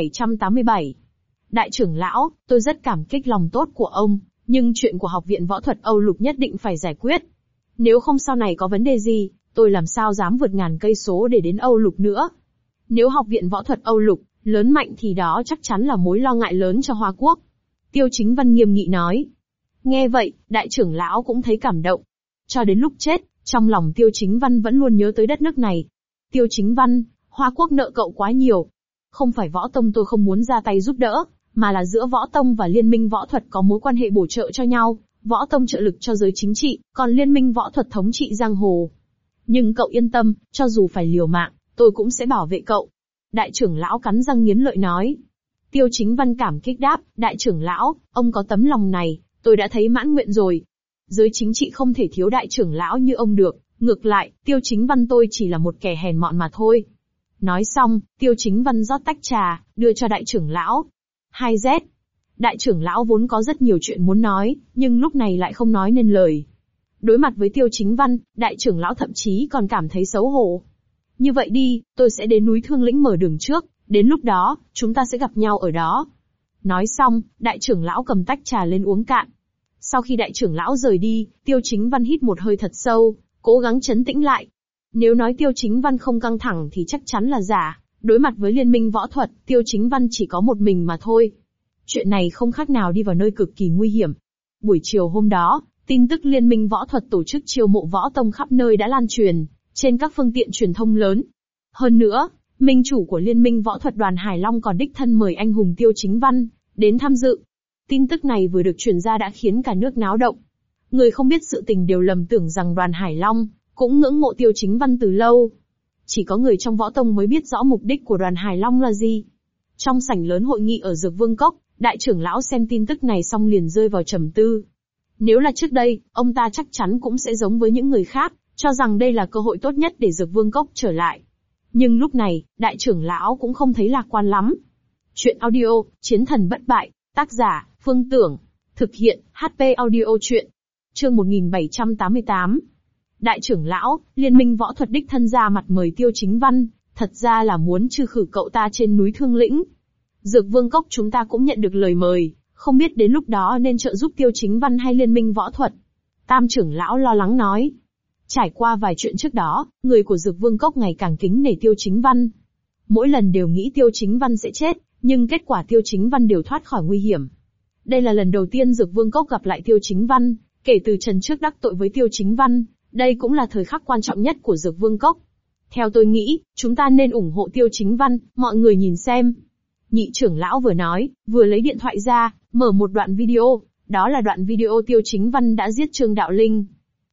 1787. Đại trưởng lão, tôi rất cảm kích lòng tốt của ông, nhưng chuyện của Học viện Võ thuật Âu Lục nhất định phải giải quyết. Nếu không sau này có vấn đề gì, tôi làm sao dám vượt ngàn cây số để đến Âu Lục nữa. Nếu Học viện Võ thuật Âu Lục lớn mạnh thì đó chắc chắn là mối lo ngại lớn cho Hoa Quốc. Tiêu Chính Văn nghiêm nghị nói. Nghe vậy, đại trưởng lão cũng thấy cảm động. Cho đến lúc chết, trong lòng Tiêu Chính Văn vẫn luôn nhớ tới đất nước này. Tiêu Chính Văn, Hoa Quốc nợ cậu quá nhiều. Không phải Võ Tông tôi không muốn ra tay giúp đỡ, mà là giữa Võ Tông và Liên minh Võ thuật có mối quan hệ bổ trợ cho nhau. Võ Tông trợ lực cho giới chính trị, còn Liên minh Võ thuật thống trị giang hồ. Nhưng cậu yên tâm, cho dù phải liều mạng, tôi cũng sẽ bảo vệ cậu. Đại trưởng lão cắn răng nghiến lợi nói. Tiêu Chính Văn cảm kích đáp, đại trưởng lão, ông có tấm lòng này, tôi đã thấy mãn nguyện rồi. Giới chính trị không thể thiếu đại trưởng lão như ông được, ngược lại, Tiêu Chính Văn tôi chỉ là một kẻ hèn mọn mà thôi. Nói xong, Tiêu Chính Văn rót tách trà, đưa cho đại trưởng lão. 2Z. Đại trưởng lão vốn có rất nhiều chuyện muốn nói, nhưng lúc này lại không nói nên lời. Đối mặt với Tiêu Chính Văn, đại trưởng lão thậm chí còn cảm thấy xấu hổ. Như vậy đi, tôi sẽ đến núi Thương Lĩnh mở đường trước, đến lúc đó, chúng ta sẽ gặp nhau ở đó. Nói xong, đại trưởng lão cầm tách trà lên uống cạn. Sau khi đại trưởng lão rời đi, Tiêu Chính Văn hít một hơi thật sâu, cố gắng trấn tĩnh lại. Nếu nói Tiêu Chính Văn không căng thẳng thì chắc chắn là giả, đối mặt với Liên minh Võ thuật, Tiêu Chính Văn chỉ có một mình mà thôi. Chuyện này không khác nào đi vào nơi cực kỳ nguy hiểm. Buổi chiều hôm đó, tin tức Liên minh Võ thuật tổ chức chiêu mộ võ tông khắp nơi đã lan truyền, trên các phương tiện truyền thông lớn. Hơn nữa, minh chủ của Liên minh Võ thuật Đoàn Hải Long còn đích thân mời anh hùng Tiêu Chính Văn đến tham dự. Tin tức này vừa được truyền ra đã khiến cả nước náo động. Người không biết sự tình đều lầm tưởng rằng Đoàn Hải Long cũng ngưỡng mộ Tiêu Chính Văn từ lâu. Chỉ có người trong võ tông mới biết rõ mục đích của Đoàn Hải Long là gì. Trong sảnh lớn hội nghị ở Dược Vương Cốc, đại trưởng lão xem tin tức này xong liền rơi vào trầm tư. Nếu là trước đây, ông ta chắc chắn cũng sẽ giống với những người khác, cho rằng đây là cơ hội tốt nhất để Dược Vương Cốc trở lại. Nhưng lúc này, đại trưởng lão cũng không thấy lạc quan lắm. Chuyện audio, Chiến thần bất bại, tác giả, Phương Tưởng. Thực hiện, HP audio chuyện. Chương 1788. Đại trưởng lão, Liên minh Võ thuật đích thân ra mặt mời Tiêu Chính Văn, thật ra là muốn trừ khử cậu ta trên núi Thương Lĩnh. Dược Vương Cốc chúng ta cũng nhận được lời mời, không biết đến lúc đó nên trợ giúp Tiêu Chính Văn hay Liên minh Võ thuật. Tam trưởng lão lo lắng nói. Trải qua vài chuyện trước đó, người của Dược Vương Cốc ngày càng kính nể Tiêu Chính Văn. Mỗi lần đều nghĩ Tiêu Chính Văn sẽ chết, nhưng kết quả Tiêu Chính Văn đều thoát khỏi nguy hiểm. Đây là lần đầu tiên Dược Vương Cốc gặp lại Tiêu Chính Văn, kể từ Trần trước đắc tội với Tiêu Chính Văn, đây cũng là thời khắc quan trọng nhất của Dược Vương Cốc. Theo tôi nghĩ, chúng ta nên ủng hộ Tiêu Chính Văn, mọi người nhìn xem. Nhị trưởng lão vừa nói, vừa lấy điện thoại ra, mở một đoạn video, Đó là đoạn video Tiêu Chính Văn đã giết Trương Đạo Linh.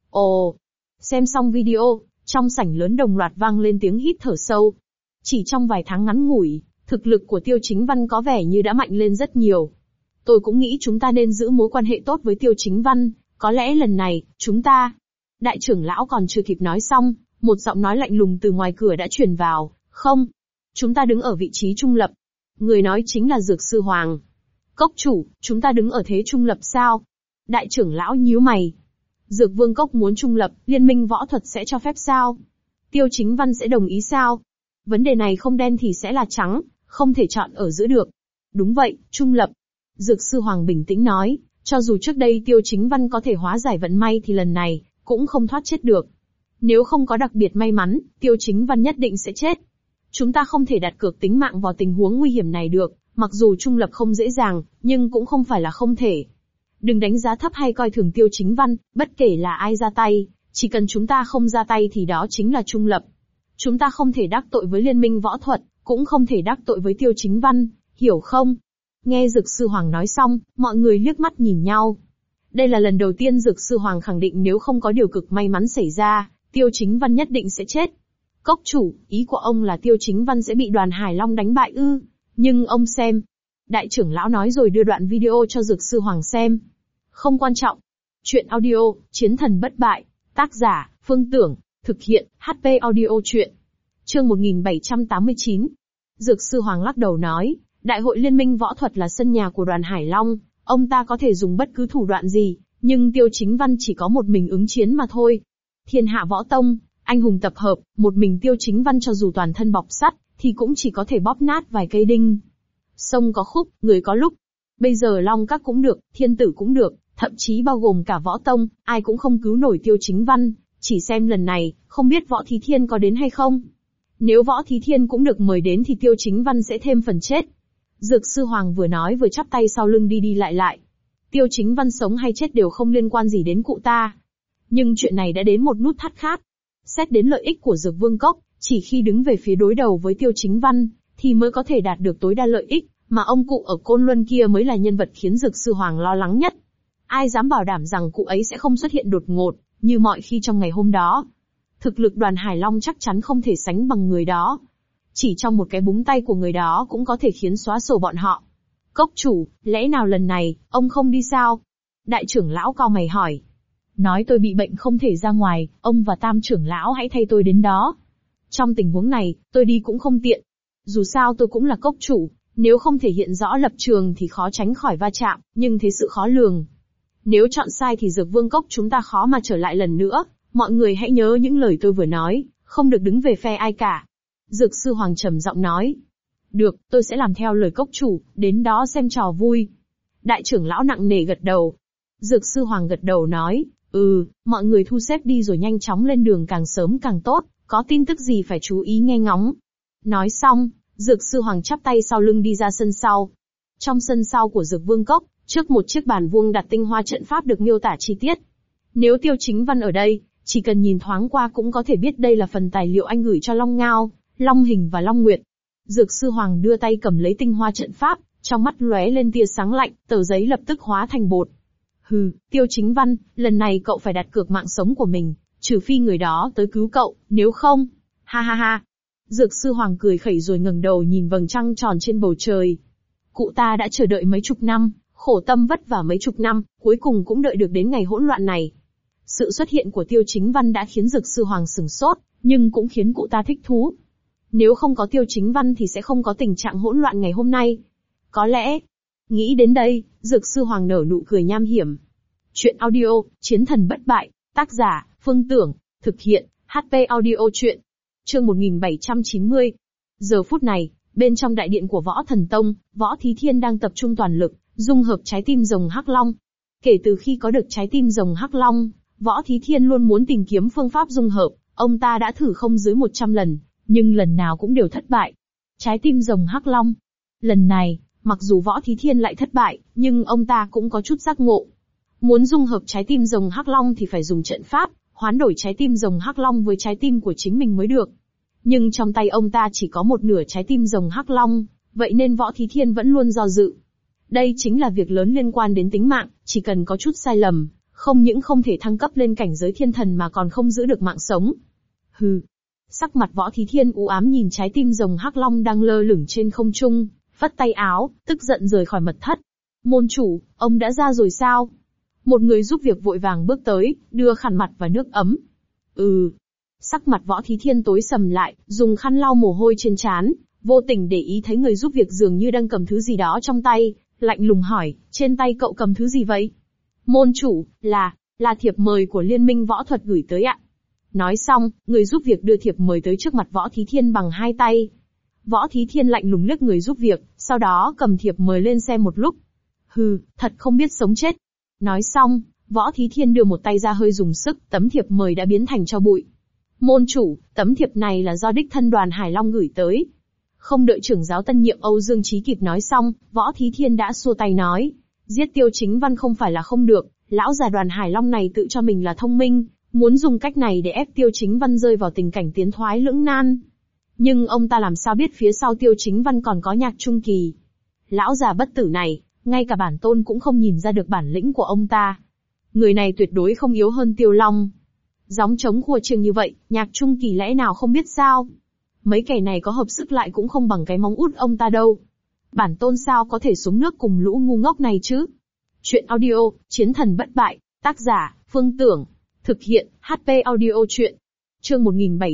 Ồ! Xem xong video, trong sảnh lớn đồng loạt vang lên tiếng hít thở sâu. Chỉ trong vài tháng ngắn ngủi, thực lực của Tiêu Chính Văn có vẻ như đã mạnh lên rất nhiều. Tôi cũng nghĩ chúng ta nên giữ mối quan hệ tốt với Tiêu Chính Văn, có lẽ lần này, chúng ta... Đại trưởng lão còn chưa kịp nói xong, một giọng nói lạnh lùng từ ngoài cửa đã truyền vào, không. Chúng ta đứng ở vị trí trung lập. Người nói chính là Dược Sư Hoàng. Cốc chủ, chúng ta đứng ở thế trung lập sao? Đại trưởng lão nhíu mày. Dược Vương Cốc muốn trung lập, liên minh võ thuật sẽ cho phép sao? Tiêu Chính Văn sẽ đồng ý sao? Vấn đề này không đen thì sẽ là trắng, không thể chọn ở giữa được. Đúng vậy, trung lập. Dược Sư Hoàng bình tĩnh nói, cho dù trước đây Tiêu Chính Văn có thể hóa giải vận may thì lần này, cũng không thoát chết được. Nếu không có đặc biệt may mắn, Tiêu Chính Văn nhất định sẽ chết. Chúng ta không thể đặt cược tính mạng vào tình huống nguy hiểm này được, mặc dù trung lập không dễ dàng, nhưng cũng không phải là không thể. Đừng đánh giá thấp hay coi thường Tiêu Chính Văn, bất kể là ai ra tay, chỉ cần chúng ta không ra tay thì đó chính là trung lập. Chúng ta không thể đắc tội với liên minh võ thuật, cũng không thể đắc tội với Tiêu Chính Văn, hiểu không? Nghe Dược Sư Hoàng nói xong, mọi người liếc mắt nhìn nhau. Đây là lần đầu tiên Dược Sư Hoàng khẳng định nếu không có điều cực may mắn xảy ra, Tiêu Chính Văn nhất định sẽ chết. Cốc chủ, ý của ông là Tiêu Chính Văn sẽ bị Đoàn Hải Long đánh bại ư? Nhưng ông xem. Đại trưởng lão nói rồi đưa đoạn video cho Dược Sư Hoàng xem. Không quan trọng. Chuyện audio, Chiến thần bất bại. Tác giả, Phương Tưởng. Thực hiện, HP audio chuyện. Chương 1789. Dược Sư Hoàng lắc đầu nói, Đại hội Liên minh võ thuật là sân nhà của Đoàn Hải Long, ông ta có thể dùng bất cứ thủ đoạn gì, nhưng Tiêu Chính Văn chỉ có một mình ứng chiến mà thôi. Thiên hạ võ tông, anh hùng tập hợp, một mình Tiêu Chính Văn cho dù toàn thân bọc sắt, thì cũng chỉ có thể bóp nát vài cây đinh. Sông có khúc, người có lúc. Bây giờ Long Các cũng được, Thiên Tử cũng được, thậm chí bao gồm cả võ tông, ai cũng không cứu nổi Tiêu Chính Văn, chỉ xem lần này, không biết Võ Thí Thiên có đến hay không. Nếu Võ Thí Thiên cũng được mời đến thì Tiêu Chính Văn sẽ thêm phần chết. Dược Sư Hoàng vừa nói vừa chắp tay sau lưng đi đi lại lại. Tiêu Chính Văn sống hay chết đều không liên quan gì đến cụ ta. Nhưng chuyện này đã đến một nút thắt khác. Xét đến lợi ích của Dược Vương Cốc, chỉ khi đứng về phía đối đầu với Tiêu Chính Văn, thì mới có thể đạt được tối đa lợi ích, mà ông cụ ở Côn Luân kia mới là nhân vật khiến Dược Sư Hoàng lo lắng nhất. Ai dám bảo đảm rằng cụ ấy sẽ không xuất hiện đột ngột, như mọi khi trong ngày hôm đó. Thực lực Đoàn Hải Long chắc chắn không thể sánh bằng người đó. Chỉ trong một cái búng tay của người đó cũng có thể khiến xóa sổ bọn họ. Cốc chủ, lẽ nào lần này, ông không đi sao? Đại trưởng lão cau mày hỏi. Nói tôi bị bệnh không thể ra ngoài, ông và Tam trưởng lão hãy thay tôi đến đó. Trong tình huống này, tôi đi cũng không tiện. Dù sao tôi cũng là cốc chủ, nếu không thể hiện rõ lập trường thì khó tránh khỏi va chạm, nhưng thế sự khó lường. Nếu chọn sai thì Dược Vương Cốc chúng ta khó mà trở lại lần nữa, mọi người hãy nhớ những lời tôi vừa nói, không được đứng về phe ai cả. Dược Sư Hoàng trầm giọng nói. Được, tôi sẽ làm theo lời cốc chủ, đến đó xem trò vui. Đại trưởng lão nặng nề gật đầu. Dược Sư Hoàng gật đầu nói, mọi người thu xếp đi rồi nhanh chóng lên đường càng sớm càng tốt, có tin tức gì phải chú ý nghe ngóng. Nói xong, Dược Sư Hoàng chắp tay sau lưng đi ra sân sau. Trong sân sau của Dược Vương Cốc, trước một chiếc bàn vuông đặt tinh hoa trận pháp được miêu tả chi tiết. Nếu Tiêu Chính Văn ở đây, chỉ cần nhìn thoáng qua cũng có thể biết đây là phần tài liệu anh gửi cho Long Ngao, Long Hình và Long Nguyệt. Dược Sư Hoàng đưa tay cầm lấy tinh hoa trận pháp, trong mắt lóe lên tia sáng lạnh, tờ giấy lập tức hóa thành bột. Hừ, Tiêu Chính Văn, lần này cậu phải đặt cược mạng sống của mình, trừ phi người đó tới cứu cậu, nếu không... Ha ha ha. Dược Sư Hoàng cười khẩy rồi ngẩng đầu nhìn vầng trăng tròn trên bầu trời. Cụ ta đã chờ đợi mấy chục năm, khổ tâm vất vả mấy chục năm, cuối cùng cũng đợi được đến ngày hỗn loạn này. Sự xuất hiện của Tiêu Chính Văn đã khiến Dược Sư Hoàng sửng sốt, nhưng cũng khiến cụ ta thích thú. Nếu không có Tiêu Chính Văn thì sẽ không có tình trạng hỗn loạn ngày hôm nay. Có lẽ... Nghĩ đến đây, Dược Sư Hoàng nở nụ cười nham hiểm. Chuyện audio, Chiến thần bất bại, tác giả, Phương Tưởng, thực hiện, HP audio chuyện. Chương 1790. Giờ phút này, bên trong đại điện của Võ Thần Tông, Võ Thí Thiên đang tập trung toàn lực, dung hợp trái tim rồng Hắc Long. Kể từ khi có được trái tim rồng Hắc Long, Võ Thí Thiên luôn muốn tìm kiếm phương pháp dung hợp, ông ta đã thử không dưới 100 lần, nhưng lần nào cũng đều thất bại. Trái tim rồng Hắc Long. Lần này, mặc dù Võ Thí Thiên lại thất bại, nhưng ông ta cũng có chút giác ngộ. Muốn dung hợp trái tim rồng Hắc Long thì phải dùng trận pháp, hoán đổi trái tim rồng Hắc Long với trái tim của chính mình mới được. Nhưng trong tay ông ta chỉ có một nửa trái tim rồng Hắc Long, vậy nên Võ Thí Thiên vẫn luôn do dự. Đây chính là việc lớn liên quan đến tính mạng, chỉ cần có chút sai lầm, không những không thể thăng cấp lên cảnh giới thiên thần mà còn không giữ được mạng sống. Hừ. Sắc mặt Võ Thí Thiên u ám nhìn trái tim rồng hắc long đang lơ lửng trên không trung, phất tay áo, tức giận rời khỏi mật thất. Môn chủ, ông đã ra rồi sao? Một người giúp việc vội vàng bước tới, đưa khăn mặt và nước ấm. Sắc mặt Võ Thí Thiên tối sầm lại, dùng khăn lau mồ hôi trên trán, vô tình để ý thấy người giúp việc dường như đang cầm thứ gì đó trong tay, lạnh lùng hỏi, trên tay cậu cầm thứ gì vậy? Môn chủ, là thiệp mời của Liên minh võ thuật gửi tới ạ. Nói xong, người giúp việc đưa thiệp mời tới trước mặt Võ Thí Thiên bằng hai tay. Võ Thí Thiên lạnh lùng liếc người giúp việc, sau đó cầm thiệp mời lên xem một lúc. Hừ, thật không biết sống chết. Nói xong, Võ Thí Thiên đưa một tay ra hơi dùng sức, tấm thiệp mời đã biến thành tro bụi. Môn chủ, tấm thiệp này là do đích thân Đoàn Hải Long gửi tới. Không đợi trưởng giáo tân nhiệm Âu Dương Chí kịp nói xong, Võ Thí Thiên đã xua tay nói. Giết Tiêu Chính Văn không phải là không được, lão già Đoàn Hải Long này tự cho mình là thông minh, muốn dùng cách này để ép Tiêu Chính Văn rơi vào tình cảnh tiến thoái lưỡng nan. Nhưng ông ta làm sao biết phía sau Tiêu Chính Văn còn có Nhạc Trung Kỳ. Lão già bất tử này, ngay cả bản tôn cũng không nhìn ra được bản lĩnh của ông ta. Người này tuyệt đối không yếu hơn Tiêu Long. Gióng trống khua chiêng như vậy, Nhạc Trung Kỳ lẽ nào không biết sao? Mấy kẻ này có hợp sức lại cũng không bằng cái móng út ông ta đâu. Bản tôn sao có thể xuống nước cùng lũ ngu ngốc này chứ? Chuyện audio, Chiến thần bất bại, tác giả, Phương Tưởng. Thực hiện, HP audio chuyện. Chương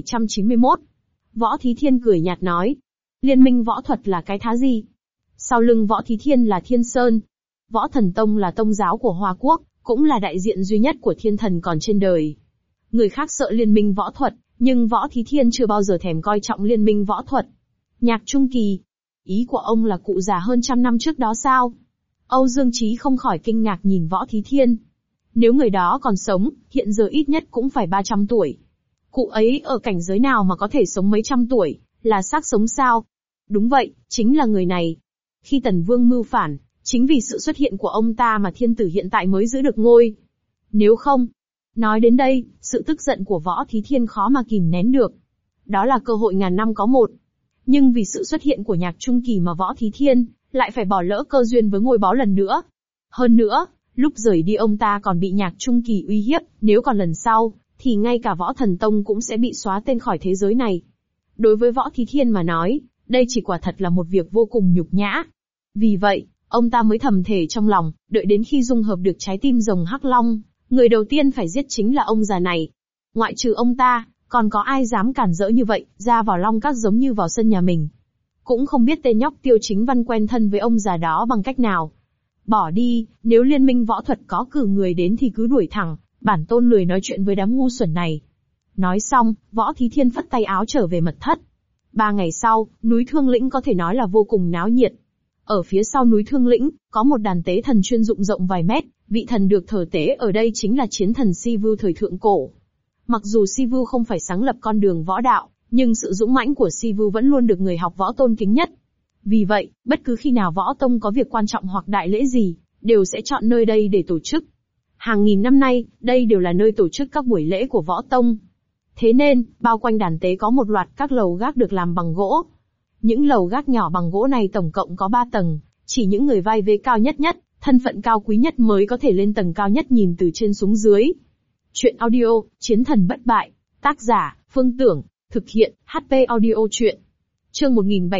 1791. Võ Thí Thiên cười nhạt nói. Liên minh võ thuật là cái thá gì? Sau lưng Võ Thí Thiên là Thiên Sơn. Võ Thần Tông là tông giáo của Hoa Quốc, cũng là đại diện duy nhất của thiên thần còn trên đời. Người khác sợ liên minh võ thuật, nhưng Võ Thí Thiên chưa bao giờ thèm coi trọng liên minh võ thuật. Nhạc Trung Kỳ. Ý của ông là cụ già hơn 100 năm trước đó sao? Âu Dương Chí không khỏi kinh ngạc nhìn Võ Thí Thiên. Nếu người đó còn sống, hiện giờ ít nhất cũng phải 300 tuổi. Cụ ấy ở cảnh giới nào mà có thể sống mấy trăm tuổi, là xác sống sao? Đúng vậy, chính là người này. Khi Tần Vương mưu phản, chính vì sự xuất hiện của ông ta mà thiên tử hiện tại mới giữ được ngôi. Nếu không... Nói đến đây, sự tức giận của Võ Thí Thiên khó mà kìm nén được. Đó là cơ hội ngàn năm có một. Nhưng vì sự xuất hiện của Nhạc Trung Kỳ mà Võ Thí Thiên lại phải bỏ lỡ cơ duyên với ngôi báu lần nữa. Hơn nữa, lúc rời đi ông ta còn bị Nhạc Trung Kỳ uy hiếp, nếu còn lần sau, thì ngay cả Võ Thần Tông cũng sẽ bị xóa tên khỏi thế giới này. Đối với Võ Thí Thiên mà nói, đây chỉ quả thật là một việc vô cùng nhục nhã. Vì vậy, ông ta mới thầm thề trong lòng, đợi đến khi dung hợp được trái tim rồng hắc long, người đầu tiên phải giết chính là ông già này. Ngoại trừ ông ta, còn có ai dám cản rỡ như vậy, ra vào Long Các giống như vào sân nhà mình. Cũng không biết tên nhóc Tiêu Chính Văn quen thân với ông già đó bằng cách nào. Bỏ đi, nếu liên minh võ thuật có cử người đến thì cứ đuổi thẳng, bản tôn lười nói chuyện với đám ngu xuẩn này. Nói xong, Võ Thí Thiên phất tay áo trở về mật thất. 3 ngày sau, núi Thương Lĩnh có thể nói là vô cùng náo nhiệt. Ở phía sau núi Thương Lĩnh, có một đàn tế thần chuyên dụng rộng vài mét, vị thần được thờ tế ở đây chính là chiến thần Sivu thời thượng cổ. Mặc dù Sivu không phải sáng lập con đường võ đạo, nhưng sự dũng mãnh của Sivu vẫn luôn được người học võ tôn kính nhất. Vì vậy, bất cứ khi nào võ tông có việc quan trọng hoặc đại lễ gì, đều sẽ chọn nơi đây để tổ chức. Hàng nghìn năm nay, đây đều là nơi tổ chức các buổi lễ của võ tông. Thế nên, bao quanh đàn tế có một loạt các lầu gác được làm bằng gỗ. Những lầu gác nhỏ bằng gỗ này tổng cộng có 3 tầng, chỉ những người vai vế cao nhất, thân phận cao quý nhất mới có thể lên tầng cao nhất nhìn từ trên xuống dưới. Chuyện audio, Chiến thần bất bại, tác giả, Phương Tưởng, thực hiện, HP audio chuyện. Chương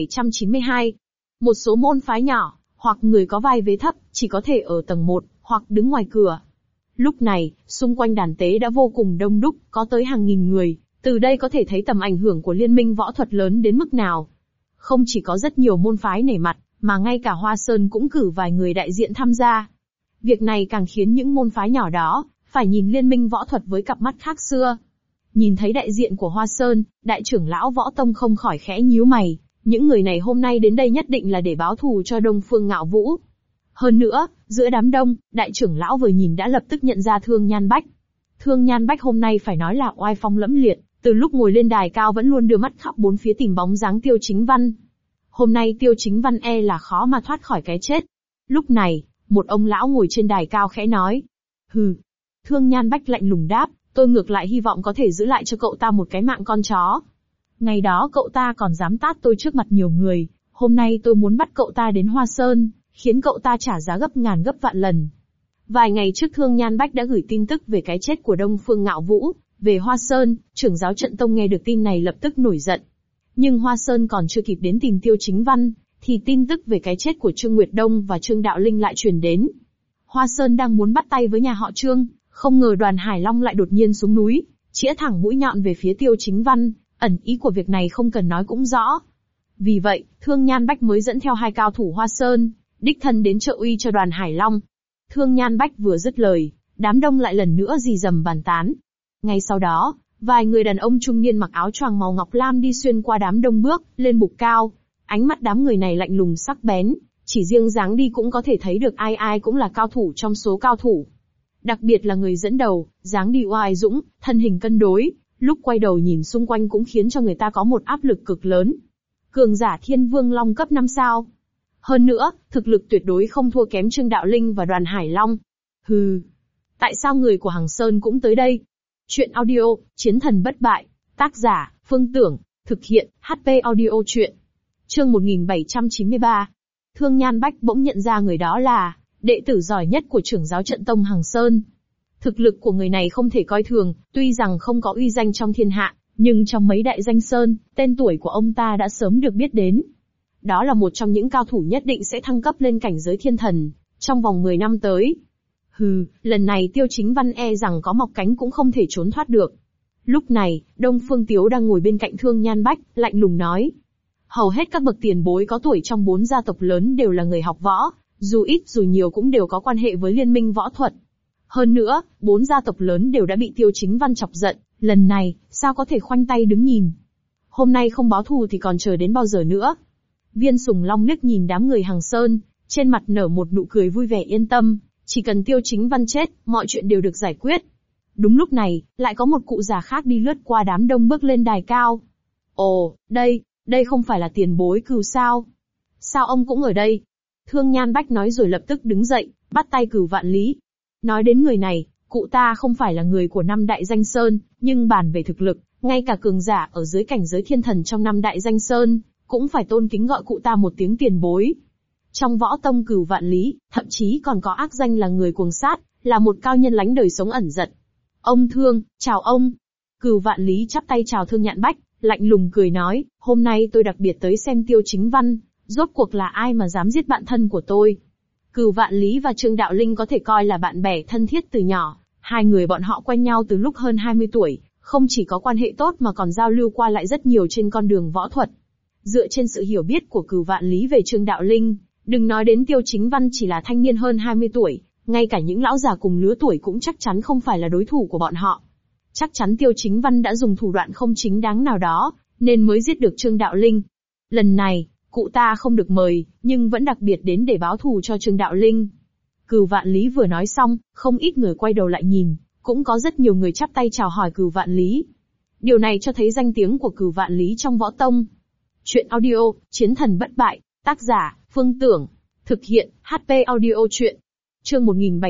1792. Một số môn phái nhỏ, hoặc người có vai vế thấp, chỉ có thể ở tầng 1, hoặc đứng ngoài cửa. Lúc này, xung quanh đàn tế đã vô cùng đông đúc, có tới hàng nghìn người, từ đây có thể thấy tầm ảnh hưởng của liên minh võ thuật lớn đến mức nào. Không chỉ có rất nhiều môn phái nể mặt, mà ngay cả Hoa Sơn cũng cử vài người đại diện tham gia. Việc này càng khiến những môn phái nhỏ đó phải nhìn liên minh võ thuật với cặp mắt khác xưa. Nhìn thấy đại diện của Hoa Sơn, đại trưởng lão võ tông không khỏi khẽ nhíu mày, những người này hôm nay đến đây nhất định là để báo thù cho Đông Phương Ngạo Vũ. Hơn nữa, giữa đám đông, đại trưởng lão vừa nhìn đã lập tức nhận ra Thương Nhan Bách. Thương Nhan Bách hôm nay phải nói là oai phong lẫm liệt, từ lúc ngồi lên đài cao vẫn luôn đưa mắt khắp bốn phía tìm bóng dáng Tiêu Chính Văn. Hôm nay Tiêu Chính Văn e là khó mà thoát khỏi cái chết. Lúc này, một ông lão ngồi trên đài cao khẽ nói. Hừ. Thương Nhan Bách lạnh lùng đáp, tôi ngược lại hy vọng có thể giữ lại cho cậu ta một cái mạng con chó. Ngày đó cậu ta còn dám tát tôi trước mặt nhiều người, hôm nay tôi muốn bắt cậu ta đến Hoa Sơn, khiến cậu ta trả giá gấp ngàn gấp vạn lần. Vài ngày trước Thương Nhan Bách đã gửi tin tức về cái chết của Đông Phương Ngạo Vũ, về Hoa Sơn, trưởng giáo Trận Tông nghe được tin này lập tức nổi giận. Nhưng Hoa Sơn còn chưa kịp đến tìm Tiêu Chính Văn, thì tin tức về cái chết của Trương Nguyệt Đông và Trương Đạo Linh lại truyền đến. Hoa Sơn đang muốn bắt tay với nhà họ Trương, không ngờ Đoàn Hải Long lại đột nhiên xuống núi, chĩa thẳng mũi nhọn về phía Tiêu Chính Văn, ẩn ý của việc này không cần nói cũng rõ. Vì vậy, Thương Nhan Bách mới dẫn theo hai cao thủ Hoa Sơn, đích thân đến trợ uy cho Đoàn Hải Long. Thương Nhan Bách vừa dứt lời, đám đông lại lần nữa rì rầm bàn tán. Ngay sau đó, vài người đàn ông trung niên mặc áo choàng màu ngọc lam đi xuyên qua đám đông bước lên bục cao. Ánh mắt đám người này lạnh lùng sắc bén, chỉ riêng dáng đi cũng có thể thấy được ai ai cũng là cao thủ trong số cao thủ. Đặc biệt là người dẫn đầu, dáng đi oai dũng, thân hình cân đối, lúc quay đầu nhìn xung quanh cũng khiến cho người ta có một áp lực cực lớn. Cường giả Thiên Vương Long cấp 5 sao. Hơn nữa, thực lực tuyệt đối không thua kém Trương Đạo Linh và Đoàn Hải Long. Hừ, tại sao người của Hằng Sơn cũng tới đây? Chuyện audio, Chiến thần bất bại, tác giả, Phương Tưởng, thực hiện, HP Audio Chuyện. Chương 1793. Thương Nhan Bách bỗng nhận ra người đó là đệ tử giỏi nhất của trưởng giáo Trận Tông Hằng Sơn. Thực lực của người này không thể coi thường, tuy rằng không có uy danh trong thiên hạ, nhưng trong mấy đại danh sơn, tên tuổi của ông ta đã sớm được biết đến. Đó là một trong những cao thủ nhất định sẽ thăng cấp lên cảnh giới thiên thần, trong vòng 10 năm tới. Hừ, lần này Tiêu Chính Văn e rằng có mọc cánh cũng không thể trốn thoát được. Lúc này, Đông Phương Tiếu đang ngồi bên cạnh Thương Nhan Bách, lạnh lùng nói. Hầu hết các bậc tiền bối có tuổi trong 4 gia tộc lớn đều là người học võ, dù ít dù nhiều cũng đều có quan hệ với liên minh võ thuật. Hơn nữa, 4 gia tộc lớn đều đã bị Tiêu Chính Văn chọc giận, lần này, sao có thể khoanh tay đứng nhìn. Hôm nay không báo thù thì còn chờ đến bao giờ nữa. Viên Sùng Long liếc nhìn đám người Hằng Sơn, trên mặt nở một nụ cười vui vẻ yên tâm, chỉ cần Tiêu Chính Văn chết, mọi chuyện đều được giải quyết. Đúng lúc này, lại có một cụ già khác đi lướt qua đám đông bước lên đài cao. Ồ, đây không phải là tiền bối Cừu sao? Sao ông cũng ở đây? Thương Nhan Bách nói rồi lập tức đứng dậy, bắt tay Cừu Vạn Lý. Nói đến người này, cụ ta không phải là người của 5 đại danh sơn, nhưng bàn về thực lực, ngay cả cường giả ở dưới cảnh giới thiên thần trong 5 đại danh sơn, cũng phải tôn kính gọi cụ ta một tiếng tiền bối. Trong võ tông Cừu Vạn Lý, thậm chí còn có ác danh là người cuồng sát, là một cao nhân lánh đời sống ẩn giật. Ông Thương, chào ông. Cừu Vạn Lý chắp tay chào Thương Nhan Bách, lạnh lùng cười nói, hôm nay tôi đặc biệt tới xem Tiêu Chính Văn, rốt cuộc là ai mà dám giết bạn thân của tôi. Cừu Vạn Lý và Trương Đạo Linh có thể coi là bạn bè thân thiết từ nhỏ, hai người bọn họ quen nhau từ lúc hơn 20 tuổi, không chỉ có quan hệ tốt mà còn giao lưu qua lại rất nhiều trên con đường võ thuật. Dựa trên sự hiểu biết của Cừu Vạn Lý về Trương Đạo Linh, đừng nói đến Tiêu Chính Văn chỉ là thanh niên hơn 20 tuổi, ngay cả những lão già cùng lứa tuổi cũng chắc chắn không phải là đối thủ của bọn họ. Chắc chắn Tiêu Chính Văn đã dùng thủ đoạn không chính đáng nào đó, nên mới giết được Trương Đạo Linh. Lần này, cụ ta không được mời, nhưng vẫn đặc biệt đến để báo thù cho Trương Đạo Linh. Cừu Vạn Lý vừa nói xong, không ít người quay đầu lại nhìn, cũng có rất nhiều người chắp tay chào hỏi Cừu Vạn Lý. Điều này cho thấy danh tiếng của Cừu Vạn Lý trong võ tông. Chuyện audio, Chiến thần bất bại, tác giả, Phương Tưởng, thực hiện, HP Audio Chuyện. Chương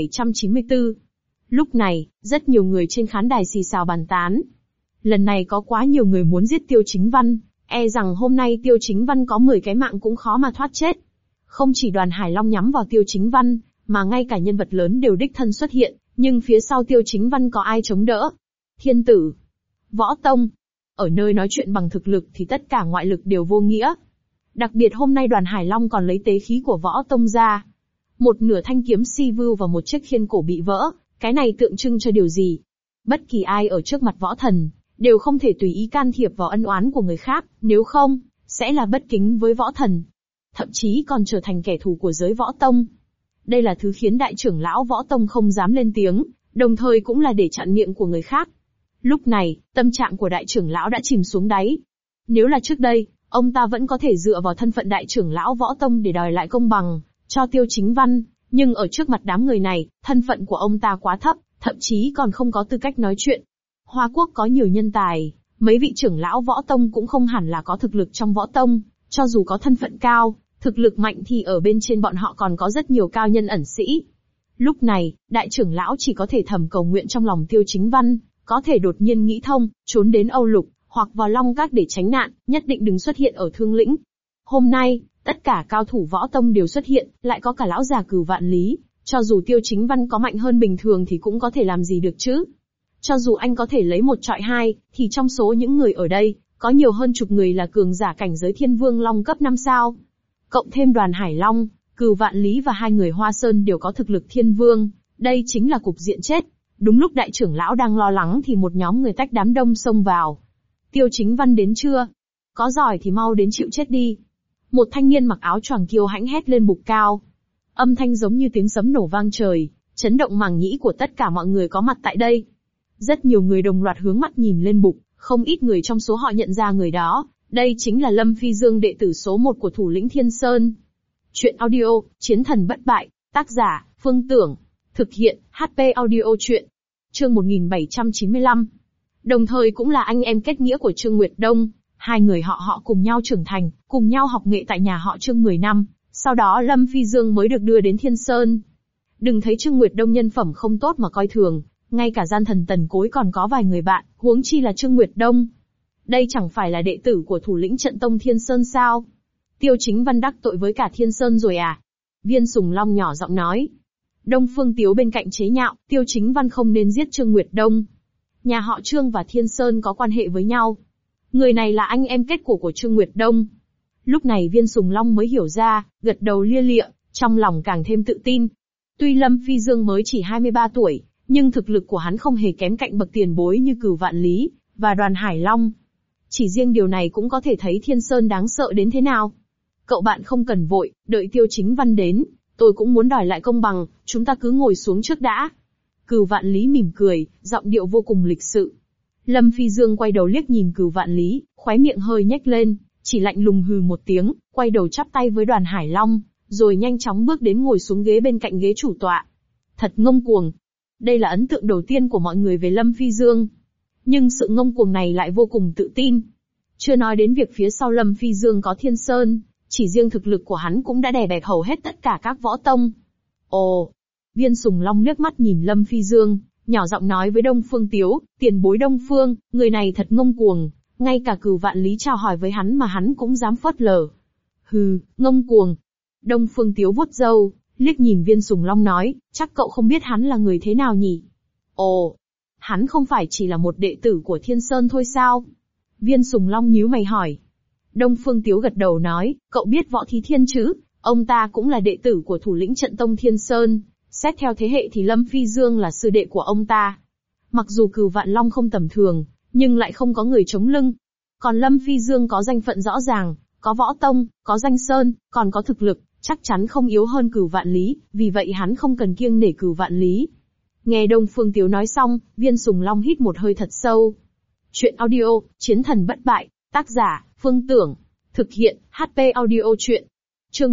1794. Lúc này, rất nhiều người trên khán đài xì xào bàn tán. Lần này có quá nhiều người muốn giết Tiêu Chính Văn, e rằng hôm nay Tiêu Chính Văn có 10 cái mạng cũng khó mà thoát chết. Không chỉ Đoàn Hải Long nhắm vào Tiêu Chính Văn, mà ngay cả nhân vật lớn đều đích thân xuất hiện, nhưng phía sau Tiêu Chính Văn có ai chống đỡ? Thiên tử, võ tông. Ở nơi nói chuyện bằng thực lực thì tất cả ngoại lực đều vô nghĩa. Đặc biệt hôm nay Đoàn Hải Long còn lấy tế khí của võ tông ra. Một nửa thanh kiếm si vưu và một chiếc khiên cổ bị vỡ, cái này tượng trưng cho điều gì? Bất kỳ ai ở trước mặt võ thần, đều không thể tùy ý can thiệp vào ân oán của người khác, nếu không, sẽ là bất kính với võ thần. Thậm chí còn trở thành kẻ thù của giới võ tông. Đây là thứ khiến đại trưởng lão võ tông không dám lên tiếng, đồng thời cũng là để chặn miệng của người khác. Lúc này, tâm trạng của đại trưởng lão đã chìm xuống đáy. Nếu là trước đây, ông ta vẫn có thể dựa vào thân phận đại trưởng lão võ tông để đòi lại công bằng cho Tiêu Chính Văn, nhưng ở trước mặt đám người này, thân phận của ông ta quá thấp, thậm chí còn không có tư cách nói chuyện. Hoa Quốc có nhiều nhân tài, mấy vị trưởng lão võ tông cũng không hẳn là có thực lực trong võ tông, cho dù có thân phận cao, thực lực mạnh thì ở bên trên bọn họ còn có rất nhiều cao nhân ẩn sĩ. Lúc này, đại trưởng lão chỉ có thể thầm cầu nguyện trong lòng Tiêu Chính Văn, có thể đột nhiên nghĩ thông, trốn đến Âu Lục, hoặc vào Long Các để tránh nạn, nhất định đừng xuất hiện ở Thương Lĩnh. Hôm nay, Tất cả cao thủ võ tông đều xuất hiện, lại có cả lão già Cửu Vạn Lý, cho dù Tiêu Chính Văn có mạnh hơn bình thường thì cũng có thể làm gì được chứ. Cho dù anh có thể lấy một trọi hai, thì trong số những người ở đây, có nhiều hơn chục người là cường giả cảnh giới Thiên Vương Long cấp 5 sao. Cộng thêm Đoàn Hải Long, Cửu Vạn Lý và hai người Hoa Sơn đều có thực lực Thiên Vương, đây chính là cục diện chết. Đúng lúc đại trưởng lão đang lo lắng thì một nhóm người tách đám đông xông vào. Tiêu Chính Văn đến chưa? Có giỏi thì mau đến chịu chết đi. Một thanh niên mặc áo choàng kiêu hãnh hét lên bục cao. Âm thanh giống như tiếng sấm nổ vang trời, chấn động màng nhĩ của tất cả mọi người có mặt tại đây. Rất nhiều người đồng loạt hướng mắt nhìn lên bục, không ít người trong số họ nhận ra người đó, đây chính là Lâm Phi Dương, đệ tử số 1 của thủ lĩnh Thiên Sơn. Chuyện audio, Chiến thần bất bại, tác giả, Phương Tưởng. Thực hiện, HP audio chuyện. Chương 1795. Đồng thời cũng là anh em kết nghĩa của Trương Nguyệt Đông, hai người họ cùng nhau trưởng thành, cùng nhau học nghệ tại nhà họ Trương 10 năm, sau đó Lâm Phi Dương mới được đưa đến Thiên Sơn. Đừng thấy Trương Nguyệt Đông nhân phẩm không tốt mà coi thường, ngay cả gian thần Tần Cối còn có vài người bạn, huống chi là Trương Nguyệt Đông. Đây chẳng phải là đệ tử của thủ lĩnh trận tông Thiên Sơn sao? Tiêu Chính Văn đắc tội với cả Thiên Sơn rồi à? Viên Sùng Long nhỏ giọng nói. Đông Phương Tiếu bên cạnh chế nhạo, Tiêu Chính Văn không nên giết Trương Nguyệt Đông. Nhà họ Trương và Thiên Sơn có quan hệ với nhau. Người này là anh em kết của Trương Nguyệt Đông. Lúc này Viên Sùng Long mới hiểu ra, gật đầu lia lịa, trong lòng càng thêm tự tin. Tuy Lâm Phi Dương mới chỉ 23 tuổi, nhưng thực lực của hắn không hề kém cạnh bậc tiền bối như Cửu Vạn Lý và Đoàn Hải Long. Chỉ riêng điều này cũng có thể thấy Thiên Sơn đáng sợ đến thế nào. Cậu bạn không cần vội, đợi Tiêu Chính Văn đến, tôi cũng muốn đòi lại công bằng, chúng ta cứ ngồi xuống trước đã. Cửu Vạn Lý mỉm cười, giọng điệu vô cùng lịch sự. Lâm Phi Dương quay đầu liếc nhìn Cửu Vạn Lý, khóe miệng hơi nhếch lên, chỉ lạnh lùng hừ một tiếng, quay đầu chắp tay với Đoàn Hải Long, rồi nhanh chóng bước đến ngồi xuống ghế bên cạnh ghế chủ tọa. Thật ngông cuồng. Đây là ấn tượng đầu tiên của mọi người về Lâm Phi Dương. Nhưng sự ngông cuồng này lại vô cùng tự tin. Chưa nói đến việc phía sau Lâm Phi Dương có Thiên Sơn, chỉ riêng thực lực của hắn cũng đã đè bẹp hầu hết tất cả các võ tông. Ồ! Viên Sùng Long liếc mắt nhìn Lâm Phi Dương, nhỏ giọng nói với Đông Phương Tiếu, tiền bối Đông Phương, người này thật ngông cuồng, ngay cả Cửu Vạn Lý chào hỏi với hắn mà hắn cũng dám phớt lờ. Hừ, ngông cuồng. Đông Phương Tiếu vuốt râu, liếc nhìn Viên Sùng Long nói, chắc cậu không biết hắn là người thế nào nhỉ? Ồ! Hắn không phải chỉ là một đệ tử của Thiên Sơn thôi sao? Viên Sùng Long nhíu mày hỏi. Đông Phương Tiếu gật đầu nói, cậu biết Võ Thí Thiên chứ? Ông ta cũng là đệ tử của thủ lĩnh trận tông Thiên Sơn. Xét theo thế hệ thì Lâm Phi Dương là sư đệ của ông ta. Mặc dù Cửu Vạn Long không tầm thường, nhưng lại không có người chống lưng. Còn Lâm Phi Dương có danh phận rõ ràng, có võ tông, có danh sơn, còn có thực lực, chắc chắn không yếu hơn Cửu Vạn Lý, vì vậy hắn không cần kiêng nể Cửu Vạn Lý. Nghe Đông Phương Tiếu nói xong, Viên Sùng Long hít một hơi thật sâu. Chuyện audio, Chiến thần bất bại, tác giả, Phương Tưởng. Thực hiện, HP audio chuyện. Chương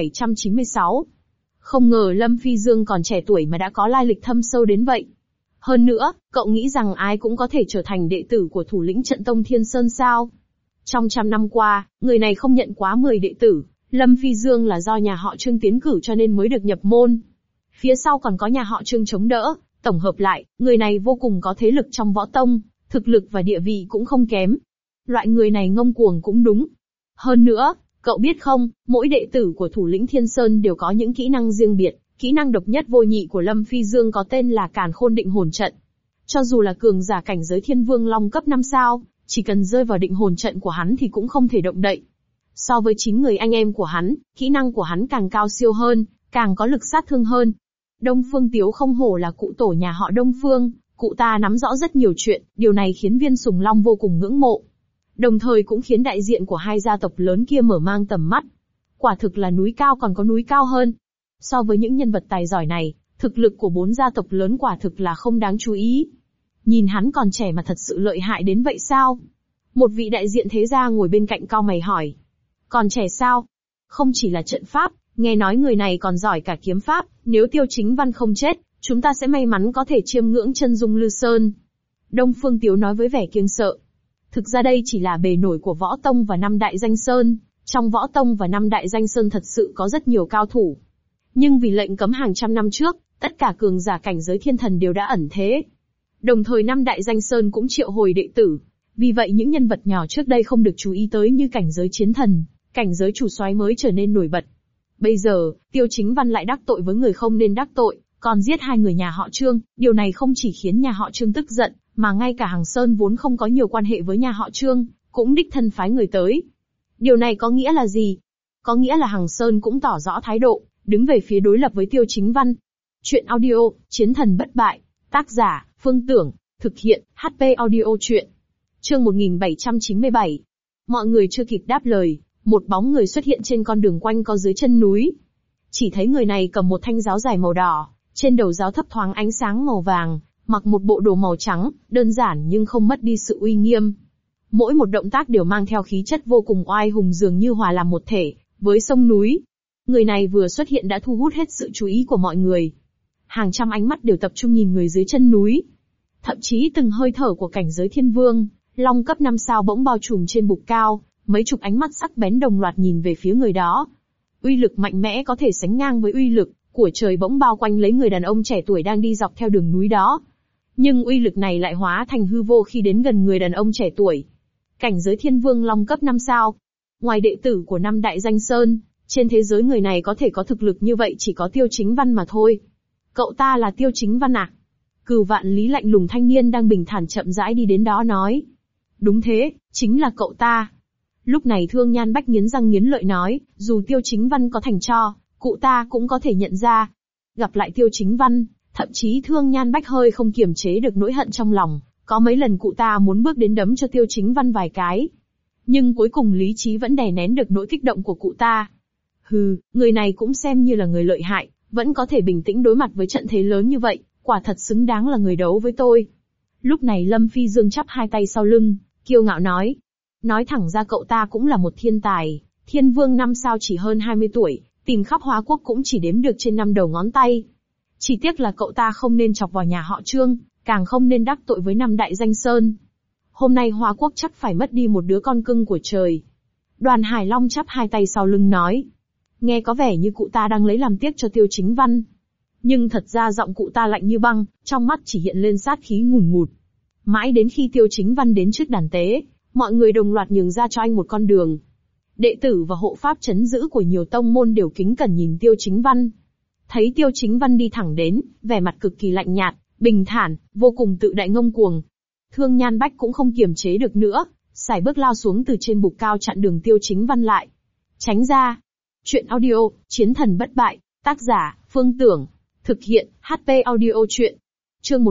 1796. Không ngờ Lâm Phi Dương còn trẻ tuổi mà đã có lai lịch thâm sâu đến vậy. Hơn nữa, cậu nghĩ rằng ai cũng có thể trở thành đệ tử của thủ lĩnh trận tông Thiên Sơn sao? Trong 100 năm qua, người này không nhận quá 10 đệ tử, Lâm Phi Dương là do nhà họ Trương tiến cử cho nên mới được nhập môn. Phía sau còn có nhà họ Trương chống đỡ, tổng hợp lại, người này vô cùng có thế lực trong võ tông, thực lực và địa vị cũng không kém. Loại người này ngông cuồng cũng đúng. Hơn nữa, cậu biết không, mỗi đệ tử của thủ lĩnh Thiên Sơn đều có những kỹ năng riêng biệt, kỹ năng độc nhất vô nhị của Lâm Phi Dương có tên là Càn Khôn Định Hồn Trận. Cho dù là cường giả cảnh giới Thiên Vương Long cấp 5 sao, chỉ cần rơi vào định hồn trận của hắn thì cũng không thể động đậy. So với 9 người anh em của hắn, kỹ năng của hắn càng cao siêu hơn, càng có lực sát thương hơn. Đông Phương Tiếu không hổ là cụ tổ nhà họ Đông Phương, cụ ta nắm rõ rất nhiều chuyện, điều này khiến Viên Sùng Long vô cùng ngưỡng mộ. Đồng thời cũng khiến đại diện của hai gia tộc lớn kia mở mang tầm mắt. Quả thực là núi cao còn có núi cao hơn. So với những nhân vật tài giỏi này, thực lực của 4 gia tộc lớn quả thực là không đáng chú ý. Nhìn hắn còn trẻ mà thật sự lợi hại đến vậy sao? Một vị đại diện thế gia ngồi bên cạnh cau mày hỏi. Còn trẻ sao? Không chỉ là trận pháp, nghe nói người này còn giỏi cả kiếm pháp, nếu Tiêu Chính Văn không chết, chúng ta sẽ may mắn có thể chiêm ngưỡng chân dung Lư Sơn. Đông Phương Tiếu nói với vẻ kiêng sợ. Thực ra đây chỉ là bề nổi của võ tông và 5 đại danh sơn, trong võ tông và 5 đại danh sơn thật sự có rất nhiều cao thủ. Nhưng vì lệnh cấm hàng trăm năm trước, tất cả cường giả cảnh giới thiên thần đều đã ẩn thế. Đồng thời 5 đại danh sơn cũng triệu hồi đệ tử, vì vậy những nhân vật nhỏ trước đây không được chú ý tới như cảnh giới chiến thần, cảnh giới chủ soái mới trở nên nổi bật. Bây giờ, Tiêu Chính Văn lại đắc tội với người không nên đắc tội, còn giết hai người nhà họ Trương, điều này không chỉ khiến nhà họ Trương tức giận, mà ngay cả Hằng Sơn vốn không có nhiều quan hệ với nhà họ Trương, cũng đích thân phái người tới. Điều này có nghĩa là gì? Có nghĩa là Hằng Sơn cũng tỏ rõ thái độ, đứng về phía đối lập với Tiêu Chính Văn. Chuyện audio, Chiến thần bất bại, tác giả, Phương Tưởng, thực hiện, HP Audio Chuyện. Chương 1797. Mọi người chưa kịp đáp lời, một bóng người xuất hiện trên con đường quanh co dưới chân núi. Chỉ thấy người này cầm một thanh giáo dài màu đỏ, trên đầu giáo thấp thoáng ánh sáng màu vàng, mặc một bộ đồ màu trắng, đơn giản nhưng không mất đi sự uy nghiêm. Mỗi một động tác đều mang theo khí chất vô cùng oai hùng, dường như hòa làm một thể với sông núi. Người này vừa xuất hiện đã thu hút hết sự chú ý của mọi người. Hàng trăm ánh mắt đều tập trung nhìn người dưới chân núi. Thậm chí từng hơi thở của cảnh giới thiên vương, long cấp 5 sao bỗng bao trùm trên bục cao, mấy chục ánh mắt sắc bén đồng loạt nhìn về phía người đó. Uy lực mạnh mẽ có thể sánh ngang với uy lực của trời bỗng bao quanh lấy người đàn ông trẻ tuổi đang đi dọc theo đường núi đó. Nhưng uy lực này lại hóa thành hư vô khi đến gần người đàn ông trẻ tuổi. Cảnh giới thiên vương long cấp 5 sao. Ngoài đệ tử của 5 đại danh sơn, trên thế giới người này có thể có thực lực như vậy chỉ có Tiêu Chính Văn mà thôi. Cậu ta là Tiêu Chính Văn à? Cửu Vạn Lý lạnh lùng thanh niên đang bình thản chậm rãi đi đến đó nói. Đúng thế, chính là cậu ta. Lúc này Thương Nhan Bách nghiến răng nghiến lợi nói, dù Tiêu Chính Văn có thành tro, cụ ta cũng có thể nhận ra. Gặp lại Tiêu Chính Văn, thậm chí Thương Nhan Bách hơi không kiềm chế được nỗi hận trong lòng, có mấy lần cụ ta muốn bước đến đấm cho Tiêu Chính Văn vài cái. Nhưng cuối cùng lý trí vẫn đè nén được nỗi kích động của cụ ta. Hừ, người này cũng xem như là người lợi hại, vẫn có thể bình tĩnh đối mặt với trận thế lớn như vậy, quả thật xứng đáng là người đấu với tôi. Lúc này Lâm Phi Dương chắp hai tay sau lưng, kiêu ngạo nói. Nói thẳng ra cậu ta cũng là một thiên tài, thiên vương 5 sao chỉ hơn 20 tuổi, tìm khắp Hóa Quốc cũng chỉ đếm được trên 5 đầu ngón tay. Chỉ tiếc là cậu ta không nên chọc vào nhà họ Trương, càng không nên đắc tội với 5 đại danh sơn. Hôm nay Hóa Quốc chắc phải mất đi một đứa con cưng của trời. Đoàn Hải Long chắp hai tay sau lưng nói. Nghe có vẻ như cụ ta đang lấy làm tiếc cho Tiêu Chính Văn. Nhưng thật ra giọng cụ ta lạnh như băng, trong mắt chỉ hiện lên sát khí ngùn ngụt. Mãi đến khi Tiêu Chính Văn đến trước đàn tế, mọi người đồng loạt nhường ra cho anh một con đường. Đệ tử và hộ pháp trấn giữ của nhiều tông môn đều kính cẩn nhìn Tiêu Chính Văn. Thấy Tiêu Chính Văn đi thẳng đến, vẻ mặt cực kỳ lạnh nhạt, bình thản, vô cùng tự đại ngông cuồng. Thương Nhan Bách cũng không kiềm chế được nữa, sải bước lao xuống từ trên bục cao chặn đường Tiêu Chính Văn lại. Tránh ra. Chuyện audio, Chiến thần bất bại, tác giả, Phương Tưởng, thực hiện, HP Audio Chuyện. Chương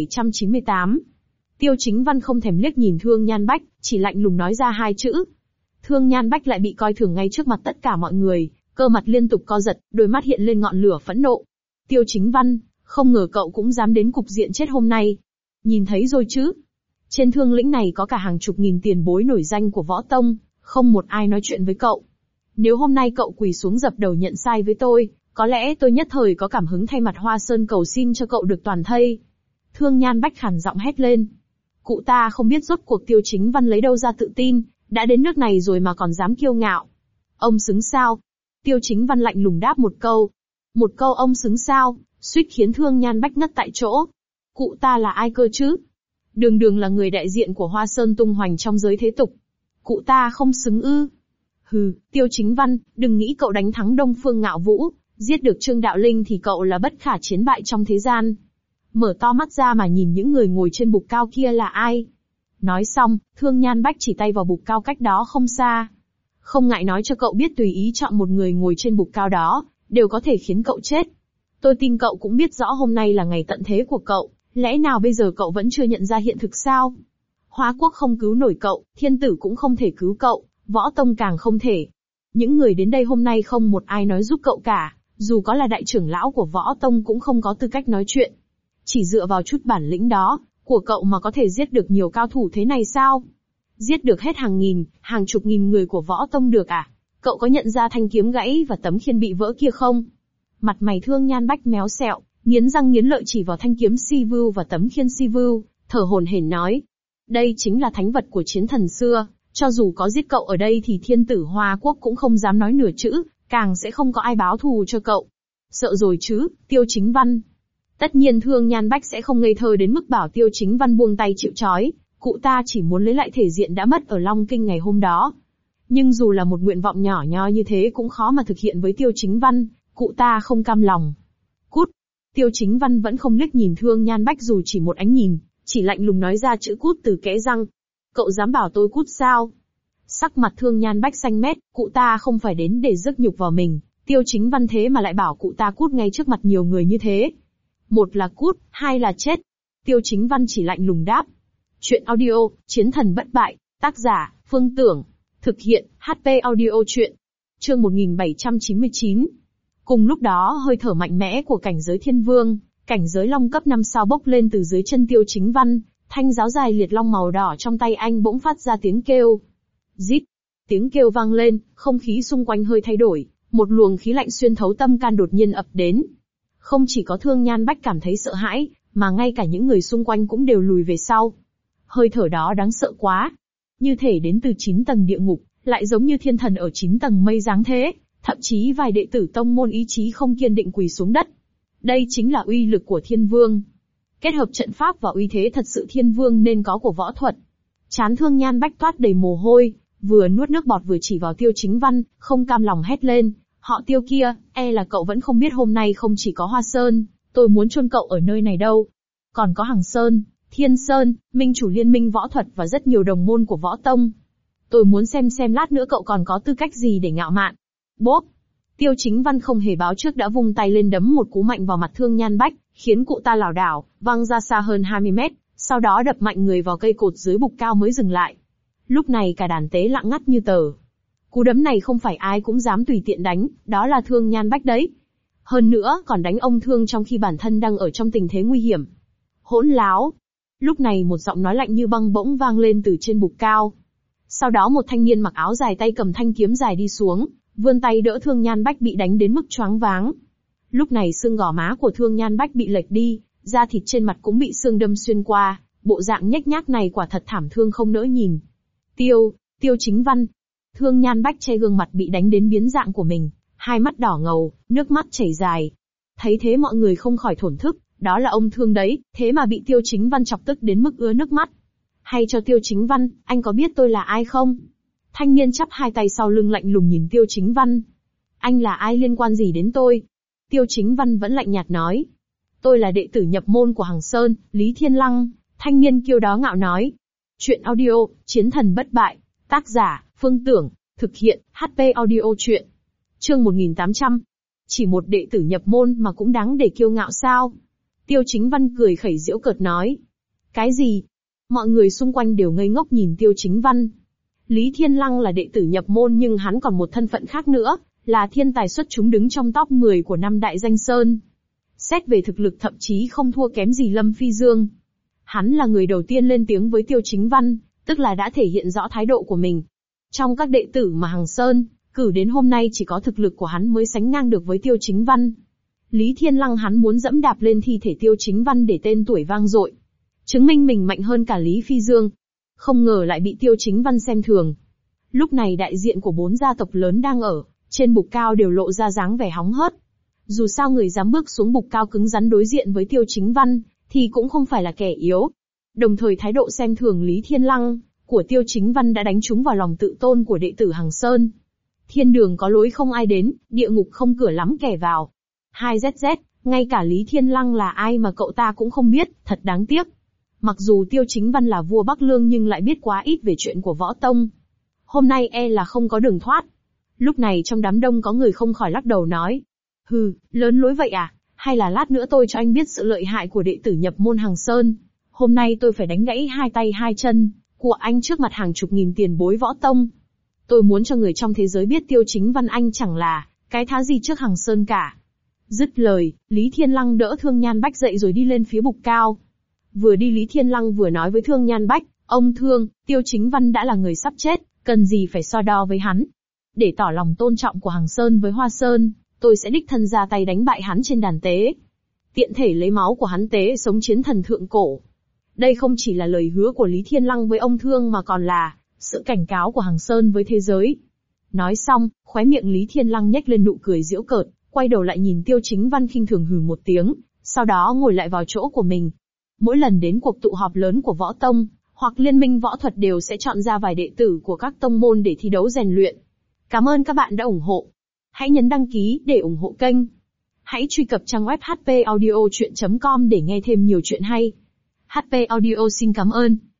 1798. Tiêu Chính Văn không thèm liếc nhìn Thương Nhan Bách, chỉ lạnh lùng nói ra hai chữ. Thương Nhan Bách lại bị coi thường ngay trước mặt tất cả mọi người, cơ mặt liên tục co giật, đôi mắt hiện lên ngọn lửa phẫn nộ. Tiêu Chính Văn, không ngờ cậu cũng dám đến cục diện chết hôm nay. Nhìn thấy rồi chứ? Trên Thương lĩnh này có cả hàng chục nghìn tiền bối nổi danh của võ tông, không một ai nói chuyện với cậu. Nếu hôm nay cậu quỳ xuống dập đầu nhận sai với tôi, có lẽ tôi nhất thời có cảm hứng thay mặt Hoa Sơn cầu xin cho cậu được toàn thây. Thương Nhan Bách khàn giọng hét lên. Cụ ta không biết rốt cuộc Tiêu Chính Văn lấy đâu ra tự tin, đã đến nước này rồi mà còn dám kiêu ngạo. Ông xứng sao? Tiêu Chính Văn lạnh lùng đáp một câu. Một câu ông xứng sao, suýt khiến Thương Nhan Bách ngất tại chỗ. Cụ ta là ai cơ chứ? Đường đường là người đại diện của Hoa Sơn tung hoành trong giới thế tục. Cụ ta không xứng ư? Hừ, Tiêu Chính Văn, đừng nghĩ cậu đánh thắng Đông Phương Ngạo Vũ, giết được Trương Đạo Linh thì cậu là bất khả chiến bại trong thế gian. Mở to mắt ra mà nhìn những người ngồi trên bục cao kia là ai. Nói xong, Thương Nhan Bách chỉ tay vào bục cao cách đó không xa. Không ngại nói cho cậu biết tùy ý chọn một người ngồi trên bục cao đó, đều có thể khiến cậu chết. Tôi tin cậu cũng biết rõ hôm nay là ngày tận thế của cậu, lẽ nào bây giờ cậu vẫn chưa nhận ra hiện thực sao? Hóa Quốc không cứu nổi cậu, thiên tử cũng không thể cứu cậu, võ tông càng không thể. Những người đến đây hôm nay không một ai nói giúp cậu cả, dù có là đại trưởng lão của võ tông cũng không có tư cách nói chuyện. Chỉ dựa vào chút bản lĩnh đó, của cậu mà có thể giết được nhiều cao thủ thế này sao? Giết được hết hàng nghìn, hàng chục nghìn người của võ tông được à? Cậu có nhận ra thanh kiếm gãy và tấm khiên bị vỡ kia không? Mặt mày Thương Nhan Bách méo sẹo, nghiến răng nghiến lợi chỉ vào thanh kiếm si vưu và tấm khiên si vưu, thở hổn hển nói. Đây chính là thánh vật của chiến thần xưa, cho dù có giết cậu ở đây thì thiên tử Hoa Quốc cũng không dám nói nửa chữ, càng sẽ không có ai báo thù cho cậu. Sợ rồi chứ, Tiêu Chính Văn. Tất nhiên Thương Nhan Bách sẽ không ngây thơ đến mức bảo Tiêu Chính Văn buông tay chịu trói, cụ ta chỉ muốn lấy lại thể diện đã mất ở Long Kinh ngày hôm đó. Nhưng dù là một nguyện vọng nhỏ nhoi như thế cũng khó mà thực hiện với Tiêu Chính Văn, cụ ta không cam lòng. Cút! Tiêu Chính Văn vẫn không liếc nhìn Thương Nhan Bách dù chỉ một ánh nhìn, chỉ lạnh lùng nói ra chữ cút từ kẽ răng. Cậu dám bảo tôi cút sao? Sắc mặt Thương Nhan Bách xanh mét, cụ ta không phải đến để rước nhục vào mình, Tiêu Chính Văn thế mà lại bảo cụ ta cút ngay trước mặt nhiều người như thế. Một là cút, hai là chết. Tiêu Chính Văn chỉ lạnh lùng đáp. Chuyện audio, Chiến thần bất bại, tác giả, Phương Tưởng. Thực hiện, HP Audio Chuyện. Chương 1799. Cùng lúc đó hơi thở mạnh mẽ của cảnh giới thiên vương, cảnh giới long cấp 5 sao bốc lên từ dưới chân Tiêu Chính Văn, thanh giáo dài liệt long màu đỏ trong tay anh bỗng phát ra tiếng kêu. Rít. Tiếng kêu vang lên, không khí xung quanh hơi thay đổi, một luồng khí lạnh xuyên thấu tâm can đột nhiên ập đến. Không chỉ có Thương Nhan Bách cảm thấy sợ hãi, mà ngay cả những người xung quanh cũng đều lùi về sau. Hơi thở đó đáng sợ quá. Như thể đến từ 9 tầng địa ngục, lại giống như thiên thần ở 9 tầng mây giáng thế, thậm chí vài đệ tử tông môn ý chí không kiên định quỳ xuống đất. Đây chính là uy lực của thiên vương. Kết hợp trận pháp và uy thế thật sự thiên vương nên có của võ thuật. Trán Thương Nhan Bách toát đầy mồ hôi, vừa nuốt nước bọt vừa chỉ vào Tiêu Chính Văn, không cam lòng hét lên. Họ Tiêu kia, e là cậu vẫn không biết hôm nay không chỉ có Hoa Sơn, tôi muốn chôn cậu ở nơi này đâu. Còn có Hằng Sơn, Thiên Sơn, Minh chủ liên minh võ thuật và rất nhiều đồng môn của võ tông. Tôi muốn xem lát nữa cậu còn có tư cách gì để ngạo mạn. Bốp! Tiêu Chính Văn không hề báo trước đã vung tay lên đấm một cú mạnh vào mặt Thương Nhan Bách, khiến cụ ta lảo đảo, văng ra xa hơn 20 mét, sau đó đập mạnh người vào cây cột dưới bục cao mới dừng lại. Lúc này cả đàn tế lặng ngắt như tờ. Cú đấm này không phải ai cũng dám tùy tiện đánh, đó là Thương Nhan Bách đấy. Hơn nữa còn đánh ông Thương trong khi bản thân đang ở trong tình thế nguy hiểm. Hỗn láo! Lúc này một giọng nói lạnh như băng bỗng vang lên từ trên bục cao. Sau đó một thanh niên mặc áo dài tay cầm thanh kiếm dài đi xuống, vươn tay đỡ Thương Nhan Bách bị đánh đến mức choáng váng. Lúc này xương gò má của Thương Nhan Bách bị lệch đi, da thịt trên mặt cũng bị xương đâm xuyên qua, bộ dạng nhếch nhác này quả thật thảm thương không nỡ nhìn. Tiêu Chính Văn. Thương Nhan Bách che gương mặt bị đánh đến biến dạng của mình, hai mắt đỏ ngầu, nước mắt chảy dài. Thấy thế mọi người không khỏi thổn thức, đó là ông Thương đấy, thế mà bị Tiêu Chính Văn chọc tức đến mức ứa nước mắt. Hay cho Tiêu Chính Văn, anh có biết tôi là ai không? Thanh niên chắp hai tay sau lưng lạnh lùng nhìn Tiêu Chính Văn. Anh là ai liên quan gì đến tôi? Tiêu Chính Văn vẫn lạnh nhạt nói. Tôi là đệ tử nhập môn của Hằng Sơn, Lý Thiên Lăng, thanh niên kiêu đó ngạo nói. Chuyện audio, Chiến thần bất bại, tác giả, Phương Tưởng, thực hiện, HP Audio Chuyện. Chương 1800. Chỉ một đệ tử nhập môn mà cũng đáng để kiêu ngạo sao? Tiêu Chính Văn cười khẩy giễu cợt nói. Cái gì? Mọi người xung quanh đều ngây ngốc nhìn Tiêu Chính Văn. Lý Thiên Lăng là đệ tử nhập môn nhưng hắn còn một thân phận khác nữa, là thiên tài xuất chúng đứng trong top 10 của 5 đại danh sơn. Xét về thực lực thậm chí không thua kém gì Lâm Phi Dương. Hắn là người đầu tiên lên tiếng với Tiêu Chính Văn, tức là đã thể hiện rõ thái độ của mình. Trong các đệ tử mà Hằng Sơn cử đến hôm nay chỉ có thực lực của hắn mới sánh ngang được với Tiêu Chính Văn. Lý Thiên Lăng hắn muốn dẫm đạp lên thi thể Tiêu Chính Văn để tên tuổi vang dội, chứng minh mình mạnh hơn cả Lý Phi Dương. Không ngờ lại bị Tiêu Chính Văn xem thường. Lúc này đại diện của 4 gia tộc lớn đang ở trên bục cao đều lộ ra dáng vẻ hóng hớt. Dù sao người dám bước xuống bục cao cứng rắn đối diện với Tiêu Chính Văn thì cũng không phải là kẻ yếu. Đồng thời thái độ xem thường Lý Thiên Lăng của Tiêu Chính Văn đã đánh trúng vào lòng tự tôn của đệ tử Hằng Sơn. Thiên đường có lối không ai đến, địa ngục không cửa lắm kẻ vào. 2ZZ, ngay cả Lý Thiên Lăng là ai mà cậu ta cũng không biết, thật đáng tiếc. Mặc dù Tiêu Chính Văn là vua Bắc Lương nhưng lại biết quá ít về chuyện của võ tông. Hôm nay e là không có đường thoát. Lúc này trong đám đông có người không khỏi lắc đầu nói. Hừ, lớn lối vậy à, hay là lát nữa tôi cho anh biết sự lợi hại của đệ tử nhập môn Hằng Sơn. Hôm nay tôi phải đánh gãy hai tay hai chân của anh trước mặt hàng chục nghìn tiền bối võ tông. Tôi muốn cho người trong thế giới biết Tiêu Chính Văn anh chẳng là cái thá gì trước Hằng Sơn cả. Dứt lời, Lý Thiên Lăng đỡ Thương Nhan Bách dậy rồi đi lên phía bục cao. Vừa đi Lý Thiên Lăng vừa nói với Thương Nhan Bách, ông Thương, Tiêu Chính Văn đã là người sắp chết, cần gì phải so đo với hắn. Để tỏ lòng tôn trọng của Hằng Sơn với Hoa Sơn, tôi sẽ đích thân ra tay đánh bại hắn trên đàn tế. Tiện thể lấy máu của hắn tế sống chiến thần thượng cổ. Đây không chỉ là lời hứa của Lý Thiên Lăng với ông Thương mà còn là sự cảnh cáo của Hằng Sơn với thế giới. Nói xong, khóe miệng Lý Thiên Lăng nhếch lên nụ cười giễu cợt, quay đầu lại nhìn Tiêu Chính Văn khinh thường hừ một tiếng, sau đó ngồi lại vào chỗ của mình. Mỗi lần đến cuộc tụ họp lớn của võ tông, hoặc Liên minh võ thuật đều sẽ chọn ra vài đệ tử của các tông môn để thi đấu rèn luyện. Cảm ơn các bạn đã ủng hộ. Hãy nhấn đăng ký để ủng hộ kênh. Hãy truy cập trang web hpaudiochuyen.com để nghe thêm nhiều chuyện hay. HP Audio xin cảm ơn.